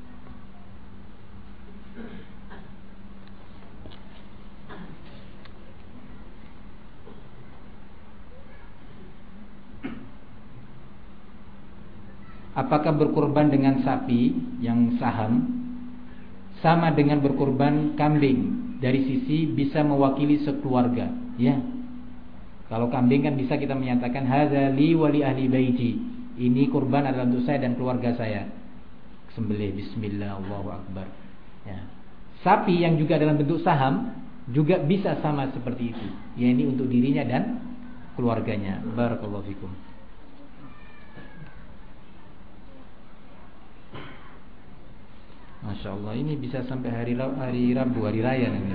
Apakah berkurban dengan sapi yang saham sama dengan berkurban kambing? Dari sisi bisa mewakili sekeluarga. Ya. Kalau kambing kan bisa kita menyatakan hadza li wa li ahli baiti. Ini kurban adalah untuk saya dan keluarga saya. Sembelih bismillah Allahu akbar. Ya. Sapi yang juga dalam bentuk saham juga bisa sama seperti itu. Ya, ini untuk dirinya dan keluarganya. Barakallahu fikum. Masya Allah, ini bisa sampai hari hari Rabu, hari Raya nanti.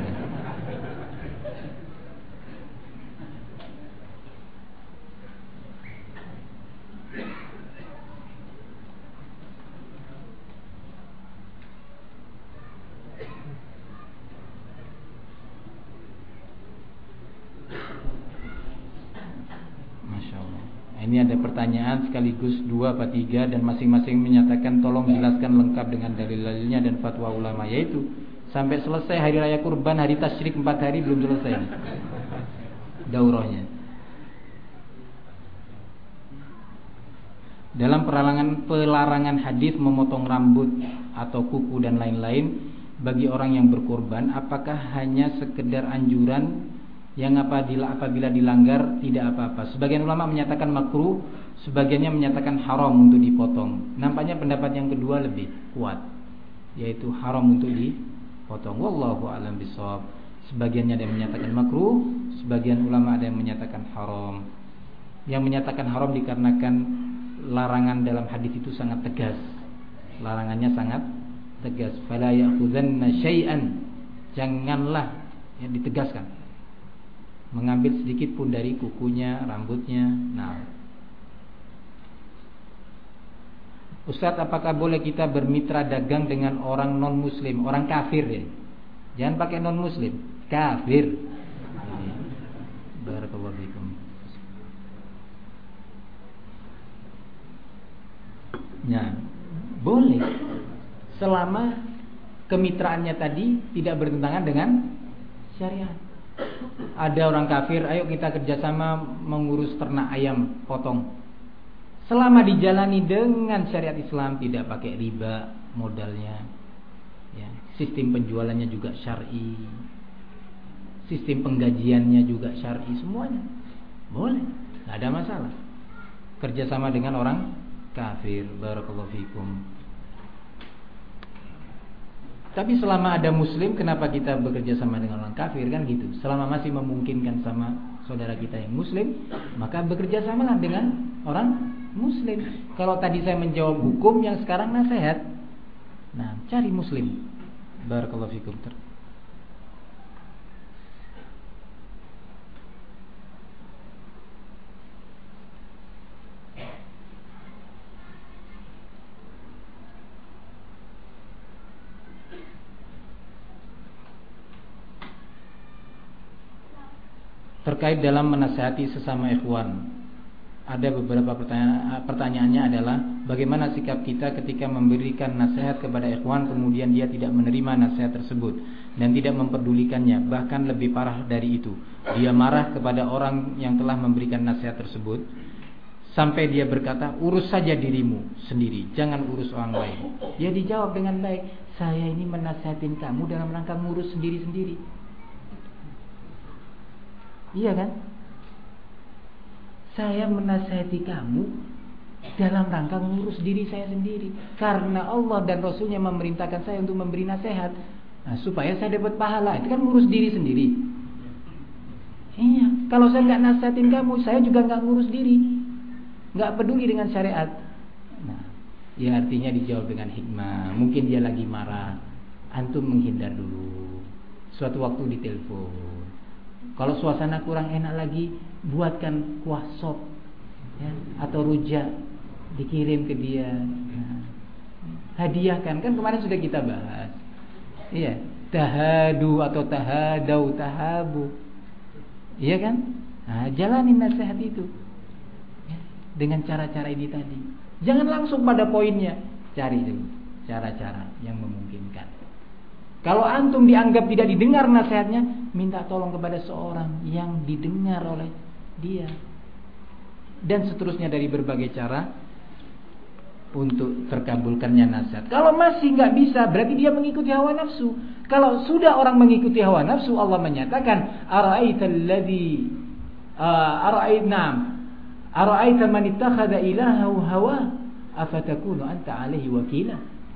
Ini ada pertanyaan sekaligus dua atau tiga dan masing-masing menyatakan tolong jelaskan lengkap dengan dalil-dalilnya dan fatwa ulama, yaitu sampai selesai hari raya kurban, hari tasyrik empat hari belum selesai daurahnya. Dalam pelarangan pelarangan hadis memotong rambut atau kuku dan lain-lain bagi orang yang berkurban, apakah hanya sekedar anjuran yang apabila apabila dilanggar tidak apa-apa? Sebagian ulama menyatakan makruh, sebagiannya menyatakan haram untuk dipotong. Nampaknya pendapat yang kedua lebih kuat, yaitu haram untuk dipotong. Wallahu a'lam bishawab. Sebagiannya ada yang menyatakan makruh, sebagian ulama ada yang menyatakan haram. Yang menyatakan haram dikarenakan larangan dalam hadis itu sangat tegas. Larangannya sangat tegas. Fala ya'khudhanna syai'an. Janganlah, ya, ditegaskan, mengambil sedikit pun dari kukunya, rambutnya. Nah, Ustaz, apakah boleh kita bermitra dagang dengan orang non muslim, orang kafir ya? Jangan pakai non muslim, kafir. Barakallahu fikum. Ya, boleh selama kemitraannya tadi tidak bertentangan dengan syariat. Ada orang kafir, ayo kita kerjasama mengurus ternak ayam potong. Selama dijalani dengan syariat Islam, tidak pakai riba modalnya, ya, sistem penjualannya juga syar'i, sistem penggajiannya juga syar'i, semuanya boleh, nggak ada masalah. Kerjasama dengan orang kafir. Barakallahu fikum. Tapi selama ada muslim, kenapa kita bekerja sama dengan orang kafir, kan gitu. Selama masih memungkinkan sama saudara kita yang muslim, maka bekerja samalah dengan orang muslim. Kalau tadi saya menjawab hukum, yang sekarang nasihat. Nah, cari muslim. Barakallahu fikum. Terkait dalam menasihati sesama ikhwan, ada beberapa pertanyaan. Pertanyaannya adalah bagaimana sikap kita ketika memberikan nasihat kepada ikhwan kemudian dia tidak menerima nasihat tersebut dan tidak memperdulikannya, bahkan lebih parah dari itu, dia marah kepada orang yang telah memberikan nasihat tersebut. sampai dia berkata, urus saja dirimu sendiri, jangan urus orang lain. Dia dijawab dengan baik, saya ini menasihatin kamu dalam rangka ngurus sendiri-sendiri. Iya kan? Saya menasihati kamu dalam rangka ngurus diri saya sendiri, karena Allah dan Rasulnya memerintahkan saya untuk memberi nasihat. Nah, supaya saya dapat pahala. Itu kan ngurus diri sendiri. Iya. Kalau saya nggak nasihatin kamu, saya juga nggak ngurus diri, nggak peduli dengan syariat. Nah, ya artinya dijawab dengan hikmah. Mungkin dia lagi marah, antum menghindar dulu. Suatu waktu ditelepon. Kalau suasana kurang enak lagi, buatkan kuah sop, ya, atau rujak, dikirim ke dia. Nah, hadiahkan, kan kemarin sudah kita bahas. Iya, tahadu atau tahadau, tahabu. Iya kan? Nah, jalanin nasihat itu, ya, dengan cara-cara ini tadi. Jangan langsung pada poinnya, cari dulu cara-cara yang memungkinkan. Kalau antum dianggap tidak didengar nasihatnya, minta tolong kepada seorang yang didengar oleh dia. Dan seterusnya dari berbagai cara untuk terkabulkannya nasihat. Kalau masih nggak bisa, berarti dia mengikuti hawa nafsu. Kalau sudah orang mengikuti hawa nafsu, Allah menyatakan, ara'aital ladzi ara'aitna ara'aita man ittakhadha ilahahu hawa afatakunu anta alaihi wakila.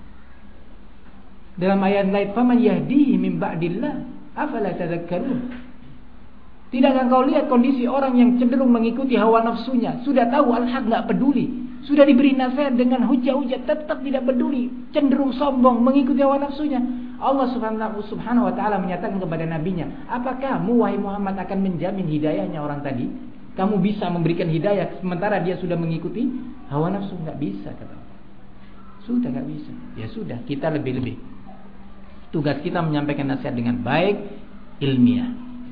Dalam ayat lain, faman yahdihi min ba'dillah afala tadhakkarun. Tidakkah kau lihat kondisi orang yang cenderung mengikuti hawa nafsunya, sudah tahu al-haq, enggak peduli, sudah diberi nasihat dengan hujah-hujah, tetap tidak peduli, cenderung sombong mengikuti hawa nafsunya. Allah Subhanahu wa taala menyatakan kepada nabinya, apakah kamu wahai Muhammad akan menjamin hidayahnya orang tadi? Kamu bisa memberikan hidayah sementara dia sudah mengikuti hawa nafsu? Enggak bisa, kata Allah. Sudah enggak bisa. Ya sudah, kita lebih-lebih. Tugas kita menyampaikan nasihat dengan baik, ilmiah.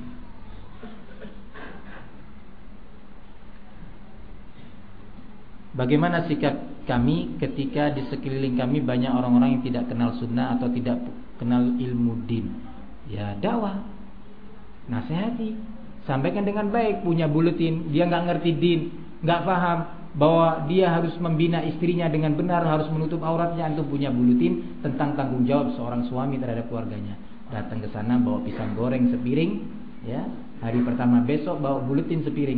Bagaimana sikap kami ketika di sekeliling kami banyak orang-orang yang tidak kenal sunnah atau tidak kenal ilmu din? Ya dakwah, nasihati, sampaikan dengan baik. Punya buletin, dia nggak ngerti din, nggak paham bahwa dia harus membina istrinya dengan benar, harus menutup auratnya. Antum punya buletin tentang tanggung jawab seorang suami terhadap keluarganya. Datang ke sana bawa pisang goreng sepiring, ya. Hari pertama besok bawa buletin sepiring.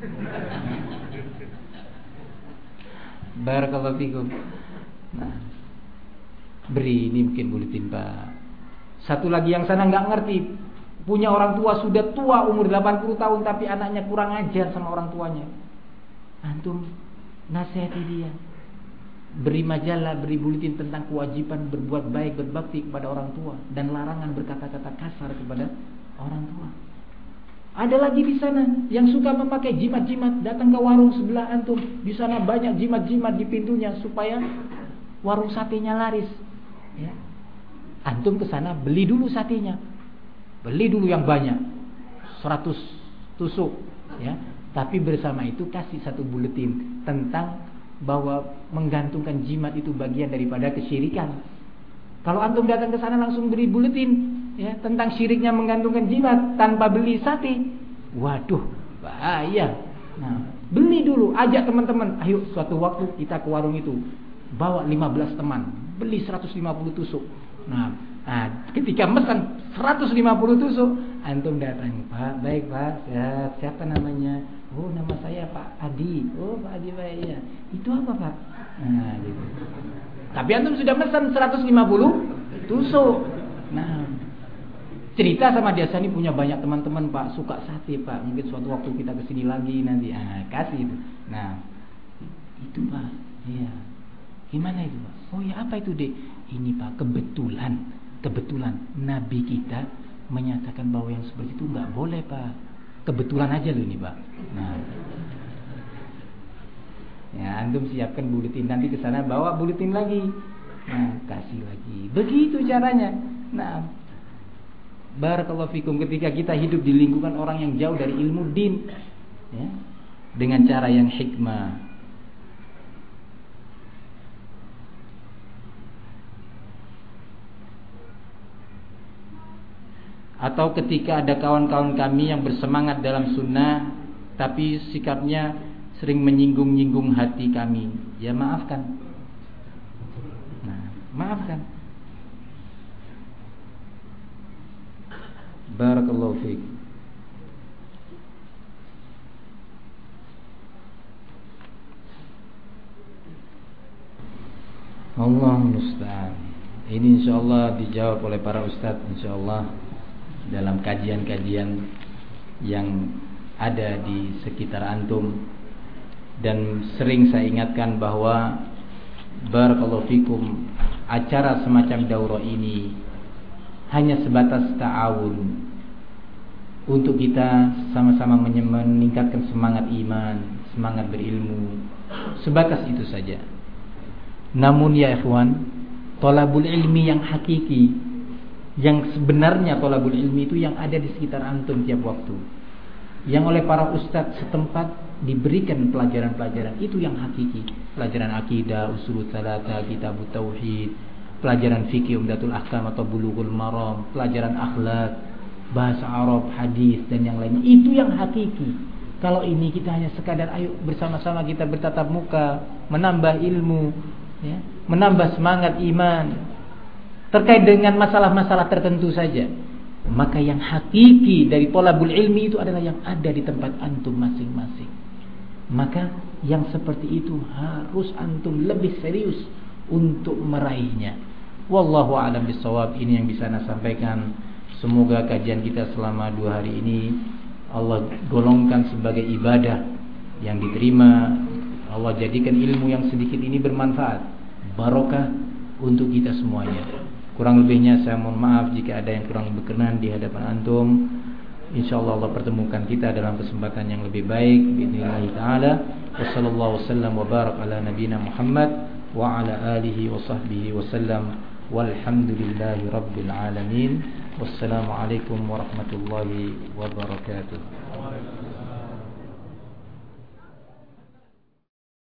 Barakallahu fikum. Nah, beri ini mungkin buletin Pak. Satu lagi yang sana nggak ngerti, punya orang tua sudah tua umur delapan puluh tahun tapi anaknya kurang ajar sama orang tuanya. Antum nasihati dia, beri majalah, beri buletin tentang kewajiban berbuat baik, berbakti kepada orang tua dan larangan berkata-kata kasar kepada orang tua. Ada lagi di sana yang suka memakai jimat-jimat, datang ke warung sebelah antum, di sana banyak jimat-jimat di pintunya supaya warung satenya laris. Ya. Antum ke sana beli dulu satenya, beli dulu yang banyak, seratus tusuk, ya. Tapi bersama itu kasih satu buletin tentang bahwa menggantungkan jimat itu bagian daripada kesyirikan. Kalau antum datang ke sana langsung beri buletin, ya, tentang syiriknya menggantungkan jimat tanpa beli sate, waduh, bahaya. Nah, beli dulu, ajak teman-teman, ayo suatu waktu kita ke warung itu, bawa lima belas teman, beli seratus lima puluh tusuk. Nah, nah ketika pesan seratus lima puluh tusuk, antum datang, Pak, baik Pak, ya, siapa namanya? Oh, nama saya Pak Adi. Oh, Pak Adi, Pak, ya. Itu apa Pak? Nah, gitu. Tapi antum sudah pesan seratus lima puluh tusuk. Nah, cerita sama dia, saya ini punya banyak teman-teman Pak, suka sate Pak, mungkin suatu waktu kita kesini lagi nanti. Ah, kasih itu. Nah, itu Pak, iya. Gimana itu Pak? Oh ya, apa itu Dek? Ini Pak, kebetulan, kebetulan Nabi kita menyatakan bahwa yang seperti itu nggak boleh Pak. Kebetulan aja loh ini Pak. Nah, ya antum siapkan buletin, nanti ke sana bawa buletin lagi. Nah, kasih lagi. Begitu caranya. Nah, barakallahu fikum, ketika kita hidup di lingkungan orang yang jauh dari ilmu din, ya, dengan cara yang hikmah. Atau ketika ada kawan-kawan kami yang bersemangat dalam sunnah tapi sikapnya sering menyinggung-nyinggung hati kami, ya maafkan. Nah, maafkan. Barakallahu fiik. Allah musta'an. Ini insyaallah dijawab oleh para ustadz insyaallah dalam kajian-kajian yang ada di sekitar antum. Dan sering saya ingatkan bahwa barakallahu fikum, acara semacam daurah ini hanya sebatas ta'awun untuk kita sama-sama meningkatkan semangat iman, semangat berilmu, sebatas itu saja. Namun ya ikhwan, thalabul ilmi yang hakiki, yang sebenarnya thalabul ilmi itu yang ada di sekitar antum tiap waktu, yang oleh para ustadz setempat diberikan pelajaran-pelajaran itu yang hakiki, pelajaran akidah, usul tsalatsa, kitabut tauhid, pelajaran fikih Umdatul Ahkam atau Bulughul Maram, pelajaran akhlak, bahasa Arab, hadis dan yang lainnya, itu yang hakiki. Kalau ini kita hanya sekadar ayo bersama-sama kita bertatap muka, menambah ilmu, ya, menambah semangat iman terkait dengan masalah-masalah tertentu saja, maka yang hakiki dari thalabul ilmi itu adalah yang ada di tempat antum masing-masing. Maka yang seperti itu harus antum lebih serius untuk meraihnya. Wallahu a'lam bishawab. Ini yang bisa saya sampaikan. Semoga kajian kita selama dua hari ini Allah golongkan sebagai ibadah yang diterima. Allah jadikan ilmu yang sedikit ini bermanfaat, barokah untuk kita semuanya. Kurang lebihnya saya mohon maaf jika ada yang kurang berkenan di hadapan antum. InsyaAllah Allah pertemukan kita dalam kesempatan yang lebih baik bi'idznillah ta'ala. Wassallallahu wasallam wa barak ala nabiyina Muhammad wa ala alihi wa sahbihi wasallam. Walhamdulillahi rabbil alamin. Wassalamualaikum warahmatullahi wabarakatuh.